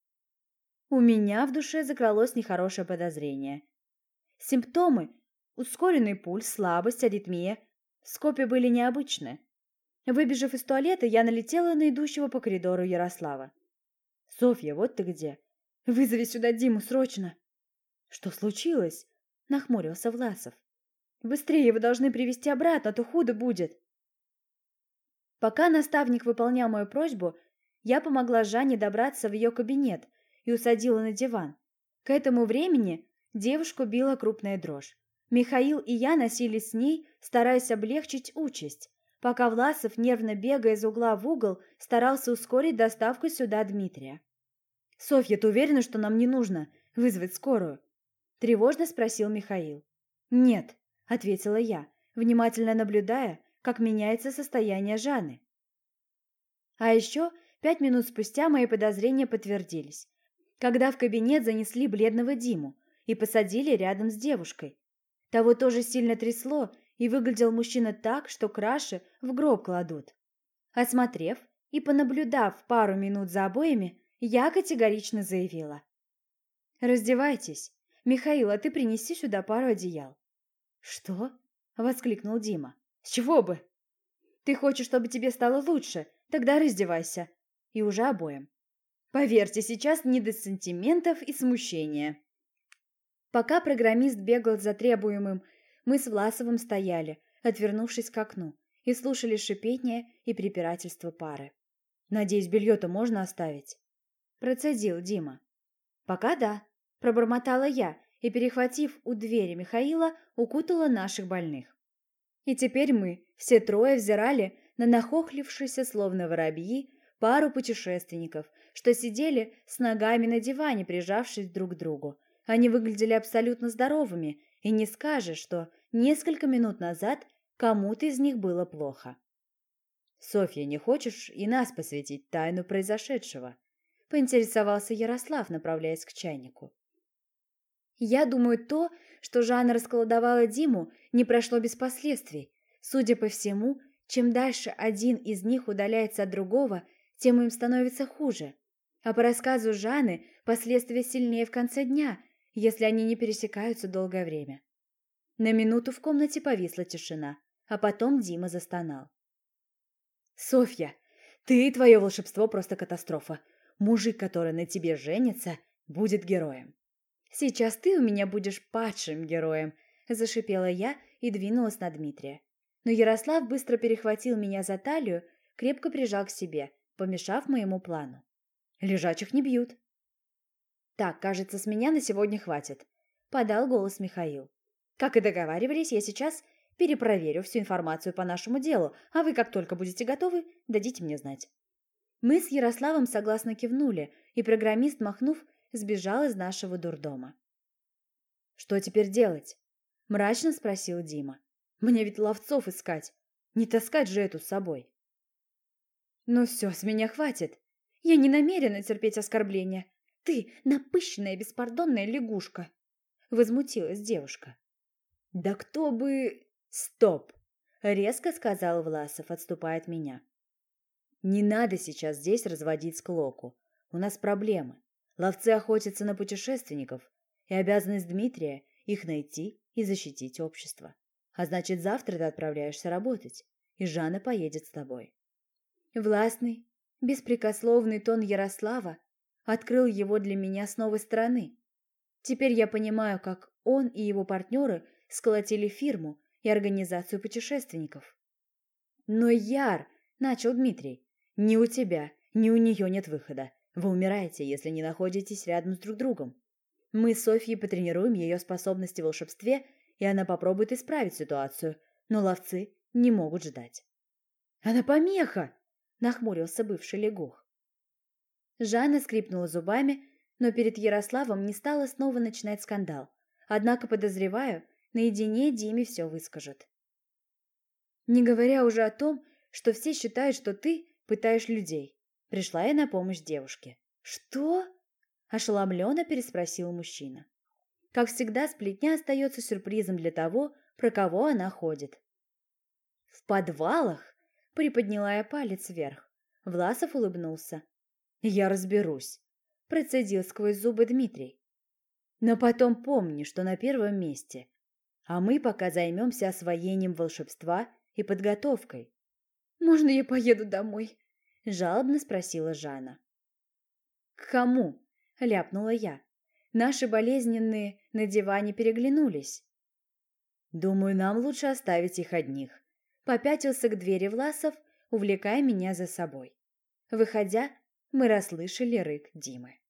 У меня в душе закралось нехорошее подозрение. Симптомы – ускоренный пульс, слабость, аритмия – в Скопе были необычны. Выбежав из туалета, я налетела на идущего по коридору Ярослава. «Софья, вот ты где! Вызови сюда Диму, срочно!» «Что случилось?» – нахмурился Власов. «Быстрее его должны привести обратно, а то худо будет». Пока наставник выполнял мою просьбу, я помогла Жанне добраться в ее кабинет и усадила на диван. К этому времени девушку била крупная дрожь. Михаил и я носились с ней, стараясь облегчить участь, пока Власов, нервно бегая из угла в угол, старался ускорить доставку сюда Дмитрия. «Софья, ты уверена, что нам не нужно вызвать скорую?» – тревожно спросил Михаил. «Нет», – ответила я, внимательно наблюдая, как меняется состояние Жанны. А еще 5 минут спустя мои подозрения подтвердились, когда в кабинет занесли бледного Диму и посадили рядом с девушкой. Того тоже сильно трясло, и выглядел мужчина так, что краши в гроб кладут. Осмотрев и понаблюдав пару минут за обоими, я категорично заявила: «Раздевайтесь. Михаил, а ты принеси сюда пару одеял». «Что?» — воскликнул Дима. «С чего бы?» «Ты хочешь, чтобы тебе стало лучше? Тогда раздевайся. И уже обоим». Поверьте, сейчас не до сантиментов и смущения. Пока программист бегал за требуемым, мы с Власовым стояли, отвернувшись к окну, и слушали шипение и препирательство пары. «Надеюсь, белье-то можно оставить?» Процедил Дима. «Пока да», – пробормотала я и, перехватив у двери Михаила, укутала наших больных. И теперь мы, все трое, взирали на нахохлившуюся, словно воробьи, пару путешественников, что сидели с ногами на диване, прижавшись друг к другу. Они выглядели абсолютно здоровыми, и не скажешь, что несколько минут назад кому-то из них было плохо. «Софья, не хочешь и нас посвятить тайну произошедшего?» – поинтересовался Ярослав, направляясь к чайнику. Я думаю, то, что Жанна расколдовала Диму, не прошло без последствий. Судя по всему, чем дальше один из них удаляется от другого, тем им становится хуже. А по рассказу Жанны, последствия сильнее в конце дня, если они не пересекаются долгое время. На минуту в комнате повисла тишина, а потом Дима застонал. «Софья, ты и твое волшебство просто катастрофа. Мужик, который на тебе женится, будет героем». «Сейчас ты у меня будешь падшим героем», – зашипела я и двинулась на Дмитрия. Но Ярослав быстро перехватил меня за талию, крепко прижал к себе, помешав моему плану. «Лежачих не бьют». «Так, кажется, с меня на сегодня хватит», – подал голос Михаил. «Как и договаривались, я сейчас перепроверю всю информацию по нашему делу, а вы, как только будете готовы, дадите мне знать». Мы с Ярославом согласно кивнули, и программист, махнув, сбежал из нашего дурдома. «Что теперь делать?» – мрачно спросил Дима. «Мне ведь ловцов искать, не таскать же эту с собой». «Ну все, с меня хватит. Я не намерена терпеть оскорбления. Ты напыщенная беспардонная лягушка!» – возмутилась девушка. «Да кто бы...» «Стоп!» – резко сказал Власов, отступая от меня. «Не надо сейчас здесь разводить склоку. У нас проблемы. Ловцы охотятся на путешественников, и обязанность Дмитрия – их найти и защитить общество. А значит, завтра ты отправляешься работать, и Жанна поедет с тобой». Властный, беспрекословный тон Ярослава открыл его для меня с новой стороны. Теперь я понимаю, как он и его партнеры сколотили фирму и организацию путешественников. «Но, Яр!» – начал Дмитрий. «Ни у тебя, ни у нее нет выхода. Вы умираете, если не находитесь рядом с друг другом. Мы с Софьей потренируем ее способности в волшебстве, и она попробует исправить ситуацию, но ловцы не могут ждать». «Она помеха!» – нахмурился бывший лягух. Жанна скрипнула зубами, но перед Ярославом не стала снова начинать скандал. Однако, подозреваю, наедине Диме все выскажет. «Не говоря уже о том, что все считают, что ты пытаешь людей». Пришла я на помощь девушке. «Что?» – ошеломленно переспросил мужчина. Как всегда, сплетня остается сюрпризом для того, про кого она ходит. «В подвалах?» – приподняла я палец вверх. Власов улыбнулся. «Я разберусь», – процедил сквозь зубы Дмитрий. «Но потом помни, что на первом месте. А мы пока займемся освоением волшебства и подготовкой». «Можно я поеду домой?» – жалобно спросила Жанна. «К кому?» – ляпнула я. Наши болезненные на диване переглянулись. «Думаю, нам лучше оставить их одних», – попятился к двери Власов, увлекая меня за собой. Выходя, мы расслышали рык Димы.